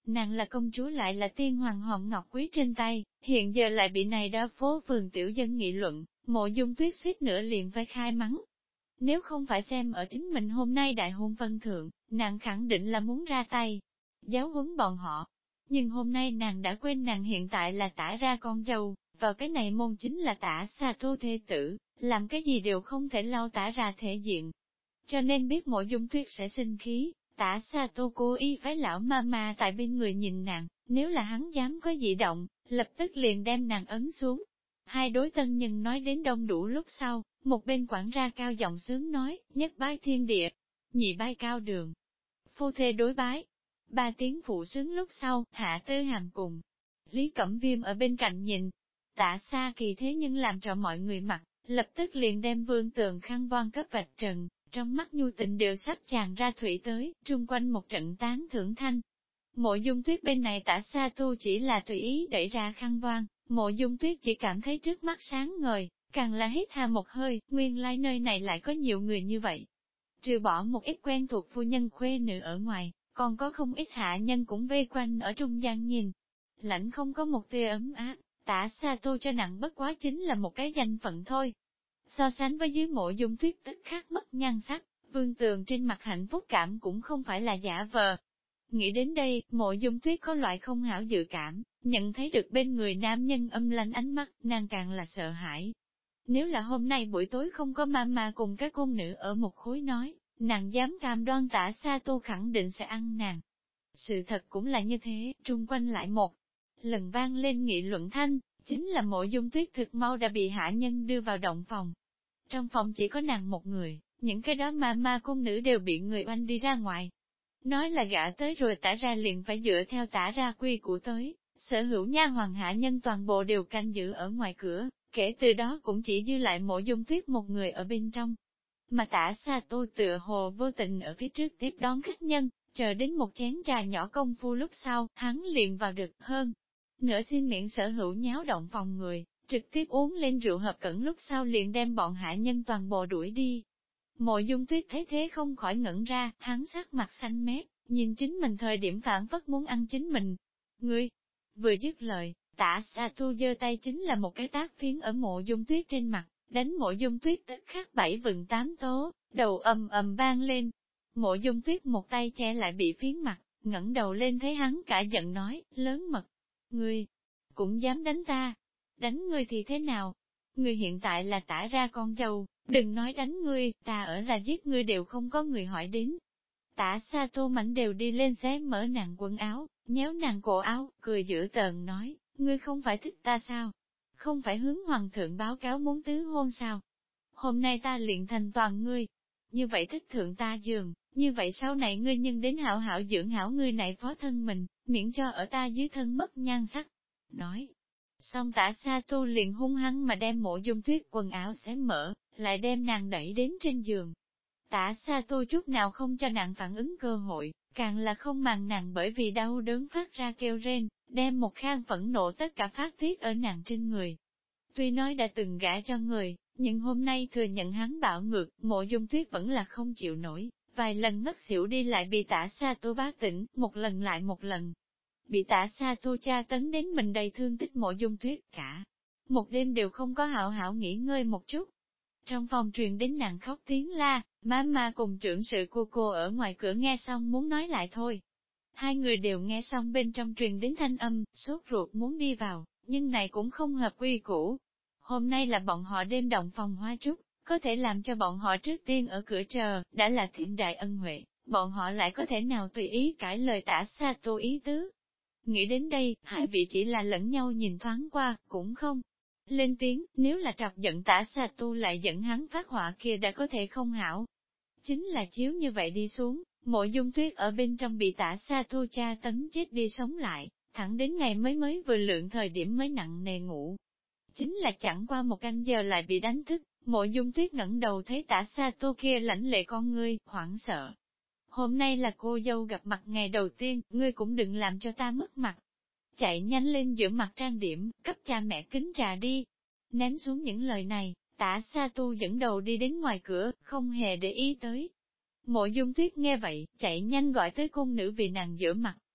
Nàng là công chúa lại là tiên hoàng hòm ngọc quý trên tay, hiện giờ lại bị này đa phố phường tiểu dân nghị luận, Mộ Dung Tuyết suýt nữa liền phải khai mắng. Nếu không phải xem ở chính mình hôm nay đại hôn vân thượng, nàng khẳng định là muốn ra tay, giáo huấn bọn họ. Nhưng hôm nay nàng đã quên nàng hiện tại là Tả ra con dâu, vào cái này môn chính là Tả Sa Tô thê tử, làm cái gì đều không thể lau Tả ra thể diện. Cho nên biết Mộ Dung Tuyết sẽ sinh khí, Tả Sa Tô cố ý phái lão ma tại bên người nhìn nàng, nếu là hắn dám có dị động, lập tức liền đem nàng ấn xuống. Hai đối tân nhân nói đến đông đủ lúc sau, một bên quản ra cao giọng sướng nói, nhất bái thiên địa, nhị bái cao đường, phu thê đối bái. Ba tiếng phụ sướng lúc sau, Hạ Tư Hàm cùng Lý Cẩm Viêm ở bên cạnh nhìn. Tạ Sa Kỳ thế nhưng làm cho mọi người mặt, lập tức liền đem Vương Tường khăn voan cấp vạch trần, trong mắt nhu tình đều sắp tràn ra thủy tới, trung quanh một trận tán thưởng thanh. Mộ Dung Tuyết bên này Tả Sa Tu chỉ là tùy ý đẩy ra khăn voan, Mộ Dung Tuyết chỉ cảm thấy trước mắt sáng ngời, càng là hít hà một hơi, nguyên lai nơi này lại có nhiều người như vậy. Trừ bỏ một ít quen thuộc phu nhân khuê nữ ở ngoài, còn có không ít hạ nhân cũng vây quanh ở trung gian nhìn. Lãnh không có một tia ấm áp, Tả Sa Tu cho nặng bất quá chính là một cái danh phận thôi. So sánh với dưới Mộ Dung Tuyết tức khắc mất nhan sắc, Vương Tường trên mặt hạnh phúc cảm cũng không phải là giả vờ. Nghĩ đến đây, Mộ Dung Tuyết có loại không hảo dự cảm, nhận thấy được bên người nam nhân âm lánh ánh mắt, nàng càng là sợ hãi. Nếu là hôm nay buổi tối không có mama cùng các cung nữ ở một khối nói, nàng dám cam đoan Tả Sa Tu khẳng định sẽ ăn nàng. Sự thật cũng là như thế, trung quanh lại một lần vang lên nghị luận thanh, chính là Mộ Dung Tuyết thực mau đã bị hạ nhân đưa vào động phòng. Trong phòng chỉ có nàng một người, những cái đó mama cung nữ đều bị người oanh đi ra ngoài. Nói là gã tới rồi Tả ra liền phải dựa theo Tả ra quy củ tới, sở hữu nha hoàng hạ nhân toàn bộ đều canh giữ ở ngoài cửa, kể từ đó cũng chỉ dư lại Mộ Dung Tuyết một người ở bên trong. Mà Tả Sa Tu tựa hồ vô tình ở phía trước tiếp đón khách nhân, chờ đến một chén trà nhỏ công phu lúc sau, hắn liền vào được hơn. Nửa xin miệng sở hữu nháo động phòng người, trực tiếp uống lên rượu hợp cẩn lúc sau liền đem bọn hạ nhân toàn bộ đuổi đi. Mộ Dung Tuyết thấy thế không khỏi ngẩn ra, hắn sắc mặt xanh mét, nhìn chính mình thời điểm phản phất muốn ăn chính mình. Ngươi, vừa dứt lời, Tả Sa Tu giơ tay chính là một cái tác phiến ở Mộ Dung Tuyết trên mặt, đánh Mộ Dung Tuyết tức khắc 7 vừng 8 tố, đầu ầm ầm vang lên. Mộ Dung Tuyết một tay che lại bị phiến mặt, ngẩng đầu lên thấy hắn cả giận nói, lớn mật. Ngươi, cũng dám đánh ta. Đánh ngươi thì thế nào? Ngươi hiện tại là Tả ra con dâu, đừng nói đánh ngươi, ta ở là giết ngươi đều không có người hỏi đến. Tả Sa Tô mảnh đều đi lên xé mở nàng quần áo, nhéo nàng cổ áo, cười dữ tợn nói, ngươi không phải thích ta sao? Không phải hướng hoàng thượng báo cáo muốn tứ hôn sao? Hôm nay ta liền thành toàn ngươi. Như vậy thích thượng ta giường, như vậy sau này ngươi nhưng đến hảo hảo dưỡng hảo ngươi này phó thân mình, miễn cho ở ta dưới thân mất nhan sắc. Nói. Xong Tả Sa Tu liền hung hăng mà đem Mộ Dung Tuyết quần áo xé mở, lại đem nàng đẩy đến trên giường. Tả Sa Tu chút nào không cho nàng phản ứng cơ hội, càng là không màng nàng bởi vì đau đớn phát ra kêu rên, đem một khang phẫn nộ tất cả phát tiết ở nàng trên người. Tuy nói đã từng gả cho người, nhưng hôm nay thừa nhận hắn bạo ngược, Mộ Dung Tuyết vẫn là không chịu nổi, vài lần ngất xỉu đi lại bị Tả Sa Tu bác tỉnh, một lần lại một lần. Bị Tả Sa Tu tra tấn đến mình đầy thương tích Mộ Dung Tuyết cả. Một đêm đều không có hảo hảo nghỉ ngơi một chút. Trong phòng truyền đến nàng khóc tiếng la, Mama cùng trưởng sự cô ở ngoài cửa nghe xong muốn nói lại thôi. Hai người đều nghe xong bên trong truyền đến thanh âm, sốt ruột muốn đi vào, nhưng này cũng không hợp quy củ. Hôm nay là bọn họ đêm động phòng hoa trúc, có thể làm cho bọn họ trước tiên ở cửa chờ, đã là thiện đại ân huệ, bọn họ lại có thể nào tùy ý cãi lời Tả Sa Tu ý tứ. Nghĩ đến đây, hai vị chỉ là lẫn nhau nhìn thoáng qua, cũng không lên tiếng, nếu là trọc giận Tả Sa Tu lại giận hắn phát họa kia đã có thể không hảo. Chính là chiếu như vậy đi xuống, Mộ Dung Tuyết ở bên trong bị Tả Sa Tu tra tấn chết đi sống lại, thẳng đến ngày mới vừa lượng thời điểm mới nặng nề ngủ. Chính là chẳng qua một canh giờ lại bị đánh thức, Mộ Dung Tuyết ngẩng đầu thấy Tả Sa Tu kia lãnh lệ con ngươi, hoảng sợ. Hôm nay là cô dâu gặp mặt ngày đầu tiên, ngươi cũng đừng làm cho ta mất mặt. Chạy nhanh lên giữa mặt trang điểm, cấp cha mẹ kính trà đi. Ném xuống những lời này, Tả Sa Tu dẫn đầu đi đến ngoài cửa, không hề để ý tới. Mộ Dung Tuyết nghe vậy, chạy nhanh gọi tới cung nữ vì nàng giữa mặt.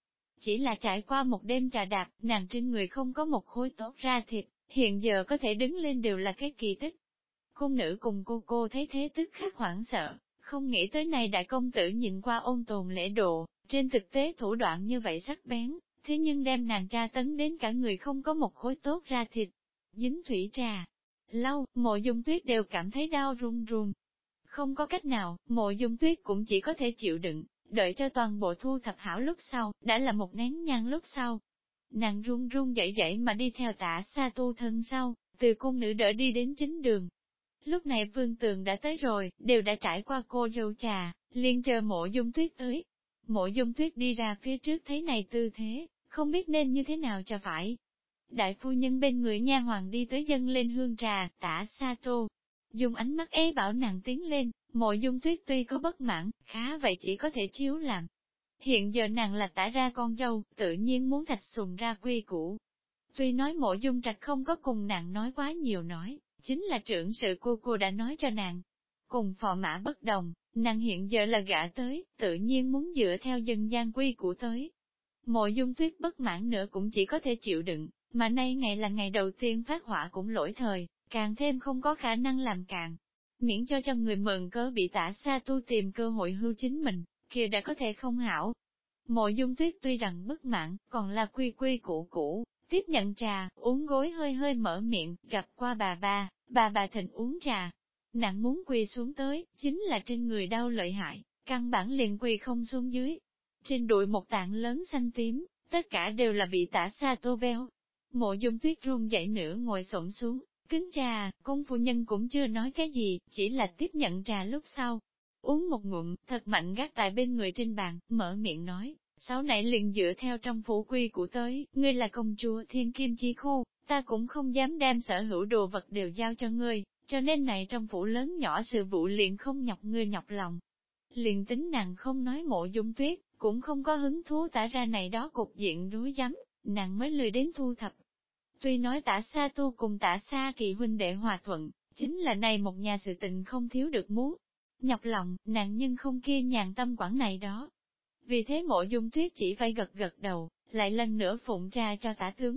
chỉ là trải qua một đêm trà đạp, nàng trên người không có một khối tốt ra thịt, hiện giờ có thể đứng lên đều là cái kỳ tích. Cung nữ cùng cô thấy thế tức khắc hoảng sợ, không nghĩ tới này đại công tử nhìn qua ôn tồn lễ độ, trên thực tế thủ đoạn như vậy sắc bén, thế nhưng đem nàng tra tấn đến cả người không có một khối tốt ra thịt. Dính thủy trà, lau, Mộ Dung Tuyết đều cảm thấy đau run run. Không có cách nào, Mộ Dung Tuyết cũng chỉ có thể chịu đựng, đợi cho toàn bộ thu thập hảo lúc sau, đã là một nén nhang lúc sau. Nàng run run dậy dậy mà đi theo Tả Sa Tu thân sau, từ cung nữ đỡ đi đến chính đường. Lúc này Vương Tường đã tới rồi, đều đã trải qua cô rượu trà, liền chờ Mộ Dung Tuyết tới. Mộ Dung Tuyết đi ra phía trước thấy này tư thế, không biết nên như thế nào cho phải. Đại phu nhân bên người nha hoàng đi tới dâng lên hương trà, Tả Sa Tô dùng ánh mắt ế bảo nàng tiến lên, Mộ Dung Tuyết tuy có bất mãn, khá vậy chỉ có thể chiếu làm. Hiện giờ nàng là Tả ra con dâu, tự nhiên muốn Thạch Sùng ra quy củ. Tuy nói Mộ Dung Trạch không có cùng nàng nói quá nhiều nói, chính là trưởng sự cô đã nói cho nàng. Cùng phò mã bất đồng, nàng hiện giờ là gả tới, tự nhiên muốn dựa theo dân gian quy củ tới. Mộ Dung Tuyết bất mãn nữa cũng chỉ có thể chịu đựng, mà nay ngày là ngày đầu tiên phát họa cũng lỗi thời, càng thêm không có khả năng làm càng. Miễn cho người mượn cớ bị Tả Sa Tu tìm cơ hội hưu chính mình, kia đã có thể không hảo. Mộ Dung Tuyết tuy rằng bất mãn, còn là quy quy củ củ, tiếp nhận trà, uống gối hơi hơi mở miệng, gặp qua bà bà thịnh uống trà. Nàng muốn quỳ xuống tới, chính là trên người đau lợi hại, căn bản liền quỳ không xuống dưới. Trên đùi một tạng lớn xanh tím, tất cả đều là bị Tả Sa Tô veo. Mộ Dung Tuyết run dậy nữa ngồi xổm xuống, kính trà, công phu nhân cũng chưa nói cái gì, chỉ là tiếp nhận trà lúc sau. Uống một ngụm, thật mạnh gác tại bên người trên bàn, mở miệng nói, sau này liền dựa theo trong phủ quy của tới, ngươi là công chúa thiên kim chi khô, ta cũng không dám đem sở hữu đồ vật đều giao cho ngươi, cho nên này trong phủ lớn nhỏ sự vụ liền không nhọc ngươi nhọc lòng. Liền tính nàng không nói Mộ Dung Tuyết, cũng không có hứng thú Tả ra này đó cục diện rối rắm, nàng mới lười đến thu thập. Tuy nói Tả Sa Tu cùng Tả Sa Kỳ huynh đệ hòa thuận, chính là này một nhà sự tình không thiếu được muốn. Nhọc lòng, nàng nhưng không kia nhàn tâm quản này đó. Vì thế Mộ Dung Tuyết chỉ phải gật gật đầu, lại lần nữa phụng trà cho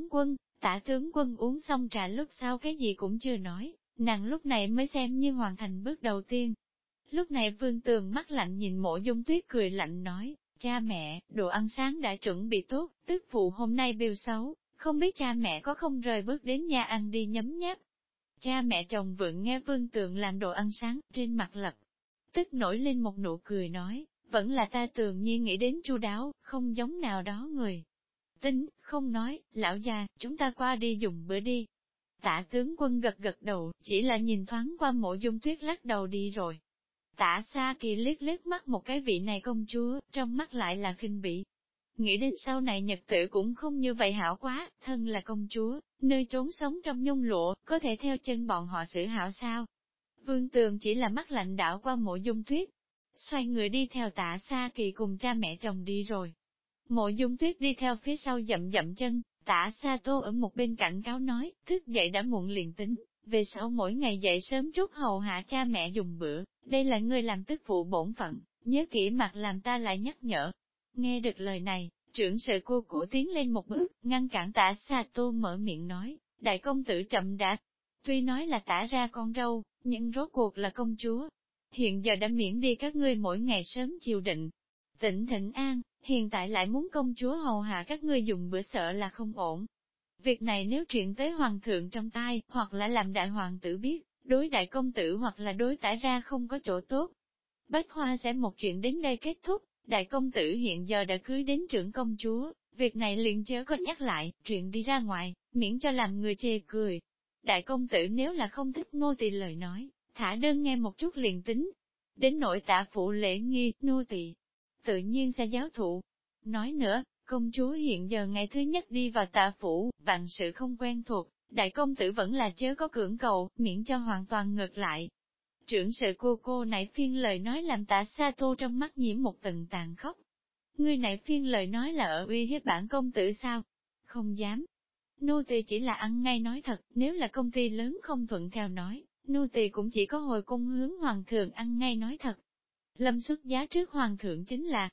Tả tướng quân uống xong trà lúc sau cái gì cũng chưa nói, nàng lúc này mới xem như hoàn thành bước đầu tiên. Lúc này Vương Tường mắt lạnh nhìn Mộ Dung Tuyết cười lạnh nói, cha mẹ, đồ ăn sáng đã chuẩn bị tốt, tức phụ hôm nay biểu xấu, không biết cha mẹ có không rời bước đến nhà ăn đi nhấm nháp. Cha mẹ chồng vượng nghe Vương Tường làm đồ ăn sáng, trên mặt lập tức nổi lên một nụ cười nói, vẫn là ta Tường Nhi nghĩ đến chu đáo, không giống nào đó người. Tính, không nói, lão già, chúng ta qua đi dùng bữa đi. Tả tướng quân gật gật đầu, chỉ là nhìn thoáng qua Mộ Dung Tuyết lắc đầu đi rồi. Tả Sa Kỳ liếc liếc mắt một cái vị này công chúa, trong mắt lại là khinh bỉ. Nghĩ đến sau này nhật tử cũng không như vậy hảo quá, thân là công chúa, nơi trốn sống trong nhung lụa, có thể theo chân bọn họ xử hảo sao? Vương Tường chỉ là mắt lạnh đảo qua Mộ Dung Tuyết, xoay người đi theo Tả Sa Kỳ cùng cha mẹ chồng đi rồi. Mộ Dung Tuyết đi theo phía sau dậm dậm chân, Tả Sa Tô ở một bên cạnh cáo nói, thức dậy đã muộn liền tính, về sau mỗi ngày dậy sớm chút hầu hạ cha mẹ dùng bữa, đây là người làm tức phụ bổn phận, nhớ kỹ mặt làm ta lại nhắc nhở. Nghe được lời này, trưởng sự cô tiến lên một bước, ngăn cản Tả Sa Tô mở miệng nói, đại công tử chậm đã. Tuy nói là Tả ra con dâu, nhưng rốt cuộc là công chúa. Hiện giờ đã miễn đi các ngươi mỗi ngày sớm chiều định. Tỉnh Thịnh An, hiện tại lại muốn công chúa hầu hạ các ngươi dùng bữa sợ là không ổn. Việc này nếu truyền tới hoàng thượng trong tai, hoặc là làm đại hoàng tử biết, đối đại công tử hoặc là đối Tả ra không có chỗ tốt. Bách Hoa sẽ một chuyện đến đây kết thúc, đại công tử hiện giờ đã cưới đến trưởng công chúa, việc này liền chớ có nhắc lại, chuyện đi ra ngoài, miễn cho làm người chê cười. Đại công tử nếu là không thích nô tỳ lời nói, thả đơn nghe một chút liền tính. Đến nội Tả phụ lễ nghi, nô tỳ tự nhiên sẽ giáo thụ. Nói nữa, công chúa hiện giờ ngày thứ nhất đi vào Tả phủ, vạn sự không quen thuộc, đại công tử vẫn là chớ có cưỡng cầu, miễn cho hoàn toàn ngược lại. Trưởng sự cô này phiên lời nói làm Tả Sa Tô trong mắt nhiễm một tầng tàn khốc. Ngươi này phiên lời nói là ở uy hiếp bản công tử sao? Không dám. Nô tỳ chỉ là ăn ngay nói thật, nếu là công ty lớn không thuận theo nói, nô tỳ cũng chỉ có hồi cung hướng hoàng thượng ăn ngay nói thật. Lâm xuất giá trước hoàng thượng chính là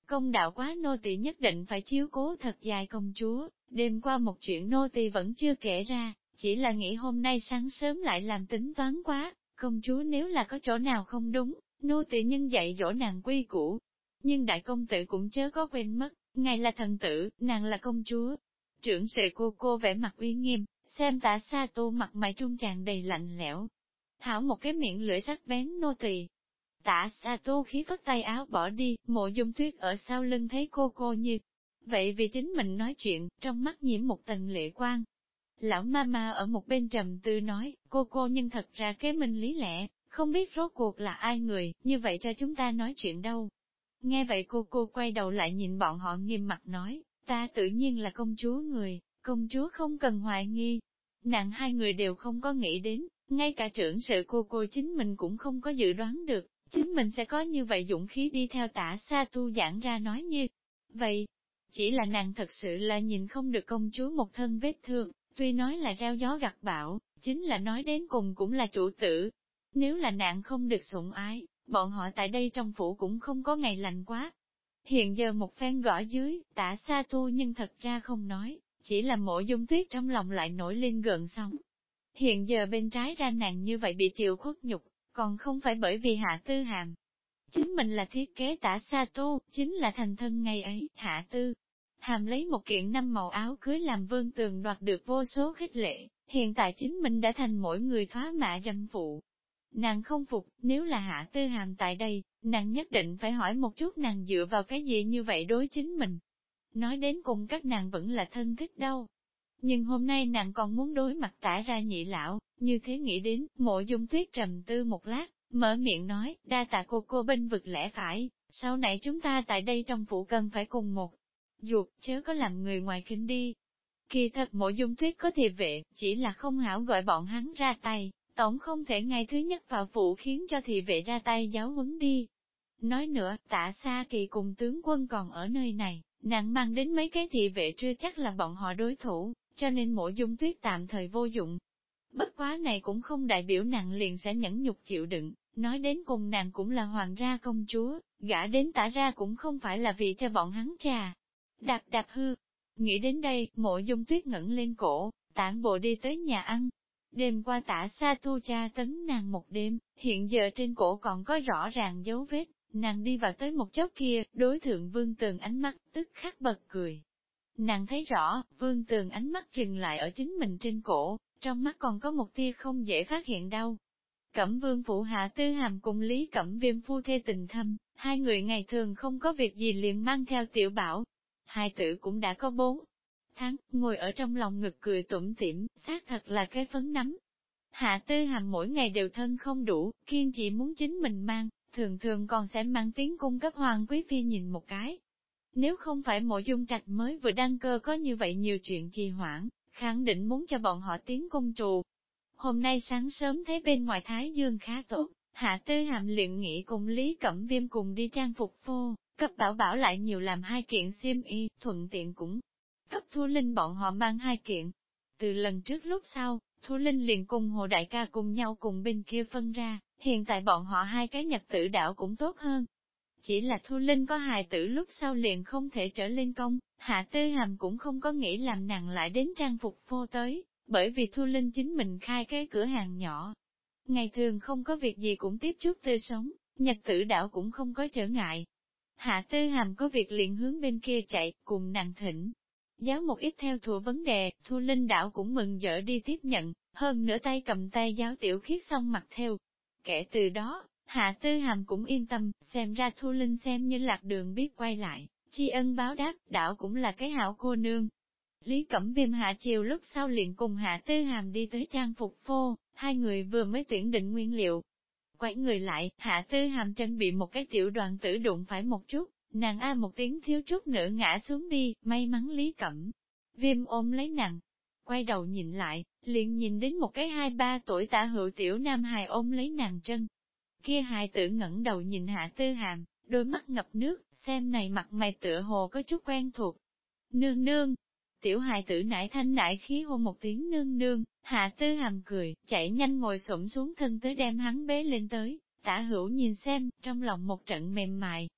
Công đạo quá nô tỳ nhất định phải chiếu cố thật dài công chúa, đêm qua một chuyện nô tỳ vẫn chưa kể ra, chỉ là nghĩ hôm nay sáng sớm lại làm tính toán quá, công chúa nếu là có chỗ nào không đúng, nô tỳ nhân dạy dỗ nàng quy củ. Nhưng đại công tử cũng chớ có quên mất, ngài là thần tử, nàng là công chúa. Trưởng sự cô vẻ mặt uy nghiêm, xem Tả Sa Tu mặt mày trung tràn đầy lạnh lẽo. Thảo một cái miệng lưỡi sắc bén nô tỳ. Tả Sa Tu khí phất tay áo bỏ đi, Mộ Dung Tuyết ở sau lưng thấy cô như vậy vì chính mình nói chuyện, trong mắt nhiễm một tầng lệ quang. Lão ma ở một bên trầm tư nói, cô nhưng thật ra kế minh lý lẽ, không biết rốt cuộc là ai người, như vậy cho chúng ta nói chuyện đâu. Nghe vậy cô quay đầu lại nhìn bọn họ nghiêm mặt nói, ta tự nhiên là công chúa người, công chúa không cần hoài nghi. Nàng hai người đều không có nghĩ đến, ngay cả trưởng sự cô chính mình cũng không có dự đoán được, chính mình sẽ có như vậy dũng khí đi theo Tả Sa Tu giảng ra nói như vậy. Chỉ là nàng thật sự là nhìn không được công chúa một thân vết thương, tuy nói là gieo gió gặt bão, chính là nói đến cùng cũng là chủ tử. Nếu là nàng không được sủng ái, bọn họ tại đây trong phủ cũng không có ngày lành quá. Hiện giờ một phen gõ dưới, Tả Sa Tu nhưng thật ra không nói, chỉ là Mộ Dung Tuyết trong lòng lại nổi lên gợn sóng. Hiện giờ bên trái ra nàng như vậy bị chịu khuất nhục, còn không phải bởi vì Hạ Tư Hàm. Chính mình là thiết kế Tả Sa Tu, chính là thành thân ngày ấy, Hạ Tư Hàm lấy một kiện 5 màu áo cưới làm Vương Tường đoạt được vô số khích lệ, hiện tại chính mình đã thành mỗi người thoá mạ dâm phụ. Nàng không phục, nếu là Hạ Tư Hàm tại đây, nàng nhất định phải hỏi một chút nàng dựa vào cái gì như vậy đối chính mình. Nói đến cùng các nàng vẫn là thân thích đâu. Nhưng hôm nay nàng còn muốn đối mặt Tả ra nhị lão, như thế nghĩ đến, Mộ Dung Tuyết trầm tư một lát, mở miệng nói, đa tạ cô bên vực lẽ phải, sau này chúng ta tại đây trong phủ cần phải cùng một ruột, chớ có làm người ngoài khinh đi. Kỳ thật Mộ Dung Tuyết có thị vệ, chỉ là không hảo gọi bọn hắn ra tay, tổng không thể ngày thứ nhất vào phủ khiến cho thị vệ ra tay giáo huấn đi. Nói nữa, Tả Sa Kỳ cùng tướng quân còn ở nơi này, nàng mang đến mấy cái thị vệ chưa chắc là bọn họ đối thủ, cho nên Mộ Dung Tuyết tạm thời vô dụng. Bất quá này cũng không đại biểu nàng liền sẽ nhẫn nhục chịu đựng, nói đến cùng nàng cũng là hoàng gia công chúa, gả đến Tả ra cũng không phải là vì cho bọn hắn trà. Đạp hư. Nghĩ đến đây, Mộ Dung Tuyết ngẩng lên cổ, tản bộ đi tới nhà ăn. Đêm qua Tả Sa Tu tra tấn nàng một đêm, hiện giờ trên cổ còn có rõ ràng dấu vết, nàng đi vào tới một chốc kia, đối thượng Vương Tường ánh mắt, tức khắc bật cười. Nàng thấy rõ, Vương Tường ánh mắt dừng lại ở chính mình trên cổ, trong mắt còn có một tia không dễ phát hiện đâu. Cẩm Vương phụ Hạ Tư Hàm cùng Lý Cẩm Viêm phu thê tình thâm, hai người ngày thường không có việc gì liền mang theo Tiểu Bảo. Hai tử cũng đã có 4 tháng, ngồi ở trong lòng ngực cười tủm tỉm, xác thật là cái phấn nắm. Hạ Tư Hàm mỗi ngày đều thân không đủ, kiên chỉ muốn chính mình mang, thường thường còn sẽ mang tiếng cung cấp Hoàng Quý Phi nhìn một cái. Nếu không phải Mộ Dung Trạch mới vừa đăng cơ có như vậy nhiều chuyện trì hoãn, khẳng định muốn cho bọn họ tiến cung trù. Hôm nay sáng sớm thấy bên ngoài Thái Dương khá tốt, Hạ Tư Hàm liền nghĩ cùng Lý Cẩm Viêm cùng đi trang phục phô, cấp Bảo lại nhiều làm 2 kiện xiêm y, thuận tiện cũng cấp Thu Linh bọn họ mang 2 kiện. Từ lần trước lúc sau, Thu Linh liền cùng Hồ Đại ca cùng nhau cùng bên kia phân ra, hiện tại bọn họ 2 cái nhật tử đảo cũng tốt hơn. Chỉ là Thu Linh có hài tử lúc sau liền không thể trở lên công, Hạ Tư Hàm cũng không có nghĩ làm nàng lại đến trang phục phô tới, bởi vì Thu Linh chính mình khai cái cửa hàng nhỏ. Ngày thường không có việc gì cũng tiếp chút tươi sống, nhật tử đảo cũng không có trở ngại. Hạ Tư Hàm có việc liền hướng bên kia chạy, cùng nàng thỉnh. Giáo một ít theo thùa vấn đề, Thu Linh đảo cũng mừng rỡ đi tiếp nhận, hơn nửa tay cầm tay giáo tiểu khiết xong mặt theo. Kể từ đó, Hạ Tư Hàm cũng yên tâm, xem ra Thu Linh xem như lạc đường biết quay lại, tri ân báo đáp, đảo cũng là cái hảo cô nương. Lý Cẩm Viêm hạ chiều lúc sau liền cùng Hạ Tư Hàm đi tới trang phục phô, hai người vừa mới tuyển định nguyên liệu. Quay người lại, Hạ Tư Hàm chân bị một cái tiểu đoàn tử đụng phải một chút, nàng a một tiếng thiếu chút nữa ngã xuống đi, may mắn Lý Cẩm Viêm ôm lấy nàng. Quay đầu nhìn lại, liền nhìn đến một cái 2-3 tuổi tả hữu tiểu nam hài ôm lấy nàng chân. Kia hài tử ngẩng đầu nhìn Hạ Tư Hàm, đôi mắt ngập nước, xem này mặt mày tựa hồ có chút quen thuộc. Nương nương, tiểu hài tử nải thanh nải khí hôn một tiếng nương nương, Hạ Tư Hàm cười, chạy nhanh ngồi xổm xuống thân tới đem hắn bế lên tới, tả hữu nhìn xem, trong lòng một trận mềm mại.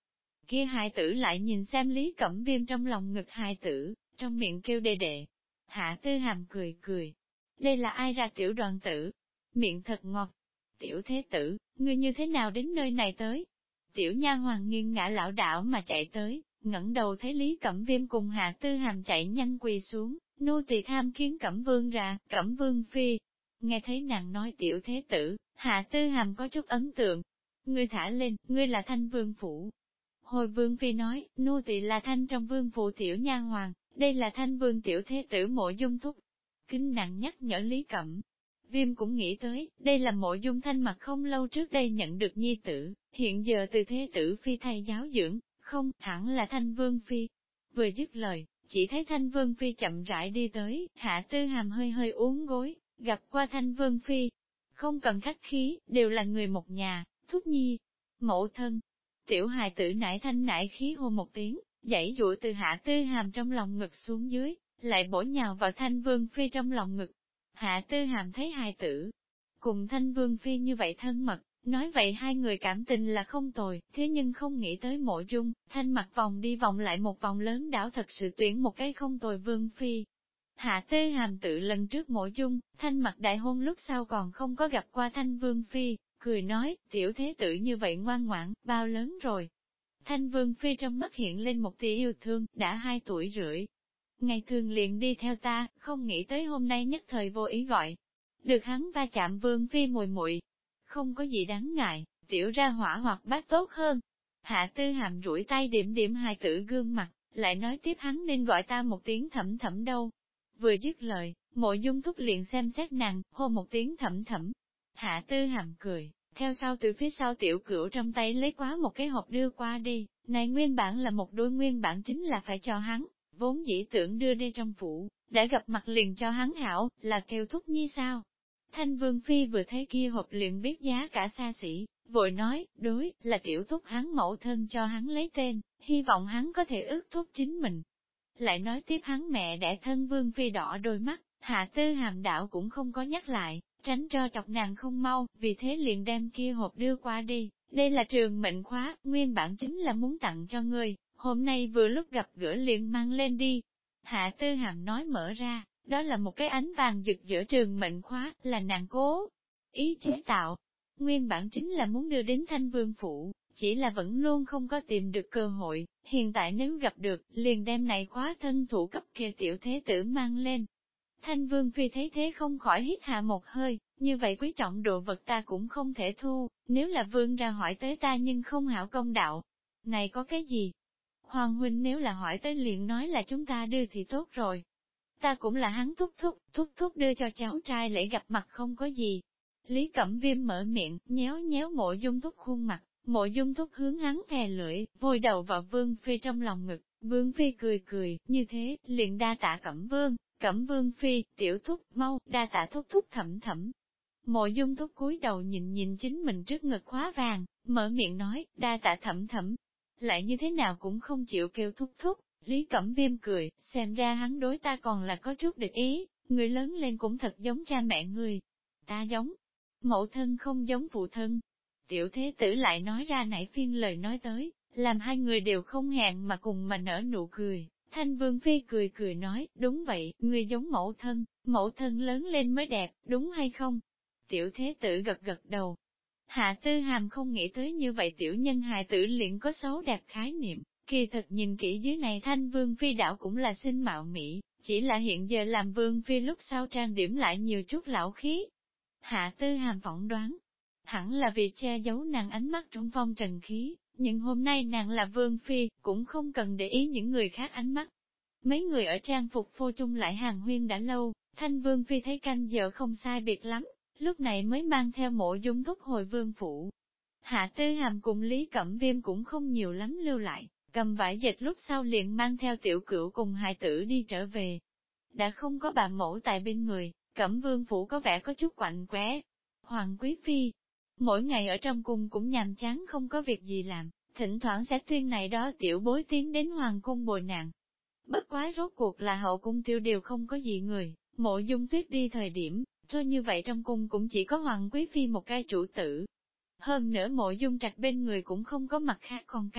Kia hài tử lại nhìn xem Lý Cẩm Viêm trong lòng ngực hài tử, trong miệng kêu đệ đệ. Hạ Tư Hàm cười cười. Đây là ai ra tiểu đoàn tử? Miệng thật ngọt. Tiểu thế tử, ngươi như thế nào đến nơi này tới? Tiểu nha hoàng nghiêng ngã lão đảo mà chạy tới, ngẩng đầu thấy Lý Cẩm Viêm cùng Hạ Tư Hàm chạy nhanh quỳ xuống, nô tỳ tham kiến Cẩm Vương ra, Cẩm Vương phi. Nghe thấy nàng nói tiểu thế tử, Hạ Tư Hàm có chút ấn tượng. Ngươi thả lên, ngươi là Thanh Vương phủ. Hồi Vương phi nói, nô tỳ là Thanh trong Vương phủ tiểu nha hoàng, đây là Thanh Vương tiểu thế tử Mộ Dung thúc. Kính nặng nhắc nhở Lý Cẩm. Viêm cũng nghĩ tới, đây là Mộ Dung Thanh Mặc không lâu trước đây nhận được nhi tử, hiện giờ từ thế tử phi thay giáo dưỡng, không, hẳn là Thanh Vương phi. Vừa dứt lời, chỉ thấy Thanh Vương phi chậm rãi đi tới, Hạ Tư Hàm hơi hơi uốn gối, gặp qua Thanh Vương phi. Không cần khách khí, đều là người một nhà, thúc nhi, mẫu thân. Tiểu hài tử nải thanh nải khí hô một tiếng, dãy dụa từ Hạ Tư Hàm trong lòng ngực xuống dưới, lại bổ nhào vào Thanh Vương phi trong lòng ngực. Hạ Tư Hàm thấy hài tử cùng Thanh Vương phi như vậy thân mật, nói vậy hai người cảm tình là không tồi, thế nhưng không nghĩ tới Mộ Dung Thanh Mặc vòng đi vòng lại một vòng lớn đảo thật sự tuyển một cái không tồi Vương phi. Hạ Tư Hàm tự lần trước Mộ Dung Thanh Mặc đại hôn lúc sau còn không có gặp qua Thanh Vương phi, cười nói, tiểu thế tử như vậy ngoan ngoãn, bao lớn rồi. Thanh Vương phi trong mắt hiện lên một tia yêu thương, đã 2 tuổi rưỡi. Ngày thường liền đi theo ta, không nghĩ tới hôm nay nhất thời vô ý gọi. Được hắn va chạm Vương phi mùi muội, không có gì đáng ngại, tiểu ra hỏa hoặc bác tốt hơn. Hạ Tư Hàm duỗi tay điểm điểm hài tử gương mặt, lại nói tiếp hắn nên gọi ta một tiếng thẩm thẩm đâu. Vừa dứt lời, Mộ Dung thúc liền xem xét nàng, hô một tiếng thẩm thẩm. Hạ Tư Hàm cười, theo sau từ phía sau tiểu cửu trong tay lấy quá một cái hộp đưa qua đi, này nguyên bản là một đôi nguyên bản chính là phải cho hắn, vốn dĩ tưởng đưa đi trong phủ, đã gặp mặt liền cho hắn hảo, là kêu thúc nhi sao. Thanh Vương phi vừa thấy kia hộp liền biết giá cả xa xỉ, vội nói, đối, là tiểu thúc hắn mẫu thân cho hắn lấy tên, hy vọng hắn có thể ước thúc chính mình. Lại nói tiếp hắn mẹ đẻ thân Vương phi đỏ đôi mắt, Hạ Tư Hàm đảo cũng không có nhắc lại, tránh cho chọc nàng không mau, vì thế liền đem kia hộp đưa qua đi. Đây là trường mệnh khóa, nguyên bản chính là muốn tặng cho ngươi, hôm nay vừa lúc gặp gỡ liền mang lên đi. Hạ Tư Hàm nói mở ra, đó là một cái ánh vàng rực rỡ trường mệnh khóa, là nàng cố ý chế tạo. Nguyên bản chính là muốn đưa đến Thanh Vương phủ, chỉ là vẫn luôn không có tìm được cơ hội, hiện tại nếu gặp được, liền đem này khóa thân thủ cấp kia tiểu thế tử mang lên. Thanh Vương phi thấy thế không khỏi hít hạ một hơi, như vậy quý trọng đồ vật ta cũng không thể thu, nếu là vương ra hỏi tới ta nhưng không hảo công đạo. Này có cái gì? Hoàng huynh nếu là hỏi tới liền nói là chúng ta đưa thì tốt rồi. Ta cũng là hắn thúc thúc đưa cho cháu trai lễ gặp mặt không có gì. Lý Cẩm Viêm mở miệng, nhéo nhéo Mộ Dung thúc khuôn mặt, Mộ Dung thúc hướng hắn thè lưỡi, vùi đầu vào Vương phi trong lòng ngực, Vương phi cười cười, như thế, liền đa tạ Cẩm Vương phi, tiểu thúc, mau, đa tạ thúc thúc thẩm thẩm. Mộ Dung thúc cúi đầu nhìn nhìn chính mình trước ngực khóa vàng, mở miệng nói, đa tạ thẩm thẩm. Lại như thế nào cũng không chịu kêu thúc thúc, Lý Cẩm Viêm cười, xem ra hắn đối ta còn là có chút địch ý, người lớn lên cũng thật giống cha mẹ người. Ta giống, mẫu thân không giống phụ thân. Tiểu thế tử lại nói ra nãy phiên lời nói tới, làm hai người đều không hẹn mà cùng mà nở nụ cười. Thanh Vương phi cười cười nói, đúng vậy, người giống mẫu thân lớn lên mới đẹp, đúng hay không? Tiểu thế tử gật gật đầu. Hạ Tư Hàm không nghĩ tới như vậy tiểu nhân hài tử liền có xấu đẹp khái niệm, kỳ thật nhìn kỹ dưới này Thanh Vương phi đảo cũng là xinh mạo mỹ, chỉ là hiện giờ làm Vương phi lúc sau trang điểm lại nhiều chút lão khí. Hạ Tư Hàm phỏng đoán, hẳn là vì che giấu nàng ánh mắt trong phong trần khí, nhưng hôm nay nàng là Vương phi, cũng không cần để ý những người khác ánh mắt. Mấy người ở trang phục phô trung lại hàng huyên đã lâu, Thanh Vương phi thấy canh giờ không sai biệt lắm, lúc này mới mang theo Mộ Dung thúc hồi Vương phủ. Hạ Tư Hàm cùng Lý Cẩm Viêm cũng không nhiều lắm lưu lại, cầm vải dệt lúc sau liền mang theo tiểu cửu cùng hài tử đi trở về. Đã không có bà mẫu tại bên người, Cẩm Vương phủ có vẻ có chút quạnh quẽ. Hoàng Quý Phi, mỗi ngày ở trong cung cũng nhàm chán không có việc gì làm, thỉnh thoảng sẽ tuyên này đó tiểu bối tiến đến Hoàng cung bồi nạn. Bất quá rốt cuộc là hậu cung tiêu đều không có gì người, Mộ Dung Tuyết đi thời điểm, thôi như vậy trong cung cũng chỉ có Hoàng Quý Phi một cái chủ tử. Hơn nữa Mộ Dung Trạch bên người cũng không có mặt khác con cái,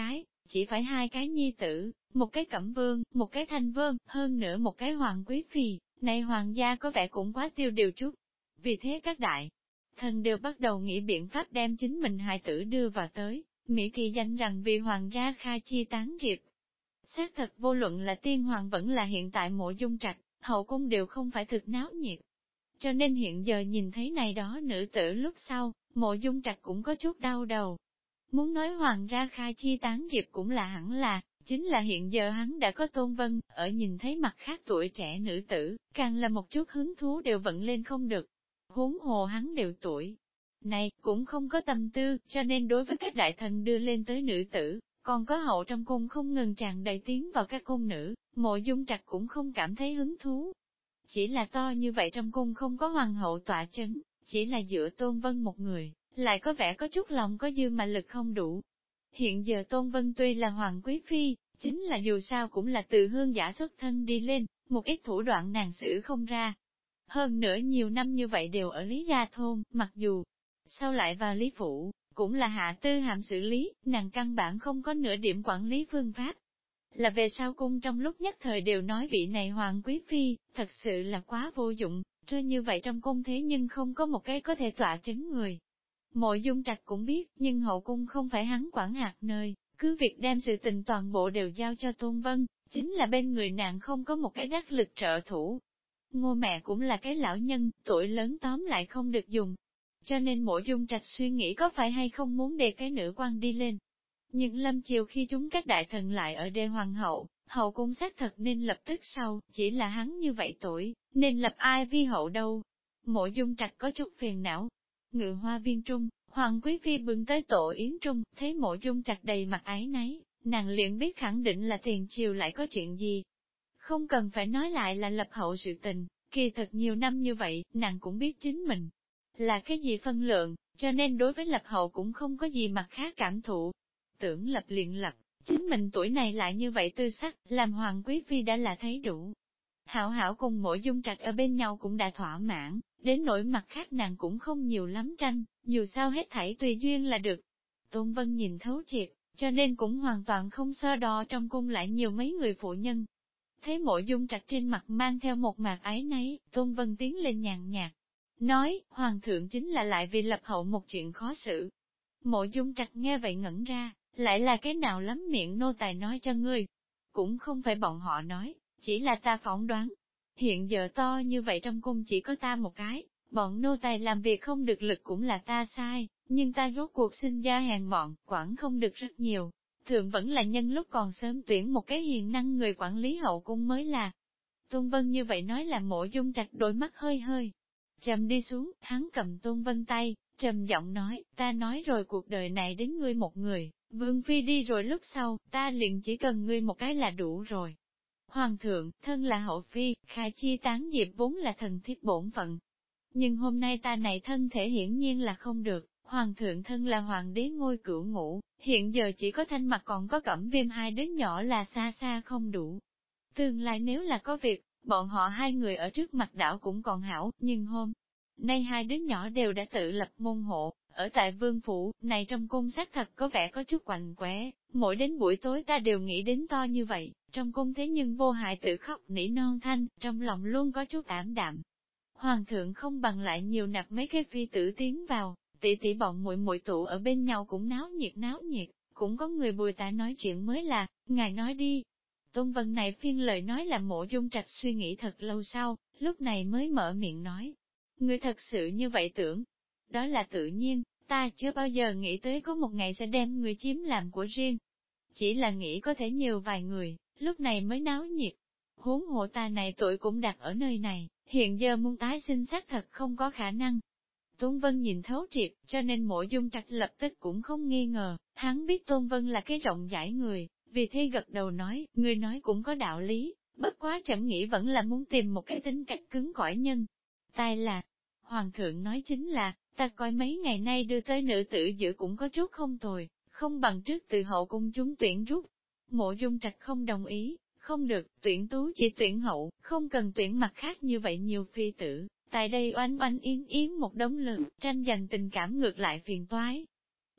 chỉ phải hai cái nhi tử, một cái cẩm vương, một cái thanh vương, hơn nữa một cái hoàng quý phi, này hoàng gia có vẻ cũng quá tiêu điều chút. Vì thế các đại thần đều bắt đầu nghĩ biện pháp đem chính mình hài tử đưa vào tới, Mỹ kỳ danh rằng vì hoàng gia khai chi tán diệp. Xác thật vô luận là tiên hoàng vẫn là hiện tại Mộ Dung Trạch, hậu cung đều không phải thực náo nhiệt. Cho nên hiện giờ nhìn thấy này đó nữ tử lúc sau, Mộ Dung Trạch cũng có chút đau đầu. Muốn nói hoàng gia khai chi tán diệp cũng là hẳn là, chính là hiện giờ hắn đã có Tôn Vân, ở nhìn thấy mặt khác tuổi trẻ nữ tử, càng là một chút hứng thú đều vận lên không được. Huống hồ hắn đều tuổi này, cũng không có tâm tư, cho nên đối với các đại thần đưa lên tới nữ tử, còn có hậu trong cung không ngừng tràn đầy tiếng vào các cung nữ, Mộ Dung Trạch cũng không cảm thấy hứng thú. Chỉ là to như vậy trong cung không có hoàng hậu tọa chấn, chỉ là dựa Tôn Vân một người, lại có vẻ có chút lòng có dư mà lực không đủ. Hiện giờ Tôn Vân tuy là hoàng quý phi, chính là dù sao cũng là từ hương giả xuất thân đi lên, một ít thủ đoạn nàng xử không ra. Hơn nữa nhiều năm như vậy đều ở Lý Gia Thôn, mặc dù sau lại vào Lý Phủ, cũng là hạ tư hàm xử lý, nàng căn bản không có nửa điểm quản lý phương pháp. Là về sau cung trong lúc nhất thời đều nói vị này hoàng quý phi, thật sự là quá vô dụng, trơ như vậy trong cung thế nhưng không có một cái có thể tọa chấn người. Mộ Dung Trạch cũng biết, nhưng hậu cung không phải hắn quản hạt nơi, cứ việc đem sự tình toàn bộ đều giao cho Tôn Vân, chính là bên người nàng không có một cái đắc lực trợ thủ. Ngô mẹ cũng là cái lão nhân, tuổi lớn tóm lại không được dùng. Cho nên Mộ Dung Trạch suy nghĩ có phải hay không muốn đề cái nữ quan đi lên. Nhưng lâm chiều khi chúng các đại thần lại ở đê hoàng hậu, hậu cung xác thật nên lập tức sau, chỉ là hắn như vậy tuổi, nên lập ai vi hậu đâu. Mộ Dung Trạch có chút phiền não. Ngự hoa viên trung, hoàng quý phi bưng tới tổ yến trung, thấy Mộ Dung Trạch đầy mặt áy náy, nàng liền biết khẳng định là tiền triều lại có chuyện gì. Không cần phải nói lại là lập hậu sự tình, kỳ thật nhiều năm như vậy, nàng cũng biết chính mình là cái gì phân lượng, cho nên đối với lập hậu cũng không có gì mặt khác cảm thụ. Tưởng lập liền lập, chính mình tuổi này lại như vậy tư sắc, làm hoàng quý phi đã là thấy đủ. Hảo hảo cùng Mộ Dung Trạch ở bên nhau cũng đã thỏa mãn, đến nỗi mặt khác nàng cũng không nhiều lắm tranh, dù sao hết thảy tùy duyên là được. Tôn Vân nhìn thấu triệt, cho nên cũng hoàn toàn không so đo trong cung lại nhiều mấy người phụ nhân. Thấy Mộ Dung Trạch trên mặt mang theo một mạc ái náy, Tôn Vân tiến lên nhàn nhạt, nói, hoàng thượng chính là lại vì lập hậu một chuyện khó xử. Mộ Dung Trạch nghe vậy ngẩn ra, lại là cái nào lắm miệng nô tài nói cho ngươi. Cũng không phải bọn họ nói, chỉ là ta phỏng đoán. Hiện giờ to như vậy trong cung chỉ có ta một cái, bọn nô tài làm việc không được lực cũng là ta sai, nhưng ta rốt cuộc sinh ra hèn mọn, quản không được rất nhiều. Thượng vẫn là nhân lúc còn sớm tuyển một cái hiền năng người quản lý hậu cung mới là. Tôn Vân như vậy nói là Mộ Dung Trạch đôi mắt hơi hơi trầm đi xuống, hắn cầm Tôn Vân tay, trầm giọng nói, ta nói rồi cuộc đời này đến ngươi một người, Vương Phi đi rồi lúc sau, ta liền chỉ cần ngươi một cái là đủ rồi. Hoàng thượng, thân là hậu phi, khai chi tán diệp vốn là thần thiếp bổn phận. Nhưng hôm nay ta này thân thể hiển nhiên là không được, hoàng thượng thân là hoàng đế ngôi cửu ngũ, hiện giờ chỉ có thanh mặt còn có Cẩm Viêm hai đứa nhỏ là xa xa không đủ. Tương lai nếu là có việc, bọn họ hai người ở trước mặt đảo cũng còn hảo, nhưng hôm nay hai đứa nhỏ đều đã tự lập môn hộ, ở tại vương phủ, này trong cung xác thật có vẻ có chút quạnh quẽ, mỗi đến buổi tối ta đều nghĩ đến to như vậy, trong cung thế nhưng vô hại tự khóc nỉ non thanh, trong lòng luôn có chút ảm đạm. Hoàng thượng không bằng lại nhiều nạp mấy cái phi tử tiến vào, tỷ tỷ bọn muội muội tụ ở bên nhau cũng náo nhiệt, cũng có người bùi tạ nói chuyện mới là, ngài nói đi. Tôn Vân này phiên lời nói là Mộ Dung Trạch suy nghĩ thật lâu sau, lúc này mới mở miệng nói. Ngươi thật sự như vậy tưởng, đó là tự nhiên, ta chưa bao giờ nghĩ tới có một ngày sẽ đem người chiếm làm của riêng. Chỉ là nghĩ có thể nhiều vài người, lúc này mới náo nhiệt. Huống hộ ta này tuổi cũng đặt ở nơi này, hiện giờ muốn tái sinh xác thật không có khả năng. Tôn Vân nhìn thấu triệt, cho nên Mộ Dung Trạch lập tức cũng không nghi ngờ, hắn biết Tôn Vân là cái rộng rãi người, vì thế gật đầu nói, người nói cũng có đạo lý, bất quá trẫm nghĩ vẫn là muốn tìm một cái tính cách cứng cỏi nhân. Tai là, Hoàng thượng nói chính là, ta coi mấy ngày nay đưa tới nữ tử giữa cũng có chút không tồi, không bằng trước từ hậu cung chúng tuyển rút. Mộ Dung Trạch không đồng ý, không được, tuyển tú chỉ tuyển hậu, không cần tuyển mặt khác như vậy nhiều phi tử, tại đây oanh oanh yến yến một đống lực, tranh giành tình cảm ngược lại phiền toái.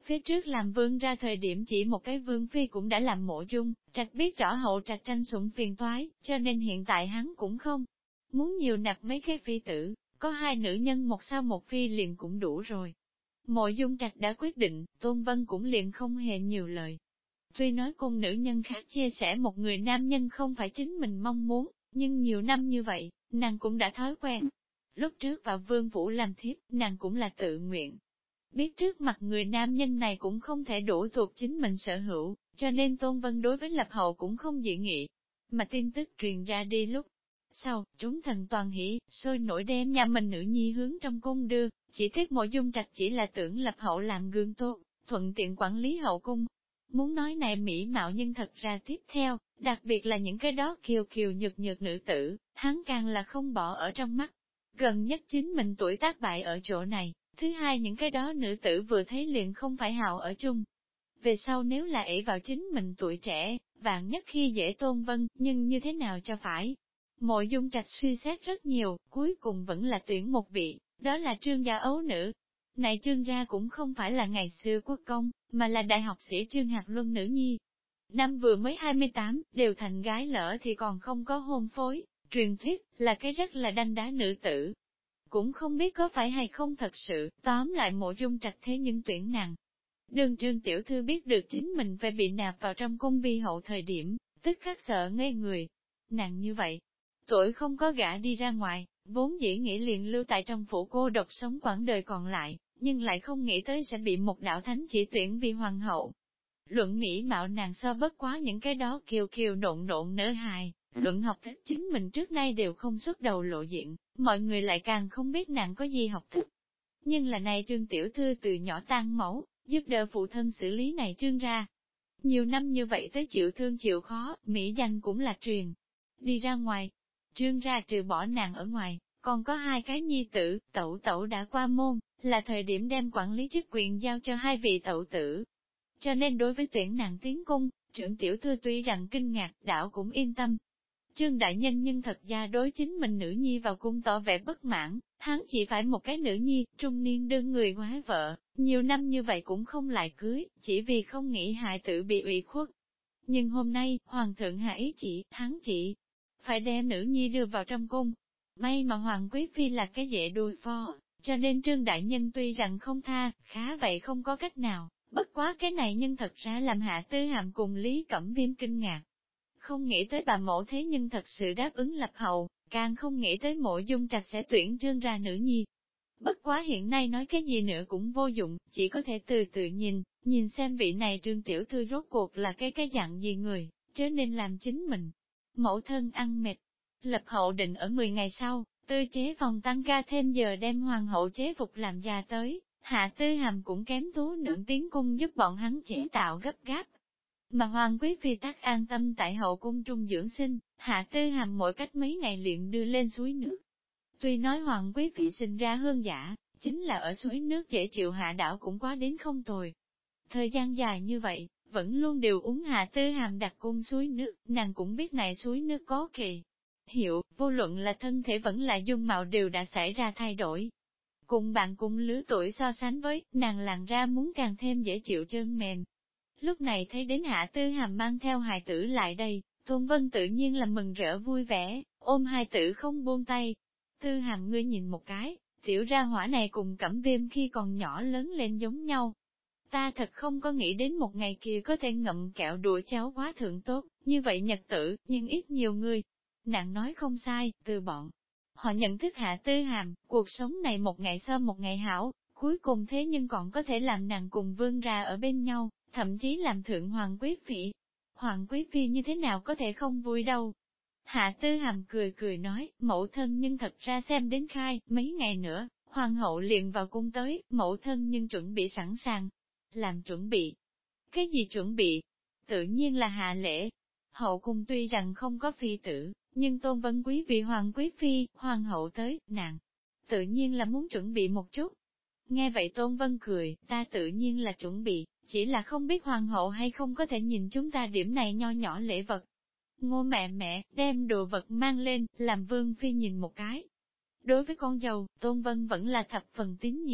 phía trước làm vương ra thời điểm chỉ một cái vương phi cũng đã làm Mộ Dung Trạch biết rõ hậu trạch tranh sủng phiền toái, cho nên hiện tại hắn cũng không muốn nhiều nạp mấy cái phi tử, có hai nữ nhân một sao một phi liền cũng đủ rồi. Mộ Dung Trạch đã quyết định, Tôn Vân cũng liền không hề nhiều lời. Tuy nói cùng nữ nhân khác chia sẻ một người nam nhân không phải chính mình mong muốn, nhưng nhiều năm như vậy, nàng cũng đã thói quen. Lúc trước vào vương phủ làm thiếp, nàng cũng là tự nguyện. Biết trước mặt người nam nhân này cũng không thể đổ thuộc chính mình sở hữu, cho nên Tôn Vân đối với Lập Hậu cũng không dị nghị. Mà tin tức truyền ra đi lúc sau, chúng thần toàn hỉ, sôi nổi đem nhà mình nữ nhi hướng trong cung đưa, chỉ tiếc Mộ Dung Trạch chỉ là tưởng Lập Hậu làm gương tốt, thuận tiện quản lý hậu cung. Muốn nói này mỹ mạo nhưng thật ra tiếp theo, đặc biệt là những cái đó kiều kiều nhược nhược nữ tử, hắn càng là không bỏ ở trong mắt. Gần nhất chính mình tuổi tác bại ở chỗ này, thứ hai những cái đó nữ tử vừa thấy liền không phải hào ở chung. Về sau nếu là ỷ vào chính mình tuổi trẻ, vạn nhất khi dễ Tôn Vân, nhưng như thế nào cho phải? Mộ Dung Trạch suy xét rất nhiều, cuối cùng vẫn là tuyển một vị, đó là Trương gia ấu nữ. Này Trương gia cũng không phải là ngày xưa quốc công, mà là đại học sĩ Trương Hạc Luân nữ nhi. Năm vừa mới 28, đều thành gái lỡ thì còn không có hôn phối, truyền thuyết là cái rất là đanh đá nữ tử. Cũng không biết có phải hay không thật sự, tóm lại Mộ Dung Trạch thế nhưng tuyển nàng. Đường Trương tiểu thư biết được chính mình phải bị nạp vào trong cung vi hậu thời điểm, tức khắc sợ ngây người. Nàng như vậy, tuổi không có gả đi ra ngoài, vốn dĩ nghĩ liền lưu tại trong phủ cô độc sống quãng đời còn lại, nhưng lại không nghĩ tới sẽ bị một đạo thánh chỉ tuyển vì hoàng hậu. Luận mỹ mạo nàng so bất quá những cái đó kiều kiều nộn nộn nở hài, luận học thức chính mình trước nay đều không xuất đầu lộ diện, mọi người lại càng không biết nàng có gì học thức. Nhưng là này Trương tiểu thư từ nhỏ tan mẫu, giúp đỡ phụ thân xử lý này Trương ra. Nhiều năm như vậy tới chịu thương chịu khó, mỹ danh cũng là truyền. Đi ra ngoài, Trương ra trừ bỏ nàng ở ngoài, còn có hai cái nhi tử, tẩu tẩu đã qua môn, là thời điểm đem quản lý chức quyền giao cho hai vị tẩu tử. Cho nên đối với tuyển nàng tiến cung, trưởng tiểu thư tuy rằng kinh ngạc, đảo cũng yên tâm. Trương đại nhân nhưng thật ra đối chính mình nữ nhi vào cung tỏ vẻ bất mãn, hắn chỉ phải một cái nữ nhi, trung niên đơn người quá vợ, nhiều năm như vậy cũng không lại cưới, chỉ vì không nghĩ hại tử bị ủy khuất. Nhưng hôm nay, hoàng thượng hạ ý chỉ, hắn chỉ phải đem nữ nhi đưa vào trong cung. May mà hoàng quý phi là cái dễ đối phó, cho nên trương đại nhân tuy rằng không tha, khá vậy không có cách nào, bất quá cái này nhưng thật ra làm Hạ Tư Hàm cùng Lý Cẩm Viêm kinh ngạc. Không nghĩ tới bà mẫu thế nhưng thật sự đáp ứng Lập Hậu, càng không nghĩ tới Mộ Dung Trạch sẽ tuyển Trương ra nữ nhi. Bất quá hiện nay nói cái gì nữa cũng vô dụng, chỉ có thể từ từ nhìn xem vị này Trương tiểu thư rốt cuộc là cái dạng gì người, chớ nên làm chính mình. Mẫu thân ăn mệt. Lập Hậu định ở 10 ngày sau, tư chế phòng tăng ca thêm giờ đem hoàng hậu chế phục làm già tới, Hạ Tư Hàm cũng kém tú nượng tiến cung giúp bọn hắn chế tạo gấp gáp. Mà hoàng quý phi tắc an tâm tại hậu cung trung dưỡng sinh, Hạ Tư Hàm mỗi cách mấy ngày liền đưa lên suối nước. Tuy nói hoàng quý phi sinh ra hương giả, chính là ở suối nước dễ chịu Hạ đảo cũng quá đến không tồi. Thời gian dài như vậy, vẫn luôn đều uống Hạ Tư Hàm đặt cung suối nước, nàng cũng biết này suối nước có kỳ hiệu, vô luận là thân thể vẫn là dung mạo đều đã xảy ra thay đổi. Cùng bạn cùng lứa tuổi so sánh với, nàng làn ra muốn càng thêm dễ chịu trơn mềm. Lúc này thấy đến Hạ Tư Hàm mang theo hài tử lại đây, Tôn Vân tự nhiên là mừng rỡ vui vẻ, ôm hài tử không buông tay. Tư Hàm ngươi nhìn một cái, tiểu ra hỏa này cùng Cẩm Viêm khi còn nhỏ lớn lên giống nhau. Ta thật không có nghĩ đến một ngày kia có thể ngậm kẹo đùa cháu quá thượng tốt, như vậy nhật tử, nhưng ít nhiều người. Nàng nói không sai, từ bọn. Họ nhận thức Hạ Tư Hàm, cuộc sống này một ngày so một ngày hảo, cuối cùng thế nhưng còn có thể làm nàng cùng vương ra ở bên nhau, thậm chí làm thượng hoàng quý phi. Hoàng quý phi như thế nào có thể không vui đâu. Hạ Tư Hàm cười cười nói, mẫu thân nhưng thật ra xem đến khai, mấy ngày nữa, hoàng hậu liền vào cung tới, mẫu thân nhưng chuẩn bị sẵn sàng. Làm chuẩn bị. Cái gì chuẩn bị? Tự nhiên là hạ lễ. Hậu cung tuy rằng không có phi tử, nhưng Tôn Vân Quý vì hoàng quý phi, hoàng hậu tới, nàng. Tự nhiên là muốn chuẩn bị một chút. Nghe vậy Tôn Vân cười, ta tự nhiên là chuẩn bị, chỉ là không biết hoàng hậu hay không có thể nhìn chúng ta điểm này nho nhỏ lễ vật. Ngô mẹ, đem đồ vật mang lên, làm Vương Phi nhìn một cái. Đối với con dâu, Tôn Vân vẫn là thập phần tín nhiệm,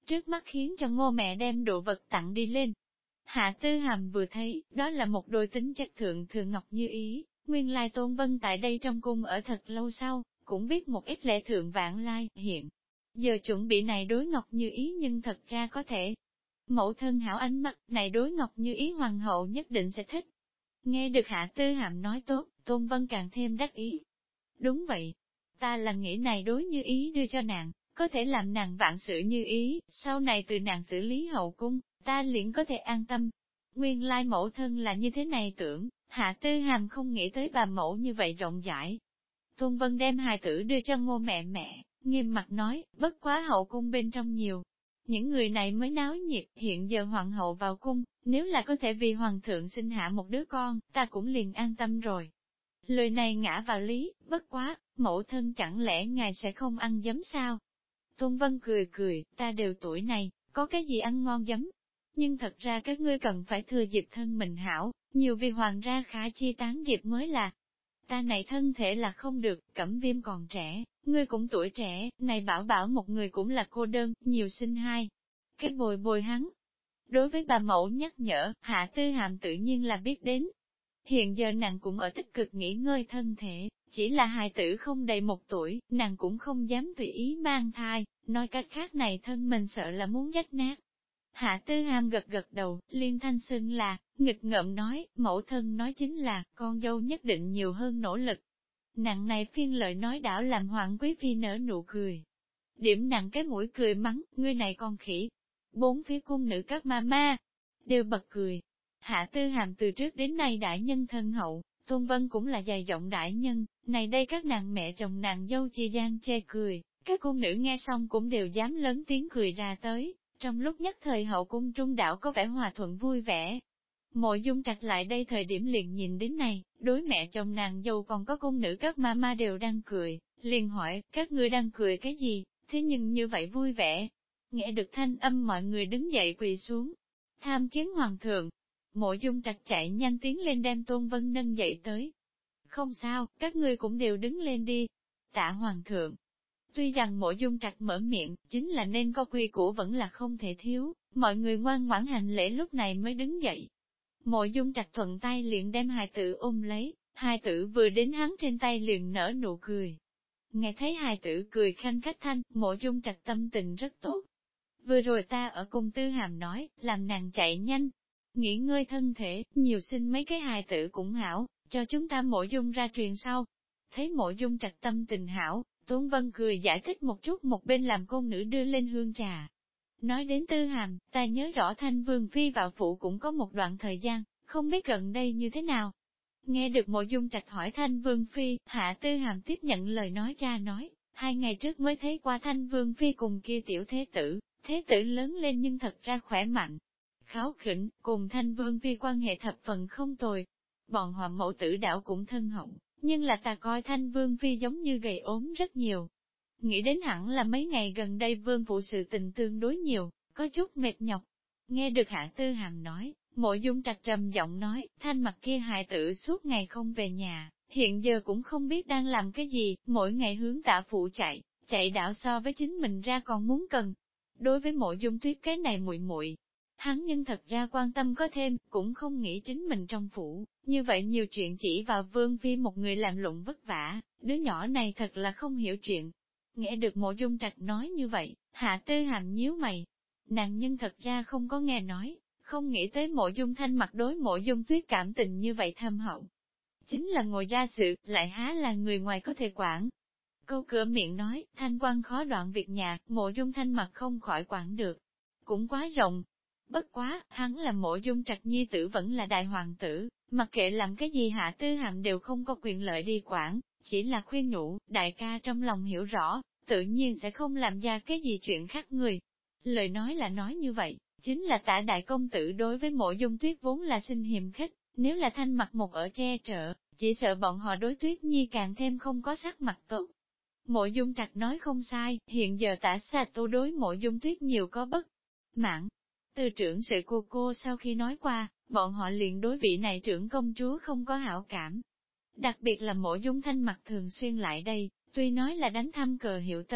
trước mắt khiến cho Ngô mẹ đem đồ vật tặng đi lên. Hạ Tư Hàm vừa thấy, đó là một đôi tính chất thượng thường ngọc như ý, nguyên lai Tôn Vân tại đây trong cung ở thật lâu sau, cũng biết một ít lễ thượng vãng lai, hiện. Giờ chuẩn bị này đối ngọc như ý nhưng thật ra có thể. Mẫu thân hảo ánh mắt, này đối ngọc như ý hoàng hậu nhất định sẽ thích. Nghe được Hạ Tư Hàm nói tốt, Tôn Vân càng thêm đắc ý. Đúng vậy, ta là nghĩ này đối như ý đưa cho nàng, có thể làm nàng vạn sự như ý, sau này từ nàng xử lý hậu cung, ta liền có thể an tâm. Nguyên lai mẫu thân là như thế này tưởng, Hạ Tư Hàm không nghĩ tới bà mẫu như vậy rộng rãi. Tôn Vân đem hài tử đưa cho Ngô mẹ, nghiêm mặt nói, bất quá hậu cung bên trong nhiều. Những người này mới náo nhiệt, hiện giờ hoàng hậu vào cung, nếu là có thể vì hoàng thượng sinh hạ một đứa con, ta cũng liền an tâm rồi. Lời này ngã vào lý, bất quá, mẫu thân chẳng lẽ ngài sẽ không ăn giấm sao? Tôn Vân cười, ta đều tuổi này, có cái gì ăn ngon giấm? Nhưng thật ra các ngươi cần phải thừa dịp thân mình hảo, nhiều vì hoàng gia khá chi tán dịp mới là. Ta này thân thể là không được, Cẩm Viêm còn trẻ, ngươi cũng tuổi trẻ, này bảo một người cũng là cô đơn, nhiều sinh hai. Cái bồi hắn. Đối với bà mẫu nhắc nhở, Hạ Tư Hàm tự nhiên là biết đến. Hiện giờ nàng cũng ở tích cực nghỉ ngơi thân thể, chỉ là hài tử không đầy 1 tuổi, nàng cũng không dám tùy ý mang thai, nói cách khác này thân mình sợ là muốn rách nát. Hạ Tư Hàm gật đầu, liên thanh xưng là, nghịch ngợm nói, mẫu thân nói chính là, con dâu nhất định nhiều hơn nỗ lực. Nàng này phiên lời nói đảo làm Hoàng Quý Phi nở nụ cười. Điểm nặng cái mũi cười mắng, ngươi này con khỉ. 4 phía cung nữ các ma đều bật cười. Hạ Tư Hàm từ trước đến nay đại nhân thân hậu, Tôn Vân cũng là dày giọng đại nhân, này đây các nàng mẹ chồng nàng dâu chia gian chê cười, các cung nữ nghe xong cũng đều dám lớn tiếng cười ra tới, trong lúc nhất thời hậu cung trung đảo có vẻ hòa thuận vui vẻ. Mộ Dung Trạch lại đây thời điểm liền nhìn đến này, đối mẹ chồng nàng dâu còn có cung nữ các ma đều đang cười, liền hỏi, các ngươi đang cười cái gì, thế nhưng như vậy vui vẻ. Nghe được thanh âm mọi người đứng dậy quỳ xuống, tham kiến hoàng thượng. Mộ Dung Trạch chạy nhanh tiến lên đem Tôn Vân nâng dậy tới. Không sao, các ngươi cũng đều đứng lên đi. Tạ hoàng thượng. Tuy rằng Mộ Dung Trạch mở miệng, chính là nên có quy củ vẫn là không thể thiếu, mọi người ngoan ngoãn hành lễ lúc này mới đứng dậy. Mộ Dung Trạch thuận tay liền đem hài tử ôm lấy, hài tử vừa đến hắn trên tay liền nở nụ cười. Nghe thấy hài tử cười khanh khách thanh, Mộ Dung Trạch tâm tình rất tốt. Vừa rồi ta ở cung Tư Hàm nói, làm nàng chạy nhanh, nghỉ ngơi thân thể, nhiều sinh mấy cái hài tử cũng hảo, cho chúng ta Mộ Dung ra truyền sau. Thấy Mộ Dung Trạch tâm tình hảo, Tuấn Vân cười giải thích một chút, một bên làm cung nữ đưa lên hương trà. Nói đến Tư Hàm, ta nhớ rõ Thanh Vương Phi vào phủ cũng có một đoạn thời gian, không biết gần đây như thế nào. Nghe được Mộ Dung Trạch hỏi Thanh Vương Phi, Hạ Tư Hàm tiếp nhận lời nói ra nói, 2 ngày trước mới thấy qua Thanh Vương Phi cùng kia tiểu thế tử lớn lên nhưng thật ra khỏe mạnh. Kháo khỉnh, cùng Thanh Vương Phi quan hệ thập phần không tồi. Bọn họ mẫu tử đảo cũng thân hậu, nhưng là ta coi Thanh Vương Phi giống như gầy ốm rất nhiều. Nghĩ đến hẳn là mấy ngày gần đây vương phụ sự tình tương đối nhiều, có chút mệt nhọc. Nghe được Hạ Tư Hàm nói, Mộ Dung Trạch trầm giọng nói, Thanh mặt kia hài tử suốt ngày không về nhà, hiện giờ cũng không biết đang làm cái gì, mỗi ngày hướng Tạ phụ chạy đảo so với chính mình ra còn muốn cần. Đối với Mộ Dung Tuyết cái này muội, hắn nhưng thật ra quan tâm có thêm, cũng không nghĩ chính mình trong phủ, như vậy nhiều chuyện chỉ vào Vương Phi một người làm lụng vất vả, đứa nhỏ này thật là không hiểu chuyện. Nghe được Mộ Dung Trạch nói như vậy, Hạ Tư Hàm nhíu mày. Nàng nhưng thật ra không có nghe nói, không nghĩ tới Mộ Dung Thanh mặt đối Mộ Dung Tuyết cảm tình như vậy thâm hậu. Chính là ngồi ra sự, lại há là người ngoài có thể quản. Câu cửa miệng nói, Thanh quan khó đoạn việc nhà, Mộ Dung Thanh mặt không khỏi quản được. Cũng quá rộng. Bất quá, hắn là Mộ Dung Trạch nhi tử vẫn là đại hoàng tử, mặc kệ làm cái gì Hạ Tư Hàm đều không có quyền lợi đi quản, chỉ là khuyên nhủ, đại ca trong lòng hiểu rõ, tự nhiên sẽ không làm ra cái gì chuyện khác người. Lời nói là nói như vậy, chính là Tả đại công tử đối với Mộ Dung Tuyết vốn là sinh hiềm khích, nếu là Thanh mặt một ở che chở, chỉ sợ bọn họ đối Tuyết Nhi càng thêm không có sắc mặt tốt. Mộ Dung Trạch nói không sai, hiện giờ Tả Xa Tu đối Mộ Dung Tuyết nhiều có bất mãn. Từ trưởng sự cô sau khi nói qua, bọn họ liền đối vị này trưởng công chúa không có hảo cảm. Đặc biệt là Mộ Dung Thanh mặt thường xuyên lại đây, tuy nói là đánh thăm cờ hiệu tới,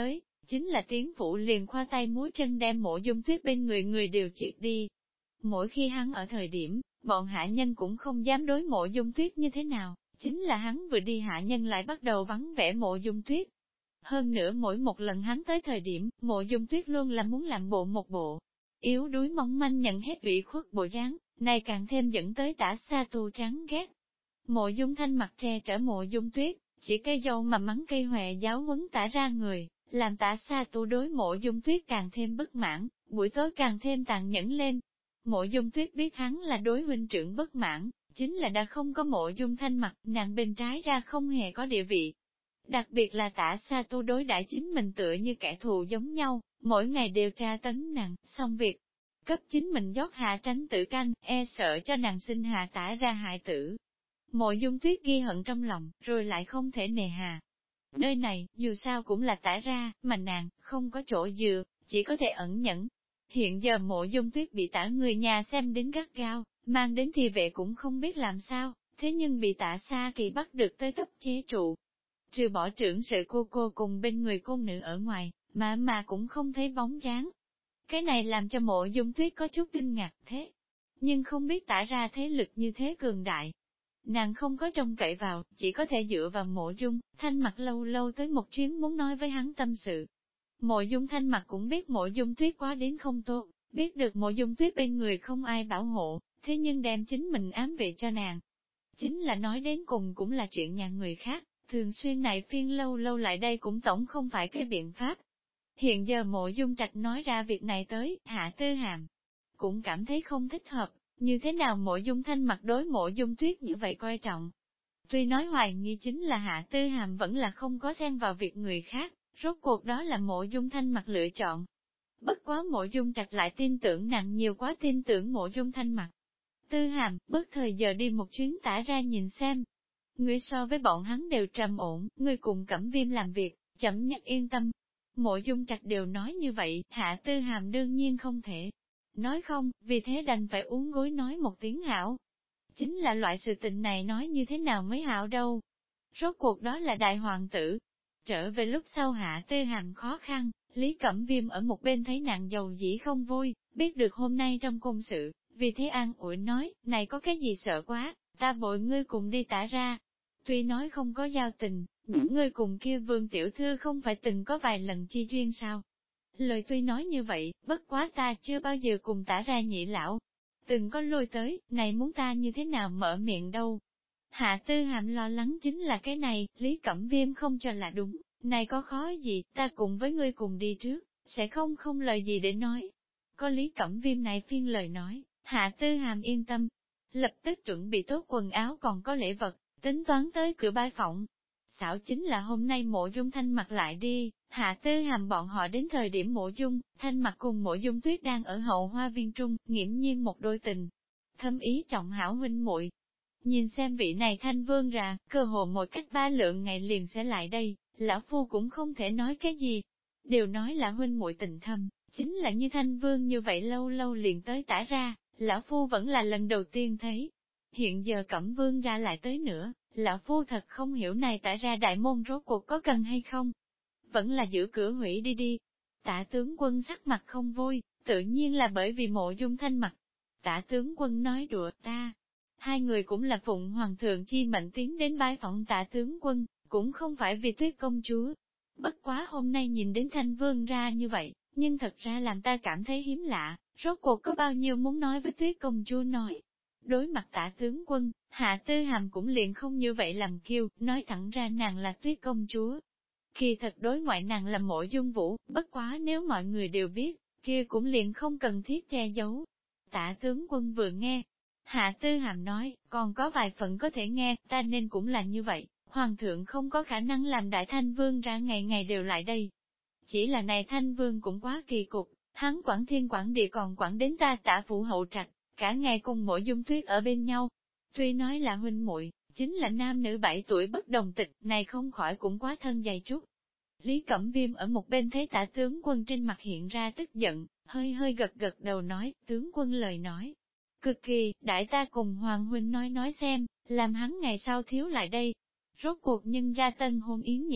Chính là Tiến Phủ liền khoa tay múa chân đem Mộ Dung Tuyết bên người người đều triệt đi. Mỗi khi hắn ở thời điểm, bọn hạ nhân cũng không dám đối Mộ Dung Tuyết như thế nào, chính là hắn vừa đi hạ nhân lại bắt đầu vắng vẻ Mộ Dung Tuyết. Hơn nữa mỗi một lần hắn tới thời điểm, Mộ Dung Tuyết luôn là muốn làm bộ một bộ. Yếu đuối mong manh nhận hết ủy khuất bộ dáng, này càng thêm dẫn tới Tả Sa Tu chán ghét. Mộ Dung Thanh mặt tre trở Mộ Dung Tuyết, chỉ cây dâu mà mắng cây hòe giáo huấn Tả ra người, làm Tả Sa Tu đối Mộ Dung Tuyết càng thêm bất mãn, buổi tối càng thêm tàn nhẫn lên. Mộ Dung Tuyết biết hắn là đối huynh trưởng bất mãn, chính là đã không có Mộ Dung Thanh mặt, nàng bên trái ra không hề có địa vị. Đặc biệt là Tả Sa Tu đối đãi chính mình tựa như kẻ thù giống nhau, mỗi ngày đều tra tấn nàng, xong việc. Cấp chính mình rót hạ tránh tử canh, e sợ cho nàng sinh hạ Tả ra hại tử. Mộ Dung Tuyết ghi hận trong lòng, rồi lại không thể nề hà. Nơi này, dù sao cũng là Tả ra, mà nàng, không có chỗ dựa, chỉ có thể ẩn nhẫn. Hiện giờ Mộ Dung Tuyết bị Tả người nhà xem đến gắt gao, mang đến thì vệ cũng không biết làm sao, thế nhưng bị Tả Sa Kỳ bắt được tới cấp chế trụ. Trừ bỏ trưởng sự cô cùng bên người cung nữ ở ngoài, mà cũng không thấy bóng dáng. Cái này làm cho Mộ Dung Tuyết có chút kinh ngạc thế. Nhưng không biết Tả ra thế lực như thế cường đại. Nàng không có trông cậy vào, chỉ có thể dựa vào Mộ Dung, Thanh Mặc lâu lâu tới một chuyến muốn nói với hắn tâm sự. Mộ Dung Thanh Mặc cũng biết Mộ Dung Tuyết quá đến không tốt, biết được Mộ Dung Tuyết bên người không ai bảo hộ, thế nhưng đem chính mình ám vệ cho nàng. Chính là nói đến cùng cũng là chuyện nhà người khác, thường xuyên này phiên lâu lâu lại đây cũng tổng không phải cái biện pháp. Hiện giờ Mộ Dung Trạch nói ra việc này tới, Hạ Tư Hàm cũng cảm thấy không thích hợp, như thế nào Mộ Dung Thanh Mặc đối Mộ Dung Tuyết như vậy coi trọng. Tuy nói hoài nghi chính là Hạ Tư Hàm vẫn là không có xen vào việc người khác, rốt cuộc đó là Mộ Dung Thanh Mặc lựa chọn. Bất quá Mộ Dung Trạch lại tin tưởng nặng nhiều quá tin tưởng Mộ Dung Thanh Mặc. Tư Hàm, bớt thời giờ đi một chuyến Tả ra nhìn xem. Ngươi so với bọn hắn đều trầm ổn, ngươi cùng Cẩm Viêm làm việc, chậm nhắc yên tâm. Mộ Dung Trạch đều nói như vậy, Hạ Tư Hàm đương nhiên không thể. Nói không, vì thế đành phải uống gối nói một tiếng hảo. Chính là loại sự tình này nói như thế nào mới hảo đâu. Rốt cuộc đó là đại hoàng tử. Trở về lúc sau Hạ Tư Hàm khó khăn, Lý Cẩm Viêm ở một bên thấy nàng giàu dĩ không vui, biết được hôm nay trong cung sự, vì thế an ủi nói, này có cái gì sợ quá, ta bội ngươi cùng đi Tả ra. Tuy nói không có giao tình, những ngươi cùng kia Vương tiểu thư không phải từng có vài lần chi duyên sao. Lời tuy nói như vậy, bất quá ta chưa bao giờ cùng Tả ra nhị lão. Từng có lôi tới, này muốn ta như thế nào mở miệng đâu. Hạ Tư Hàm lo lắng chính là cái này, Lý Cẩm Viêm không cho là đúng, này có khó gì, ta cùng với ngươi cùng đi trước, sẽ không lời gì để nói. Có Lý Cẩm Viêm này phiên lời nói, Hạ Tư Hàm yên tâm, lập tức chuẩn bị tốt quần áo còn có lễ vật, tính toán tới cửa bái phỏng. Xảo chính là hôm nay Mộ Dung Thanh Mặc lại đi, Hạ Tư Hàm bọn họ đến thời điểm Mộ Dung, Thanh Mặc cùng Mộ Dung Tuyết đang ở hậu hoa viên trung, nghiễm nhiên một đôi tình. Thâm ý trọng hảo huynh muội. Nhìn xem vị này Thanh Vương ra, cơ hồ một cách 3 lượng ngày liền sẽ lại đây, lão phu cũng không thể nói cái gì. Đều nói là huynh muội tình thâm, chính là như Thanh Vương như vậy lâu lâu liền tới Tả ra, lão phu vẫn là lần đầu tiên thấy. Hiện giờ Cẩm Vương ra lại tới nữa, lão phu thật không hiểu này Tả ra đại môn rốt cuộc có cần hay không. Vẫn là giữ cửa hủy đi đi. Tả tướng quân sắc mặt không vui, tự nhiên là bởi vì Mộ Dung Thanh mặt. Tả tướng quân nói đùa ta. Hai người cũng là phụng hoàng thượng chi mệnh tiến đến bái phỏng Tả tướng quân, cũng không phải vì Tuyết công chúa. Bất quá hôm nay nhìn đến Thanh Vương ra như vậy, nhưng thật ra làm ta cảm thấy hiếm lạ, rốt cuộc có bao nhiêu muốn nói với Tuyết công chúa nói. Đối mặt Tả tướng quân, Hạ Tư Hàm cũng liền không như vậy làm kiêu, nói thẳng ra nàng là Tuyết công chúa. Khi thật đối ngoại nàng là Mộ Dung Vũ, bất quá nếu mọi người đều biết, kia cũng liền không cần thiết che giấu. Tả tướng quân vừa nghe, Hạ Tư Hàm nói, còn có vài phần có thể nghe, ta nên cũng là như vậy, Hoàng thượng không có khả năng làm Đại Thanh Vương ra ngày ngày đều lại đây. Chỉ là này Thanh Vương cũng quá kỳ cục, hắn quản thiên quản địa còn quản đến ta Tả phủ hậu trạch, cả ngày cùng Mộ Dung Tuyết ở bên nhau. Tuy nói là huynh muội, chính là nam nữ 7 tuổi bất đồng tịch, này không khỏi cũng quá thân dày chút. Lý Cẩm Viêm ở một bên thấy Tả tướng quân trên mặt hiện ra tức giận, hơi gật gật đầu nói, tướng quân lời nói. Cực kỳ, đại ta cùng Hoàng huynh nói xem, làm hắn ngày sau thiếu lại đây. Rốt cuộc nhân ra tân hôn yến nhỉ,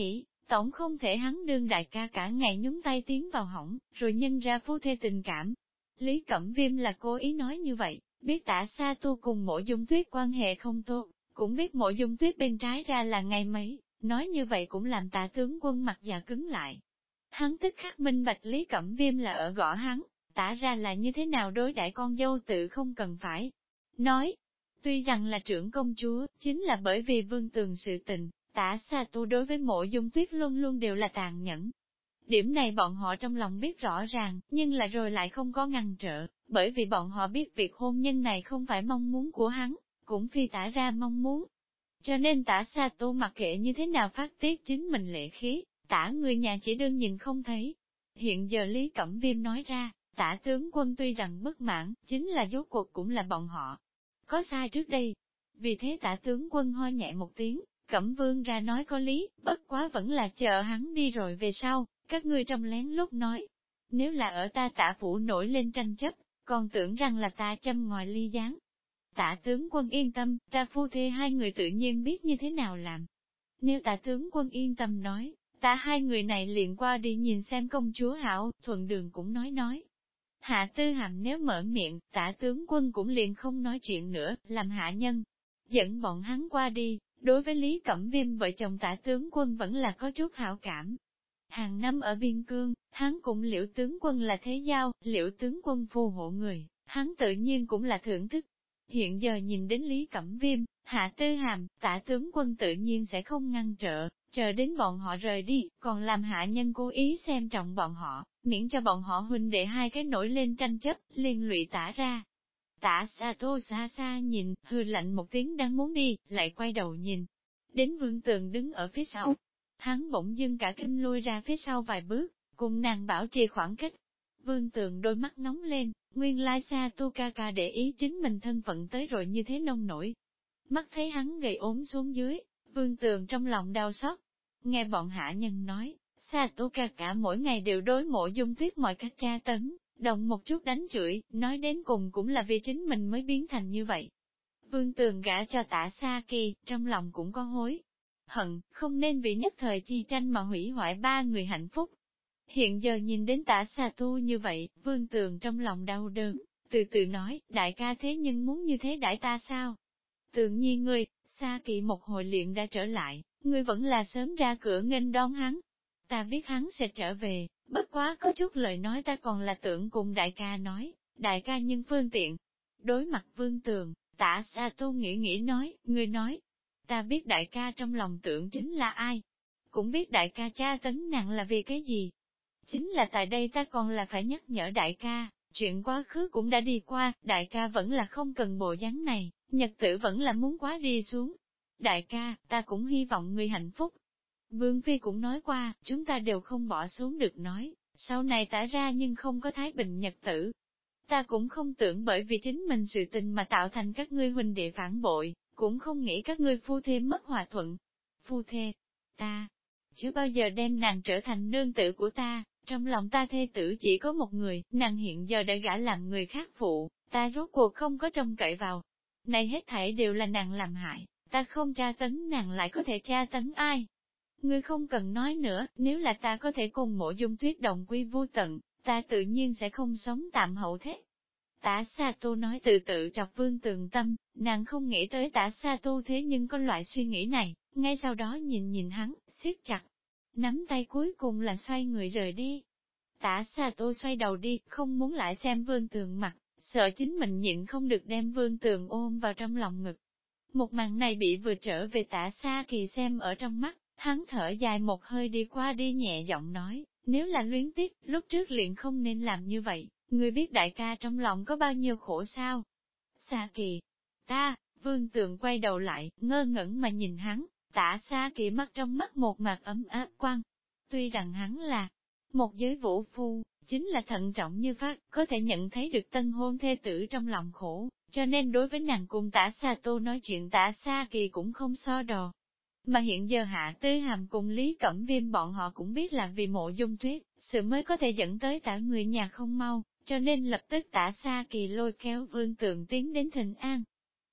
tổng không thể hắn đương đại ca cả ngày nhúng tay tiến vào hỏng, rồi nhân ra phu thê tình cảm. Lý Cẩm Viêm là cố ý nói như vậy, biết Tả Sa Tu cùng Mộ Dung Tuyết quan hệ không tốt, cũng biết Mộ Dung Tuyết bên trái ra là ngày mấy, nói như vậy cũng làm Tạ tướng quân mặt già cứng lại. Hắn tức khắc minh bạch Lý Cẩm Viêm là ở gõ hắn, Tả ra là như thế nào đối đãi con dâu tự không cần phải nói. Tuy rằng là trưởng công chúa, chính là bởi vì Vương Tường sự tình, Tả Sa Tu đối với Mộ Dung Tuyết luôn luôn đều là tàn nhẫn. Điểm này bọn họ trong lòng biết rõ ràng, nhưng là rồi lại không có ngăn trở, bởi vì bọn họ biết việc hôn nhân này không phải mong muốn của hắn, cũng phi Tả ra mong muốn. Cho nên Tả Sa Tu mặc kệ như thế nào phát tiết chính mình lệ khí, Tả người nhà chỉ đương nhìn không thấy. Hiện giờ Lý Cẩm Viêm nói ra, Tả tướng quân tuy rằng bất mãn, chính là rốt cuộc cũng là bọn họ có sai trước đây. Vì thế Tả tướng quân ho nhẹ một tiếng, Cẩm Vương ra nói có lý, bất quá vẫn là chờ hắn đi rồi về sau, các ngươi trong lén lút nói. Nếu là ở ta Tả phủ nổi lên tranh chấp, còn tưởng rằng là ta châm ngòi ly gián. Tả tướng quân yên tâm, ta phu thê hai người tự nhiên biết như thế nào làm. Nếu Tả tướng quân yên tâm nói, ta hai người này liền qua đi nhìn xem công chúa hảo, thuận đường cũng nói. Hạ Tư Hàm nếu mở miệng, Tả tướng quân cũng liền không nói chuyện nữa, làm hạ nhân, dẫn bọn hắn qua đi. Đối với Lý Cẩm Viêm vợ chồng Tả tướng quân vẫn là có chút hảo cảm. Hàng năm ở biên cương, hắn cùng Liễu tướng quân là thế giao, Liễu tướng quân phù hộ người, hắn tự nhiên cũng là thưởng thức. Hiện giờ nhìn đến Lý Cẩm Viêm, Hạ Tư Hàm, Tả tướng quân tự nhiên sẽ không ngăn trở, chờ đến bọn họ rời đi, còn làm hạ nhân cố ý xem trọng bọn họ, miễn cho bọn họ huynh đệ hai cái nổi lên tranh chấp, liên lụy Tả ra. Tả Sa Tu xa xa nhìn, hừ lạnh một tiếng đang muốn đi, lại quay đầu nhìn. Đến Vương Tường đứng ở phía sau. Hắn bỗng dưng cả kinh lui ra phía sau vài bước, cùng nàng bảo trì khoảng cách. Vương Tường đôi mắt nóng lên, nguyên lai Sa Tu ca ca để ý chính mình thân phận tới rồi như thế nông nổi. Mắt thấy hắn gầy ốm xuống dưới, Vương Tường trong lòng đau xót. Nghe bọn hạ nhân nói, Sa Tu ca ca mỗi ngày đều đối Mộ Dung Tuyết mọi cách tra tấn, động một chút đánh chửi, nói đến cùng cũng là vì chính mình mới biến thành như vậy. Vương Tường gả cho Tả Sa Kỳ, trong lòng cũng có hối hận, không nên vì nhất thời chi tranh mà hủy hoại ba người hạnh phúc. Hiện giờ nhìn đến Tả Sa Tu như vậy, Vương Tường trong lòng đau đớn, từ từ nói, đại ca thế nhưng muốn như thế đãi ta sao? Tự nhiên ngươi, Sa Kỳ một hồi liền đã trở lại, ngươi vẫn là sớm ra cửa nghênh đón hắn. Ta biết hắn sẽ trở về, bất quá có chút lời nói ta còn là tưởng cùng đại ca nói, đại ca nhưng phương tiện. Đối mặt Vương Tường, Tả Sa Tu nghĩ nói, ngươi nói, ta biết đại ca trong lòng tưởng chính là ai, cũng biết đại ca cha tấn nặng là vì cái gì. Chính là tại đây ta còn là phải nhắc nhở đại ca, chuyện quá khứ cũng đã đi qua, đại ca vẫn là không cần bộ dáng này, nhật tử vẫn là muốn quá đi xuống. Đại ca, ta cũng hy vọng ngươi hạnh phúc. Vương Phi cũng nói qua, chúng ta đều không bỏ xuống được nói, sau này Tả ra nhưng không có thái bình nhật tử. Ta cũng không tưởng bởi vì chính mình sự tình mà tạo thành các ngươi huynh đệ phản bội, cũng không nghĩ các ngươi phu thê mất hòa thuận. Phu thê, ta, chưa bao giờ đem nàng trở thành nương tử của ta, trong lòng ta thê tử chỉ có một người, nàng hiện giờ đã gả làm người khác phụ, ta rốt cuộc không có trông cậy vào. Này hết thảy đều là nàng làm hại, ta không tra tấn nàng lại có thể tra tấn ai. Ngươi không cần nói nữa, nếu là ta có thể cùng Mộ Dung Tuyết đồng quy vu tận, ta tự nhiên sẽ không sống tạm hậu thế. Tả Sa Tu nói từ tự trọc Vương Tường tâm, nàng không nghĩ tới Tả Sa Tu thế nhưng có loại suy nghĩ này, ngay sau đó nhìn hắn, siết chặt. Nắm tay cuối cùng là xoay người rời đi. Tả Sa Tu xoay đầu đi, không muốn lại xem Vương Tường mặt, sợ chính mình nhịn không được đem Vương Tường ôm vào trong lòng ngực. Một màn này bị vừa trở về Tả Sa Kỳ xem ở trong mắt, hắn thở dài một hơi đi qua đi nhẹ giọng nói, nếu là luyến tiếc, lúc trước liền không nên làm như vậy, ngươi biết đại ca trong lòng có bao nhiêu khổ sao? Sa Kỳ, ta, Vương Tường quay đầu lại, ngơ ngẩn mà nhìn hắn, Tả Sa Kỳ mắt trong mắt một mặt ấm áp quang. Tuy rằng hắn là một giới vũ phu, chính là thận trọng như phát, có thể nhận thấy được tân hôn thê tử trong lòng khổ, cho nên đối với nàng cùng Tả Sa Tu nói chuyện Tả Sa Kỳ cũng không so đo. Mà hiện giờ Hạ Tư Hàm cùng Lý Cẩm Viêm bọn họ cũng biết là vì Mộ Dung Tuyết, sự mới có thể dẫn tới Tả người nhà không mau, cho nên lập tức Tả Sa Kỳ lôi kéo Vương Tường tiến đến Thịnh An.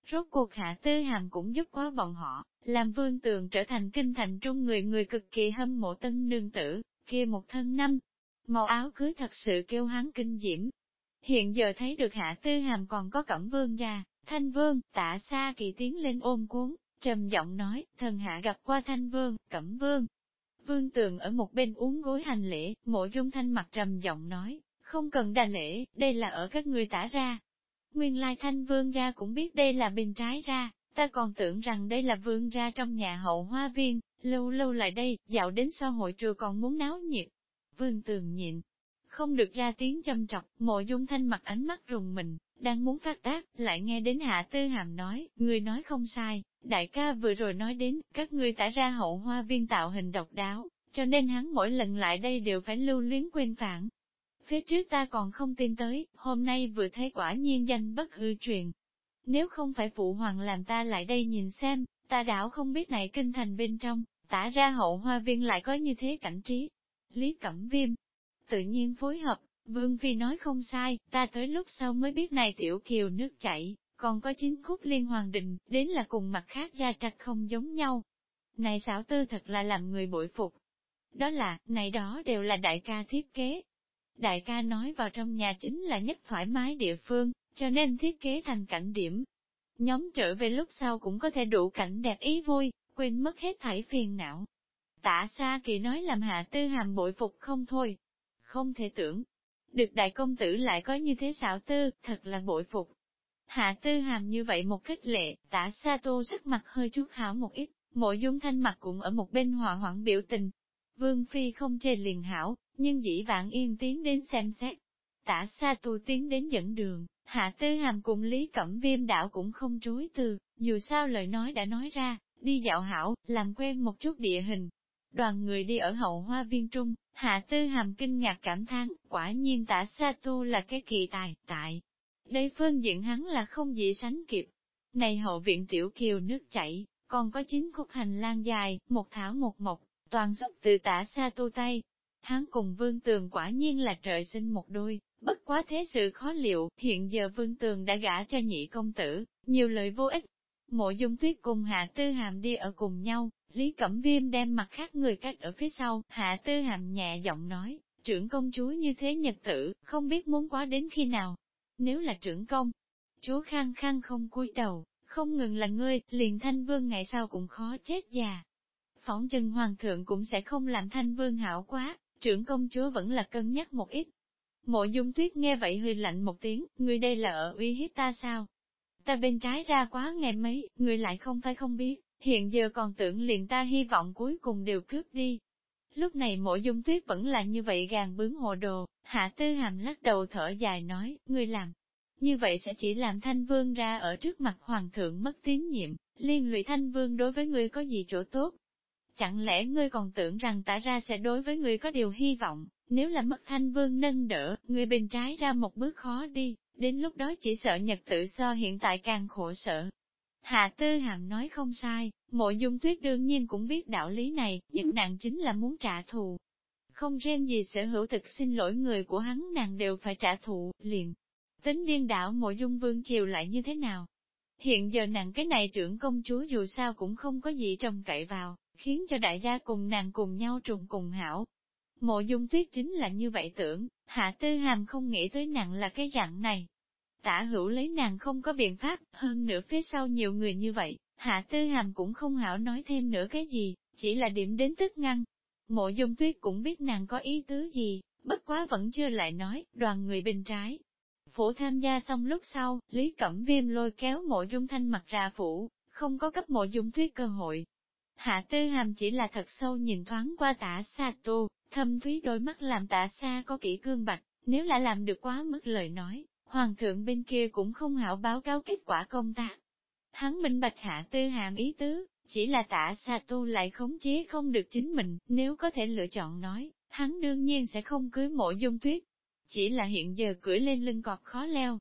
Rốt cuộc Hạ Tư Hàm cũng giúp quá bọn họ, làm Vương Tường trở thành kinh thành trung người cực kỳ hâm mộ tân nương tử, kia một thân năm. Màu áo cưới thật sự kêu hắn kinh diễm. Hiện giờ thấy được Hạ Tư Hàm còn có Cẩm Vương ra, Thanh Vương, Tạ Sa Kỳ tiến lên ôm cuốn, trầm giọng nói, thần hạ gặp qua Thanh Vương, Cẩm Vương. Vương Tường ở một bên uống gối hành lễ, Mộ Dung Thanh mặt trầm giọng nói, không cần đa lễ, đây là ở các ngươi tả ra. Nguyên lai Thanh Vương ra cũng biết đây là bên trái ra, ta còn tưởng rằng đây là vương ra trong nhà hậu hoa viên, lâu lâu lại đây, dạo đến so hội trường còn muốn náo nhiệt. Vương Tường nhịn, không được ra tiếng châm trọc, Mộ Dung Thanh mặt ánh mắt rùng mình, đang muốn phát tác, lại nghe đến Hạ Tư Hàm nói, người nói không sai, đại ca vừa rồi nói đến, các ngươi tả ra hậu hoa viên tạo hình độc đáo, cho nên hắn mỗi lần lại đây đều phải lưu luyến quên phản. Phía trước ta còn không tin tới, hôm nay vừa thấy quả nhiên danh bất hư truyền. Nếu không phải phụ hoàng làm ta lại đây nhìn xem, ta đảo không biết này kinh thành bên trong, tả ra hậu hoa viên lại có như thế cảnh trí. Lý Cẩm Viêm tự nhiên phối hợp, Vương Phi nói không sai, ta tới lúc sau mới biết này tiểu kiều nước chảy, còn có 9 khúc liên hoàng đình, đến là cùng mặt khác ra trạch không giống nhau. Này xảo tư thật là làm người bội phục. Đó là, này đó đều là đại ca thiết kế. Đại ca nói vào trong nhà chính là nhất thoải mái địa phương, cho nên thiết kế thành cảnh điểm. Nhóm trở về lúc sau cũng có thể đủ cảnh đẹp ý vui, quên mất hết thảy phiền não. Tạ Sa Kỳ nói làm Hạ Tư Hàm bội phục không thôi. Không thể tưởng, được đại công tử lại có như thế xảo tư, thật là bội phục. Hạ Tư Hàm như vậy một khích lệ, Tạ Sa Tô sắc mặt hơi chút hảo một ít, Mộ Dung Thanh mặt cũng ở một bên hòa hoãn biểu tình. Vương Phi không chê liền hảo, nhưng dĩ vãng yên tiến đến xem xét. Tạ Sa Tu tiến đến dẫn đường, Hạ Tư Hàm cùng Lý Cẩm Viêm đảo cũng không chối từ, dù sao lời nói đã nói ra, đi dạo hảo, làm quen một chút địa hình. Đoàn người đi ở hậu hoa viên trung, Hạ Tư Hàm kinh ngạc cảm thán, quả nhiên Tạ Sa Tu là cái kỳ tài, tại đây phương diện hắn là không gì sánh kịp. Này hậu viện tiểu kiều nước chảy, còn có 9 khúc hành lang dài, một thảo một mộc, toàn xuất từ Tạ Sa Tu tay. Hắn cùng Vương Tường quả nhiên là trời sinh một đôi, bất quá thế sự khó liệu, hiện giờ Vương Tường đã gả cho nhị công tử, nhiều lời vô ích. Mộ Dung Tuyết cùng Hạ Tư Hàm đi ở cùng nhau, Lý Cẩm Viêm đem mặt khác người cách ở phía sau, Hạ Tư Hàm nhẹ giọng nói, trưởng công chúa như thế nhật tử, không biết muốn quá đến khi nào. Nếu là trưởng công, chúa khăng khăng không cúi đầu, không ngừng là ngươi, liền Thanh Vương ngày sau cũng khó chết già. Phỏng chừng hoàng thượng cũng sẽ không làm Thanh Vương hảo quá, trưởng công chúa vẫn là cân nhắc một ít. Mộ Dung Tuyết nghe vậy hơi lạnh một tiếng, ngươi đây là ở uy hiếp ta sao? Ta bên trái ra quá ngày mấy, ngươi lại không phải không biết, hiện giờ còn tưởng liền ta hy vọng cuối cùng đều cướp đi. Lúc này Mộ Dung Tuyết vẫn là như vậy gàn bướng hồ đồ, Hạ Tư Hàm lắc đầu thở dài nói, ngươi làm. Như vậy sẽ chỉ làm Thanh Vương ra ở trước mặt hoàng thượng mất tín nhiệm, liên lụy Thanh Vương đối với ngươi có gì chỗ tốt? Chẳng lẽ ngươi còn tưởng rằng tả ra sẽ đối với ngươi có điều hy vọng, nếu là mất Thanh Vương nâng đỡ, ngươi bên trái ra một bước khó đi, đến lúc đó chỉ sợ nhật tự so hiện tại càng khổ sở. Hạ Tư Hàm nói không sai, Mộ Dung Tuyết đương nhiên cũng biết đạo lý này, nhưng nàng chính là muốn trả thù. Không riêng gì sở hữu thực xin lỗi người của hắn nàng đều phải trả thù, liền. Tính điên đảo Mộ Dung Vương triều lại như thế nào? Hiện giờ nàng cái này trưởng công chúa dù sao cũng không có gì trông cậy vào, khiến cho đại gia cùng nàng cùng nhau trùng cùng hảo. Mộ Dung Tuyết chính là như vậy tưởng, Hạ Tư Hàm không nghĩ tới nàng là cái dạng này. Tả hữu lấy nàng không có biện pháp, hơn nữa phía sau nhiều người như vậy, Hạ Tư Hàm cũng không hảo nói thêm nữa cái gì, chỉ là điểm đến tức ngăn. Mộ Dung Tuyết cũng biết nàng có ý tứ gì, bất quá vẫn chưa lại nói, đoàn người bên trái. Phủ tham gia xong lúc sau, Lý Cẩm Viêm lôi kéo Mộ Dung Thanh mặt ra phủ, không có cấp Mộ Dung Tuyết cơ hội. Hạ Tư Hàm chỉ là thật sâu nhìn thoáng qua Tả Sa Tu, thâm thúy đôi mắt làm Tả Sa có kỹ cương bạch, nếu là làm được quá mức lời nói, hoàng thượng bên kia cũng không hảo báo cáo kết quả công tác. Hắn minh bạch Hạ Tư Hàm ý tứ, chỉ là Tả Sa Tu lại khống chế không được chính mình, nếu có thể lựa chọn nói, hắn đương nhiên sẽ không cưới Mộ Dung Tuyết. Chỉ là hiện giờ cưỡi lên lưng cọp khó leo.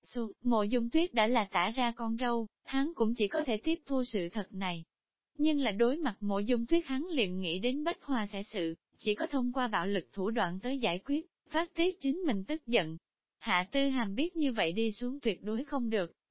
Mộ Dung Tuyết đã là tả ra con râu, hắn cũng chỉ có thể tiếp thu sự thật này. Nhưng là đối mặt Mộ Dung Tuyết hắn liền nghĩ đến bách hoa sẽ sự, chỉ có thông qua bạo lực thủ đoạn tới giải quyết, phát tiết chính mình tức giận. Hạ Tư Hàm biết như vậy đi xuống tuyệt đối không được,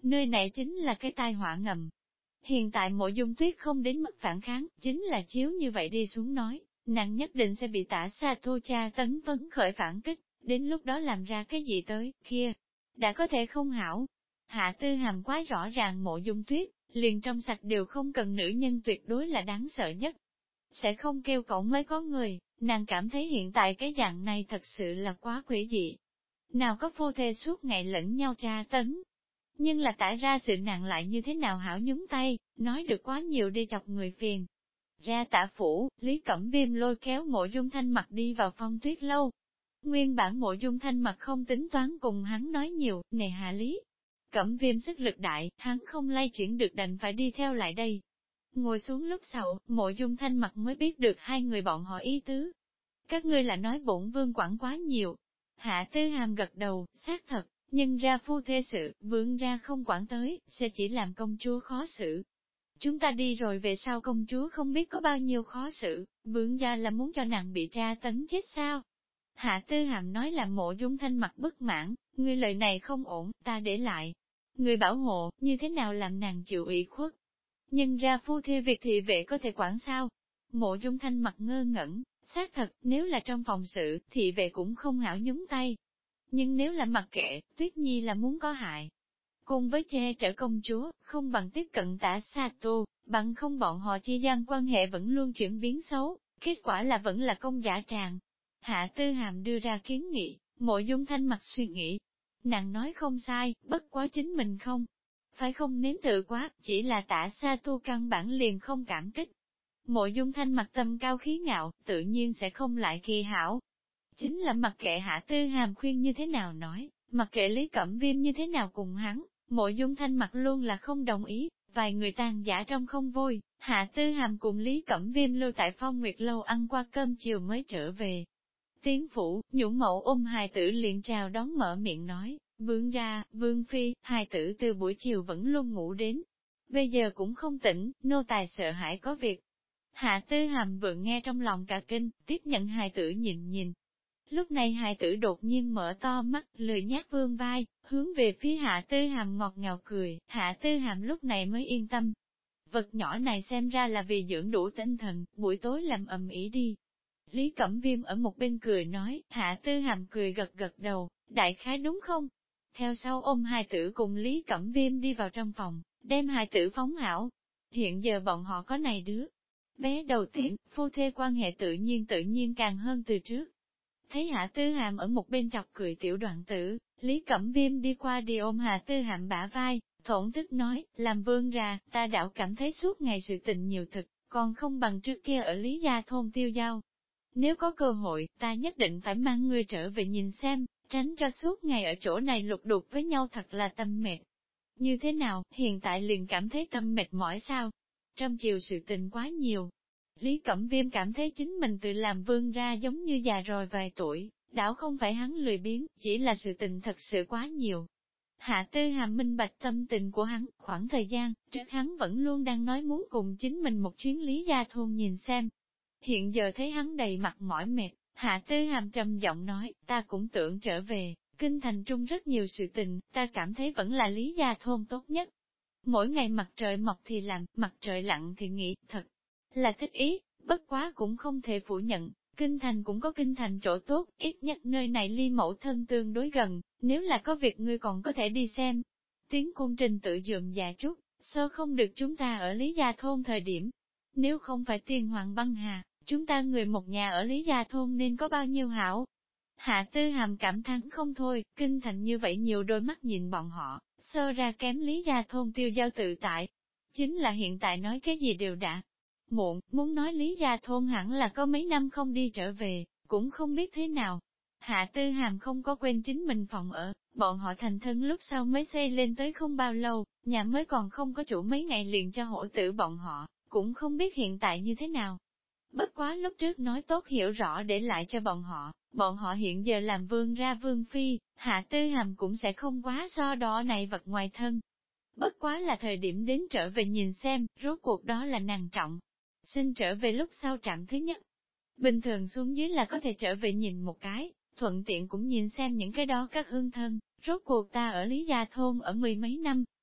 nơi này chính là cái tai họa ngầm. Hiện tại Mộ Dung Tuyết không đến mức phản kháng, chính là chiếu như vậy đi xuống nói, nàng nhất định sẽ bị Tả Sa Tô tra tấn phấn khởi phản kích, đến lúc đó làm ra cái gì tới, kia, đã có thể không hảo. Hạ Tư Hàm quá rõ ràng Mộ Dung Tuyết, liền trong sạch đều không cần nữ nhân tuyệt đối là đáng sợ nhất. Sẽ không kêu cậu mới có người, nàng cảm thấy hiện tại cái dạng này thật sự là quá quỷ dị. Nào có phô thê suốt ngày lẫn nhau tra tấn. Nhưng là tải ra sự nàng lại như thế nào hảo nhúng tay, nói được quá nhiều đi chọc người phiền. Ra Tả phủ, Lý Cẩm Viêm lôi kéo Mộ Dung Thanh Mặc đi vào Phong Tuyết lâu. Nguyên bản Mộ Dung Thanh Mặc không tính toán cùng hắn nói nhiều, nề hạ Lý Cẩm Viêm sức lực đại, hắn không lay chuyển được đành phải đi theo lại đây. Ngồi xuống lúc sau, Mộ Dung Thanh Mặc mới biết được hai người bọn họ ý tứ. Các ngươi là nói bổn vương quản quá nhiều. Hạ Tư Hàm gật đầu, xác thật, nhưng ra phu thê sự, vương ra không quản tới, sẽ chỉ làm công chúa khó xử. Chúng ta đi rồi về sau công chúa không biết có bao nhiêu khó xử, vương gia là muốn cho nàng bị tra tấn chết sao? Hạ Tư Hàm nói là Mộ Dung Thanh Mặc bất mãn, ngươi lời này không ổn, ta để lại. Người bảo hộ, như thế nào làm nàng chịu ủy khuất? Nhưng ra phu thê việc thị vệ có thể quản sao? Mộ Dung Thanh Mặc ngơ ngẩn, xác thật, nếu là trong phòng sự, thị vệ cũng không hảo nhúng tay. Nhưng nếu là mặc kệ, Tuyết Nhi là muốn có hại. Cùng với che chở công chúa, không bằng tiếp cận Tả Sa Tô, bằng không bọn họ chi gian quan hệ vẫn luôn chuyển biến xấu, kết quả là vẫn là công giả tràng. Hạ Tư Hàm đưa ra kiến nghị, Mộ Dung Thanh Mặc suy nghĩ. Nàng nói không sai, bất quá chính mình không. Phải không nếm thử quá, chỉ là Tả Sa Tô căn bản liền không cảm kích. Mộ Dung Thanh Mặc tâm cao khí ngạo, tự nhiên sẽ không lại kỳ hảo. Chính là mặc kệ Hạ Tư Hàm khuyên như thế nào nói, mặc kệ Lý Cẩm Viêm như thế nào cùng hắn, Mộ Dung Thanh Mặc luôn là không đồng ý, vài người tàn giả trong không vui, Hạ Tư Hàm cùng Lý Cẩm Viêm lưu tại Phong Nguyệt Lâu ăn qua cơm chiều mới trở về. Tiến phủ, Nhũ Mẫu ôm hài tử liền chào đón mở miệng nói, vương gia, vương phi, hài tử từ buổi chiều vẫn luôn ngủ đến. Bây giờ cũng không tỉnh, nô tài sợ hãi có việc. Hạ Tư Hàm vừa nghe trong lòng cả kinh, tiếp nhận hài tử nhìn nhìn. Lúc này hài tử đột nhiên mở to mắt, lười nhác vương vai, hướng về phía Hạ Tư Hàm ngọt ngào cười, Hạ Tư Hàm lúc này mới yên tâm. Vật nhỏ này xem ra là vì dưỡng đủ tinh thần, buổi tối làm ầm ĩ đi. Lý Cẩm Viêm ở một bên cười nói, Hạ Tư Hàm cười gật gật đầu, đại khái đúng không? Theo sau ôm hài tử cùng Lý Cẩm Viêm đi vào trong phòng, đem hài tử phóng hảo. Hiện giờ bọn họ có này đứa. Bé đầu tiên, phu thê quan hệ tự nhiên càng hơn từ trước. Thấy Hạ Tư Hàm ở một bên chọc cười tiểu đoạn tử, Lý Cẩm Viêm đi qua đi ôm Hạ Tư Hàm bả vai, thổn thức nói, làm vương ra, ta đảo cảm thấy suốt ngày sự tình nhiều thực, còn không bằng trước kia ở Lý Gia thôn tiêu giao. Nếu có cơ hội, ta nhất định phải mang ngươi trở về nhìn xem, tránh cho suốt ngày ở chỗ này lục đục với nhau thật là tâm mệt. Như thế nào, hiện tại liền cảm thấy tâm mệt mỏi sao? Trong chiều sự tình quá nhiều. Lý Cẩm Viêm cảm thấy chính mình tự làm vương ra giống như già rồi vài tuổi, đảo không phải hắn lười biếng, chỉ là sự tình thật sự quá nhiều. Hạ Tư Hàm minh bạch tâm tình của hắn, khoảng thời gian trước hắn vẫn luôn đang nói muốn cùng chính mình một chuyến Lý Gia thôn nhìn xem. Hiện giờ thấy hắn đầy mặt mỏi mệt, Hạ Tư Hàm trầm giọng nói, ta cũng tưởng trở về, kinh thành trung rất nhiều sự tình, ta cảm thấy vẫn là Lý Gia thôn tốt nhất. Mỗi ngày mặt trời mọc thì làm, mặt trời lặn thì nghỉ, thật là thích ý, bất quá cũng không thể phủ nhận, kinh thành cũng có kinh thành chỗ tốt, ít nhất nơi này ly mẫu thân tương đối gần, nếu là có việc ngươi còn có thể đi xem. Tiến cung trình tự dườm già chút, sao không được chúng ta ở Lý Gia thôn thời điểm. Nếu không phải tiên hoàng băng hà, chúng ta người một nhà ở Lý Gia thôn nên có bao nhiêu hảo. Hạ Tư Hàm cảm thán không thôi, kinh thành như vậy nhiều đôi mắt nhìn bọn họ, sơ ra kém Lý Gia thôn tiêu giao tự tại. Chính là hiện tại nói cái gì đều đã muộn, muốn nói Lý Gia thôn hẳn là có mấy năm không đi trở về, cũng không biết thế nào. Hạ Tư Hàm không có quên chính mình phòng ở, bọn họ thành thân lúc sau mới xây lên tới không bao lâu, nhà mới còn không có chủ mấy ngày liền cho hổ tử bọn họ, cũng không biết hiện tại như thế nào. Bất quá lúc trước nói tốt hiểu rõ để lại cho bọn họ hiện giờ làm vương ra vương phi, Hạ Tư Hàm cũng sẽ không quá so đo này vật ngoài thân. Bất quá là thời điểm đến trở về nhìn xem, rốt cuộc đó là nàng trọng. Xin trở về lúc sau trạm thứ nhất. Bình thường xuống dưới là có thể trở về nhìn một cái, thuận tiện cũng nhìn xem những cái đó các hương thân, rốt cuộc ta ở Lý Gia thôn ở mười mấy năm.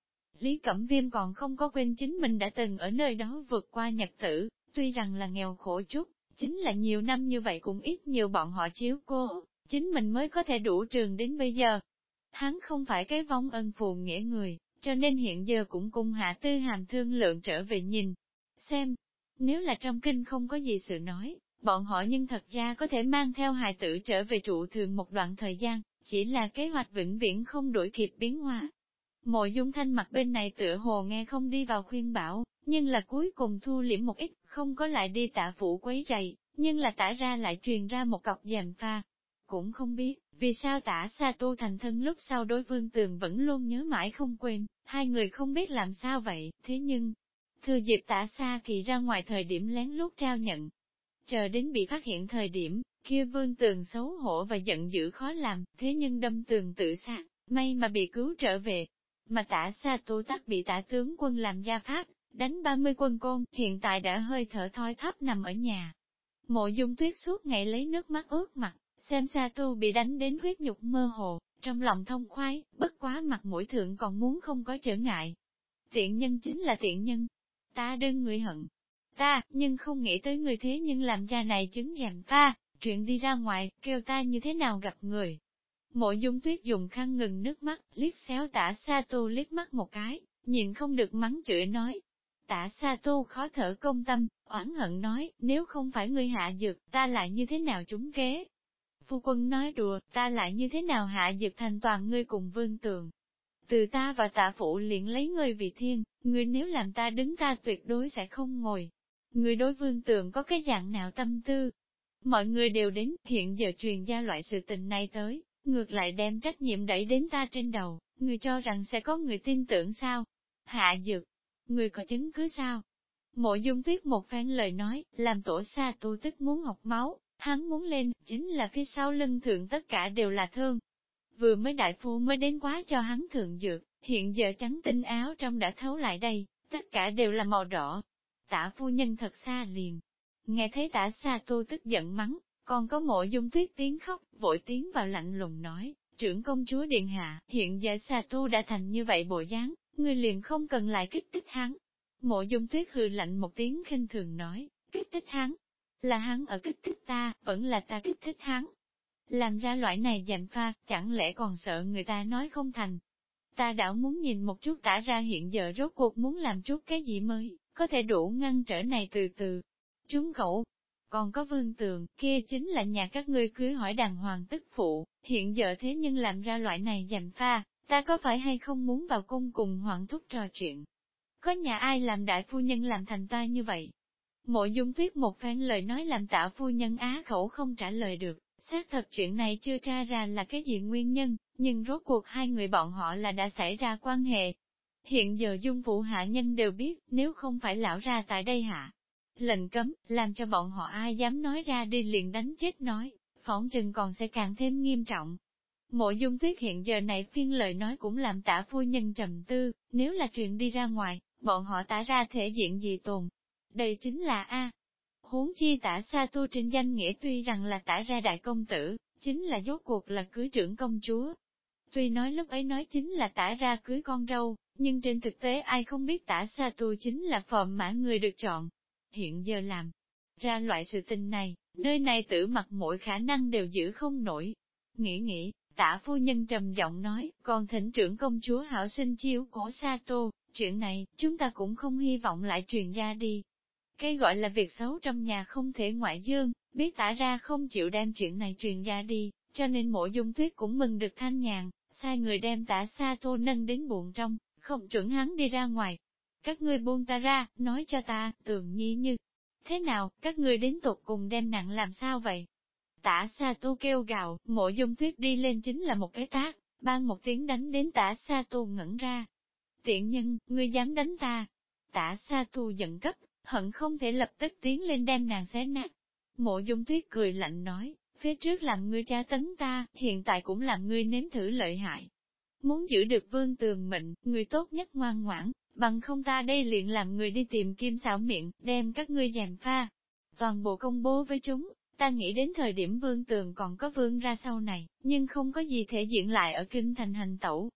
Lý Cẩm Viêm còn không có quên chính mình đã từng ở nơi đó vượt qua nhật tử, tuy rằng là nghèo khổ chút, chính là nhiều năm như vậy cũng ít nhiều bọn họ chiếu cô, chính mình mới có thể đủ trường đến bây giờ. Hắn không phải cái vong ân phù nghĩa người, cho nên hiện giờ cũng cùng Hạ Tư Hàm thương lượng trở về nhìn. Xem, nếu là trong kinh không có gì sự nói, bọn họ nhưng thật ra có thể mang theo hài tử trở về trụ thường một đoạn thời gian, chỉ là kế hoạch vĩnh viễn không đổi kịp biến hóa. Mộ Dung Thanh mặt bên này tựa hồ nghe không đi vào khuyên bảo, nhưng là cuối cùng thu liễm một ít, không có lại đi Tạ phủ quấy rầy, nhưng là Tả ra lại truyền ra một cọc gièm pha. Cũng không biết, vì sao Tả Sa Tu thành thân lúc sau đối Vương Tường vẫn luôn nhớ mãi không quên, hai người không biết làm sao vậy, thế nhưng, thừa dịp Tả Sa Kỳ ra ngoài thời điểm lén lút trao nhận. Chờ đến bị phát hiện thời điểm, kia Vương Tường xấu hổ và giận dữ khó làm, thế nhưng đâm tường tự sát, may mà bị cứu trở về. Mà Tả Sa Tu tắc bị Tả tướng quân làm gia pháp, đánh 30 quân côn, hiện tại đã hơi thở thoi thóp nằm ở nhà. Mộ Dung Tuyết suốt ngày lấy nước mắt ướt mặt, xem Sa Tu bị đánh đến huyết nhục mơ hồ, trong lòng thông khoái, bất quá mặt mũi thượng còn muốn không có trở ngại. Tiện nhân chính là tiện nhân. Ta đương người hận ta, nhưng không nghĩ tới người thế nhưng làm ra này chứng gièm pha, chuyện đi ra ngoài, kêu ta như thế nào gặp người. Mộ Dung Tuyết dùng khăn ngừng nước mắt, liếc xéo Tả Sa Tu liếc mắt một cái, nhìn không được mắng chửi nói. Tả Sa Tu khó thở công tâm, oán hận nói, nếu không phải ngươi hạ dược, ta lại như thế nào trúng kế. Phu quân nói đùa, ta lại như thế nào hạ dược thành toàn ngươi cùng Vương Tường. Từ ta và Tạ phụ liền lấy ngươi vì thiên, ngươi nếu làm ta đứng ta tuyệt đối sẽ không ngồi. Ngươi đối Vương Tường có cái dạng nào tâm tư? Mọi người đều đến, hiện giờ truyền ra loại sự tình này tới, ngược lại đem trách nhiệm đẩy đến ta trên đầu, ngươi cho rằng sẽ có người tin tưởng sao? Hạ dược, ngươi có chứng cứ sao? Mộ Dung Tuyết một phen lời nói, làm Tổ Sa Tu tức muốn học máu, hắn muốn lên, chính là phía sau lưng thượng tất cả đều là thương. Vừa mới đại phu mới đến quá cho hắn thượng dược, hiện giờ trắng tinh áo trong đã thấu lại đây, tất cả đều là màu đỏ. Tả phu nhân thật xa liền. Nghe thấy Tả Sa Tu tức giận mắng, còn có Mộ Dung Tuyết tiếng khóc, vội tiến vào lạnh lùng nói, trưởng công chúa điện hạ, hiện giờ Sa Tu đã thành như vậy bộ dáng, ngươi liền không cần lại kích thích hắn. Mộ Dung Tuyết hừ lạnh một tiếng khinh thường nói, kích thích hắn, là hắn ở kích thích ta, vẫn là ta kích thích hắn. Làm ra loại này gièm pha, chẳng lẽ còn sợ người ta nói không thành. Ta đảo muốn nhìn một chút Tả ra hiện giờ rốt cuộc muốn làm chút cái gì mới, có thể đủ ngăn trở này từ từ. Trúng khẩu, còn có Vương Tường, kia chính là nhà các ngươi cưới hỏi đàng hoàng tức phụ, hiện giờ thế nhưng làm ra loại này gièm pha, ta có phải hay không muốn vào cung cùng Hoàng thúc trò chuyện. Có nhà ai làm đại phu nhân làm thành ta như vậy? Mộ Dung Tuyết một phen lời nói làm Tạ phu nhân á khẩu không trả lời được, xác thật chuyện này chưa tra ra là cái gì nguyên nhân, nhưng rốt cuộc hai người bọn họ là đã xảy ra quan hệ. Hiện giờ Dung Vũ hạ nhân đều biết, nếu không phải lão ra tại đây hạ. Lệnh cấm, làm cho bọn họ ai dám nói ra đi liền đánh chết nói, phỏng chừng còn sẽ càng thêm nghiêm trọng. Mộ Dung Tuyết hiện giờ này phiên lời nói cũng làm Tả phu nhân trầm tư, nếu là chuyện đi ra ngoài, bọn họ Tả ra thể diện gì tồn. Đây chính là A. Huống chi Tả Sa Tu trên danh nghĩa tuy rằng là Tả ra đại công tử, chính là rốt cuộc là cưới trưởng công chúa. Tuy nói lúc ấy nói chính là Tả ra cưới con dâu, nhưng trên thực tế ai không biết Tả Sa Tu chính là phòm mã người được chọn. Hiện giờ làm ra loại sự tình này, nơi này tử mặt mỗi khả năng đều giữ không nổi. Nghĩ, Tả phu nhân trầm giọng nói, còn thỉnh trưởng công chúa hảo sinh chiếu cổ Sa Tu, chuyện này, chúng ta cũng không hy vọng lại truyền ra đi. Cái gọi là việc xấu trong nhà không thể ngoại dương, biết Tả ra không chịu đem chuyện này truyền ra đi, cho nên Mộ Dung Tuyết cũng mừng được thanh nhàn, sai người đem Tả Sa Tu nâng đến buồng trong, không chuẩn hắn đi ra ngoài. Các ngươi buông ta ra, nói cho ta, Tường Nhi như thế nào, các ngươi đến tột cùng đem nặng làm sao vậy? Tả Sa Tu kêu gào, Mộ Dung Tuyết đi lên chính là một cái tát, ban một tiếng đánh đến Tả Sa Tu ngẩn ra. Tiện nhân, ngươi dám đánh ta? Tả Sa Tu giận cấp, hận không thể lập tức tiến lên đem nàng xé nát. Mộ Dung Tuyết cười lạnh nói, phía trước làm ngươi tra tấn ta, hiện tại cũng làm ngươi nếm thử lợi hại. Muốn giữ được Vương Tường mệnh, người tốt nhất ngoan ngoãn, bằng không ta đây liền làm người đi tìm Kim xảo miệng, đem các ngươi gièm pha. Toàn bộ công bố với chúng, ta nghĩ đến thời điểm Vương Tường còn có vương ra sau này, nhưng không có gì thể diện lại ở kinh thành hành tẩu.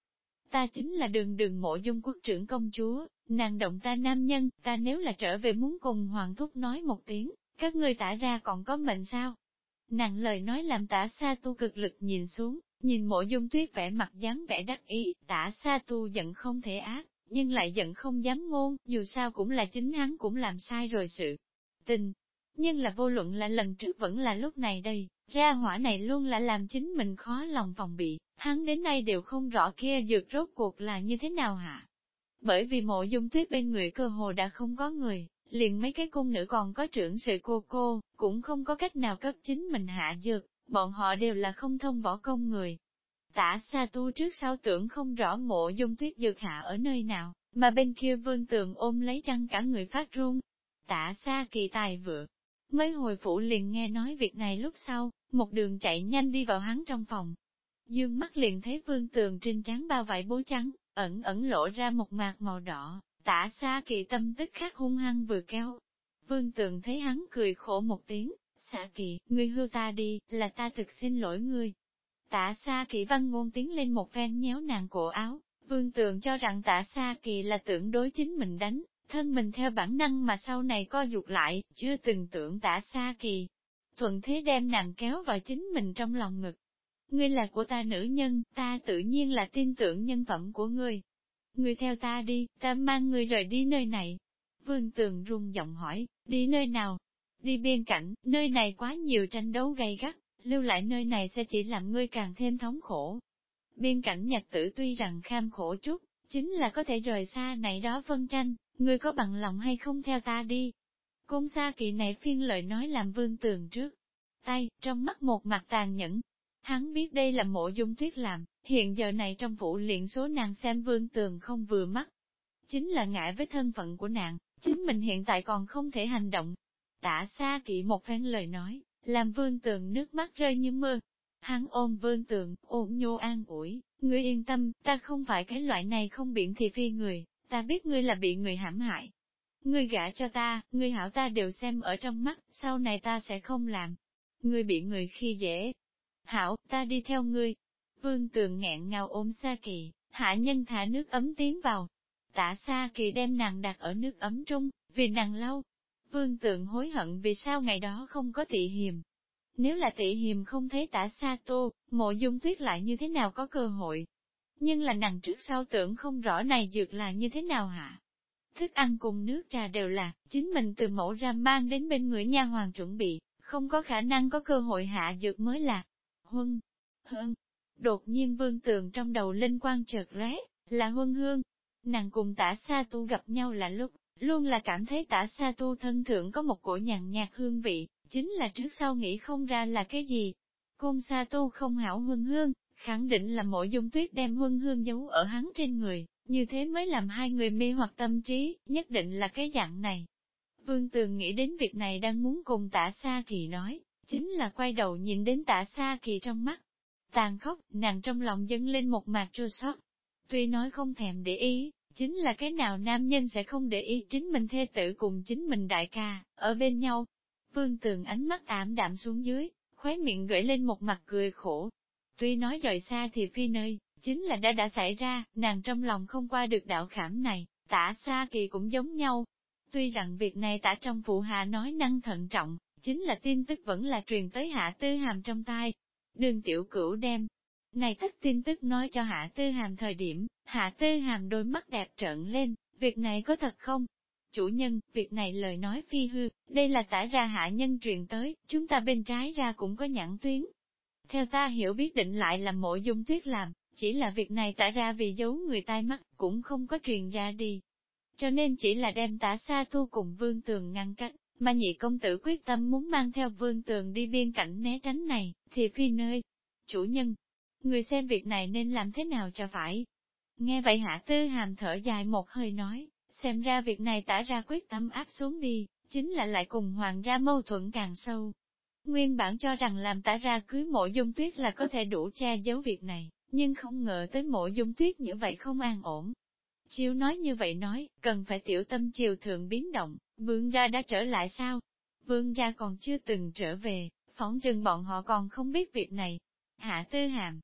Ta chính là đường đường Mộ Dung quốc trưởng công chúa, nàng động ta nam nhân, ta nếu là trở về muốn cùng Hoàng thúc nói một tiếng, các ngươi Tả ra còn có mệnh sao? Nàng lời nói làm Tả Sa Tu cực lực nhìn xuống, nhìn Mộ Dung Tuyết vẻ mặt dáng vẻ đắc ý, Tả Sa Tu giận không thể ác, nhưng lại giận không dám ngôn, dù sao cũng là chính hắn cũng làm sai rồi sự tình. Nhưng là vô luận là lần trước vẫn là lúc này đây, ra hỏa này luôn là làm chính mình khó lòng phòng bị, hắn đến nay đều không rõ kia dược rốt cuộc là như thế nào hả. Bởi vì Mộ Dung Tuyết bên người cơ hồ đã không có người, liền mấy cái cung nữ còn có trưởng sự cô, cũng không có cách nào cấp chính mình hạ dược, bọn họ đều là không thông võ công người. Tả Sa Tu trước sau tưởng không rõ Mộ Dung Tuyết dược hạ ở nơi nào, mà bên kia Vương Tường ôm lấy chăn cả người phát run. Tả Sa Kỳ tài vượng, mới hồi phủ liền nghe nói việc này lúc sau, một đường chạy nhanh đi vào hắn trong phòng. Dương mắt liền thấy Vương Tường trên trán bao vải bố trắng, ẩn ẩn lộ ra một mạc màu đỏ, Tả Sa Kỳ tâm tức khắc hung hăng vừa kéo. Vương Tường thấy hắn cười khổ một tiếng, Sa Kỳ, ngươi hưu ta đi, là ta thực xin lỗi ngươi. Tả Sa Kỳ văn ngôn tiến lên một phen nhéo nàng cổ áo, Vương Tường cho rằng Tả Sa Kỳ là tưởng đối chính mình đánh, thân mình theo bản năng mà sau này co rụt lại, chưa từng tưởng Tả Sa Kỳ. Thuận thế đem nàng kéo vào chính mình trong lòng ngực. Ngươi là của ta nữ nhân, ta tự nhiên là tin tưởng nhân phẩm của ngươi. Ngươi theo ta đi, ta mang ngươi rời đi nơi này. Vương Tường run giọng hỏi, đi nơi nào? Đi biên cảnh, nơi này quá nhiều tranh đấu gay gắt, lưu lại nơi này sẽ chỉ làm ngươi càng thêm thống khổ. Biên cảnh nhật tử tuy rằng kham khổ chút, chính là có thể rời xa này đó phân tranh, ngươi có bằng lòng hay không theo ta đi? Côn Sa Kỳ này phiên lời nói làm Vương Tường trước tay, trong mắt một mặt tàn nhẫn. Hắn biết đây là Mộ Dung Tuyết làm, hiện giờ này trong phủ liền số nàng xem Vương Tường không vừa mắt. Chính là ngại với thân phận của nàng, chính mình hiện tại còn không thể hành động. Tả Sa Kỵ một phen lời nói, làm Vương Tường nước mắt rơi như mưa. Hắn ôm Vương Tường, ôm nhô an ủi, ngươi yên tâm, ta không phải cái loại này không biện thị phi người, ta biết ngươi là bị người hãm hại. Ngươi gả cho ta, ngươi hảo ta đều xem ở trong mắt, sau này ta sẽ không làm. Ngươi bị người khi dễ. Hảo, ta đi theo ngươi. Vương Tường nghẹn ngào ôm Sa Kỳ, hạ nhân thả nước ấm tiến vào. Tả Sa Kỳ đem nàng đặt ở nước ấm trung, vì nàng lâu. Vương Tường hối hận vì sao ngày đó không có Tị Hiềm. Nếu là Tị Hiềm không thấy Tả Sa Tô, Mộ Dung Tuyết lại như thế nào có cơ hội. Nhưng là nàng trước sau tưởng không rõ này dược là như thế nào hả? Thức ăn cùng nước trà đều là, chính mình từ mẫu ra mang đến bên người nha hoàng chuẩn bị, không có khả năng có cơ hội hạ dược mới là. Huân, Hương. Đột nhiên Vương Tường trong đầu linh quang chợt lóe, là Huân Hương. Nàng cùng Tả Sa Tu gặp nhau là lúc, luôn là cảm thấy Tả Sa Tu thân thượng có một cổ nhàn nhạt hương vị, chính là trước sau nghĩ không ra là cái gì. Côn Sa Tu không hảo Huân Hương, khẳng định là Mộ Dung Tuyết đem Huân Hương giấu ở hắn trên người, như thế mới làm hai người mê hoặc tâm trí, nhất định là cái dạng này. Vương Tường nghĩ đến việc này đang muốn cùng Tả Sa Kỳ nói, chính là quay đầu nhìn đến Tả Sa Kỳ trong mắt. Tàn khốc, nàng trong lòng dâng lên một mạt chua xót. Tuy nói không thèm để ý, chính là cái nào nam nhân sẽ không để ý chính mình thê tử cùng chính mình đại ca, ở bên nhau. Vương Tường ánh mắt ảm đạm xuống dưới, khóe miệng gợi lên một mặt cười khổ. Tuy nói rời xa thì phi nơi, chính là đã xảy ra, nàng trong lòng không qua được đạo khảm này, Tả Sa Kỳ cũng giống nhau. Tuy rằng việc này Tả trong phụ hạ nói năng thận trọng, chính là tin tức vẫn là truyền tới Hạ Tư Hàm trong tai. Đường Tiểu Cửu đem này tất tin tức nói cho Hạ Tư Hàm thời điểm, Hạ Tư Hàm đôi mắt đẹp trợn lên, việc này có thật không? Chủ nhân, việc này lời nói phi hư, đây là Tả ra hạ nhân truyền tới, chúng ta bên trái ra cũng có nhãn tuyến. Theo ta hiểu biết định lại là Mộ Dung Tuyết làm, chỉ là việc này Tả ra vì giấu người tai mắt, cũng không có truyền ra đi. Cho nên chỉ là đem Tả Sa Tu cùng Vương Tường ngăn cách, mà nhị công tử quyết tâm muốn mang theo Vương Tường đi biên cảnh né tránh này, thì phi nơi. Chủ nhân, người xem việc này nên làm thế nào cho phải. Nghe vậy Hạ Tư Hàm thở dài một hơi nói, xem ra việc này Tả ra quyết tâm áp xuống đi, chính là lại cùng hoàng gia mâu thuẫn càng sâu. Nguyên bản cho rằng làm Tả ra cưới Mộ Dung Tuyết là có thể đủ che giấu việc này, nhưng không ngờ tới Mộ Dung Tuyết như vậy không an ổn. Chiếu nói như vậy nói, cần phải tiểu tâm chiều thượng biến động, vương gia đã trở lại sao? Vương gia còn chưa từng trở về, phỏng chừng bọn họ còn không biết việc này. Hạ Tư Hàm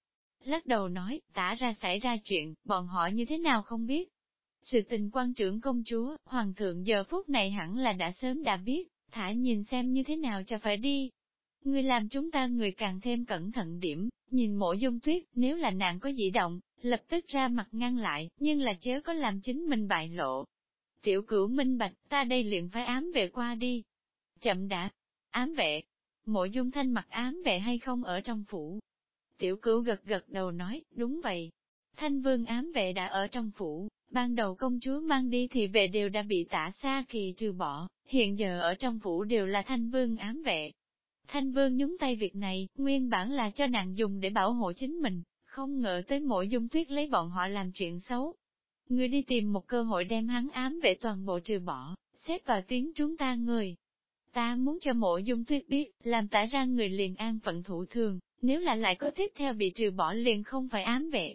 lắc đầu nói, tả ra xảy ra chuyện, bọn họ như thế nào không biết. Sự tình quan trưởng công chúa, hoàng thượng giờ phút này hẳn là đã sớm đã biết, thả nhìn xem như thế nào cho phải đi. Người làm chúng ta người càng thêm cẩn thận điểm, nhìn Mộ Dung Tuyết, nếu là nàng có dị động, lập tức ra mặt ngăn lại, nhưng là chớ có làm chính mình bại lộ. Tiểu Cửu minh bạch, ta đây liền phải ám vệ qua đi. Chậm đã, ám vệ. Mộ Dung Thanh mặc ám vệ hay không ở trong phủ? Tiểu Cửu gật gật đầu nói, đúng vậy. Thanh Vương ám vệ đã ở trong phủ, ban đầu công chúa mang đi thì vệ đều đã bị Tả Xa Kỳ trừ bỏ, hiện giờ ở trong phủ đều là Thanh Vương ám vệ. Thanh Vương nhúng tay việc này, nguyên bản là cho nàng dùng để bảo hộ chính mình, không ngờ tới Mộ Dung Tuyết lấy bọn họ làm chuyện xấu. Người đi tìm một cơ hội đem hắn ám vệ toàn bộ trừ bỏ, xếp vào tiếng chúng ta người. Ta muốn cho Mộ Dung Tuyết biết, làm Tả ra người liền an phận thủ thường, nếu là lại có tiếp theo bị trừ bỏ liền không phải ám vệ.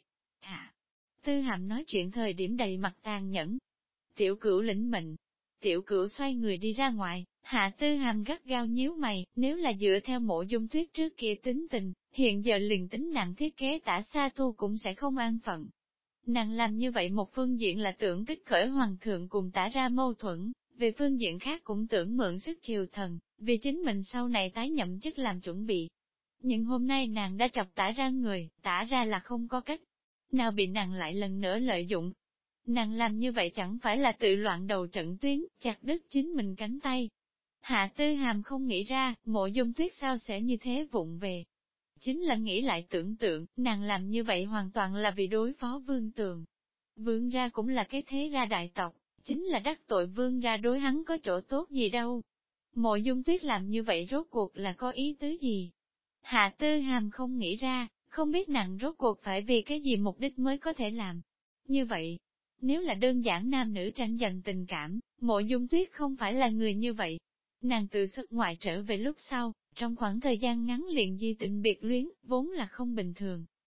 Tư Hàm nói chuyện thời điểm đầy mặt tàn nhẫn. Tiểu Cửu lĩnh mệnh. Tiểu Cửu xoay người đi ra ngoài, Hạ Tư Hàm gắt gao nhíu mày, nếu là dựa theo Mộ Dung Tuyết trước kia tính tình, hiện giờ liền tính nàng thiết kế Tả Xa Thu cũng sẽ không an phận. Nàng làm như vậy một phương diện là tưởng kích khởi hoàng thượng cùng Tả ra mâu thuẫn, về phương diện khác cũng tưởng mượn sức triều thần, vì chính mình sau này tái nhậm chức làm chuẩn bị. Nhưng hôm nay nàng đã chọc Tả ra người, Tả ra là không có cách nào bị nàng lại lần nữa lợi dụng. Nàng làm như vậy chẳng phải là tự loạn đầu trận tuyến, chặt đứt chính mình cánh tay. Hạ Tư Hàm không nghĩ ra, Mộ Dung Tuyết sao sẽ như thế vụng về. Chính là nghĩ lại tưởng tượng, nàng làm như vậy hoàn toàn là vì đối phó Vương Tường. Vương gia cũng là cái thế gia đại tộc, chính là đắc tội Vương gia đối hắn có chỗ tốt gì đâu. Mộ Dung Tuyết làm như vậy rốt cuộc là có ý tứ gì? Hạ Tư Hàm không nghĩ ra, không biết nàng rốt cuộc phải vì cái gì mục đích mới có thể làm. Như vậy, nếu là đơn giản nam nữ tranh giành tình cảm, Mộ Dung Tuyết không phải là người như vậy. Nàng từ xuất ngoại trở về lúc sau, trong khoảng thời gian ngắn liền di tình biệt luyến, vốn là không bình thường,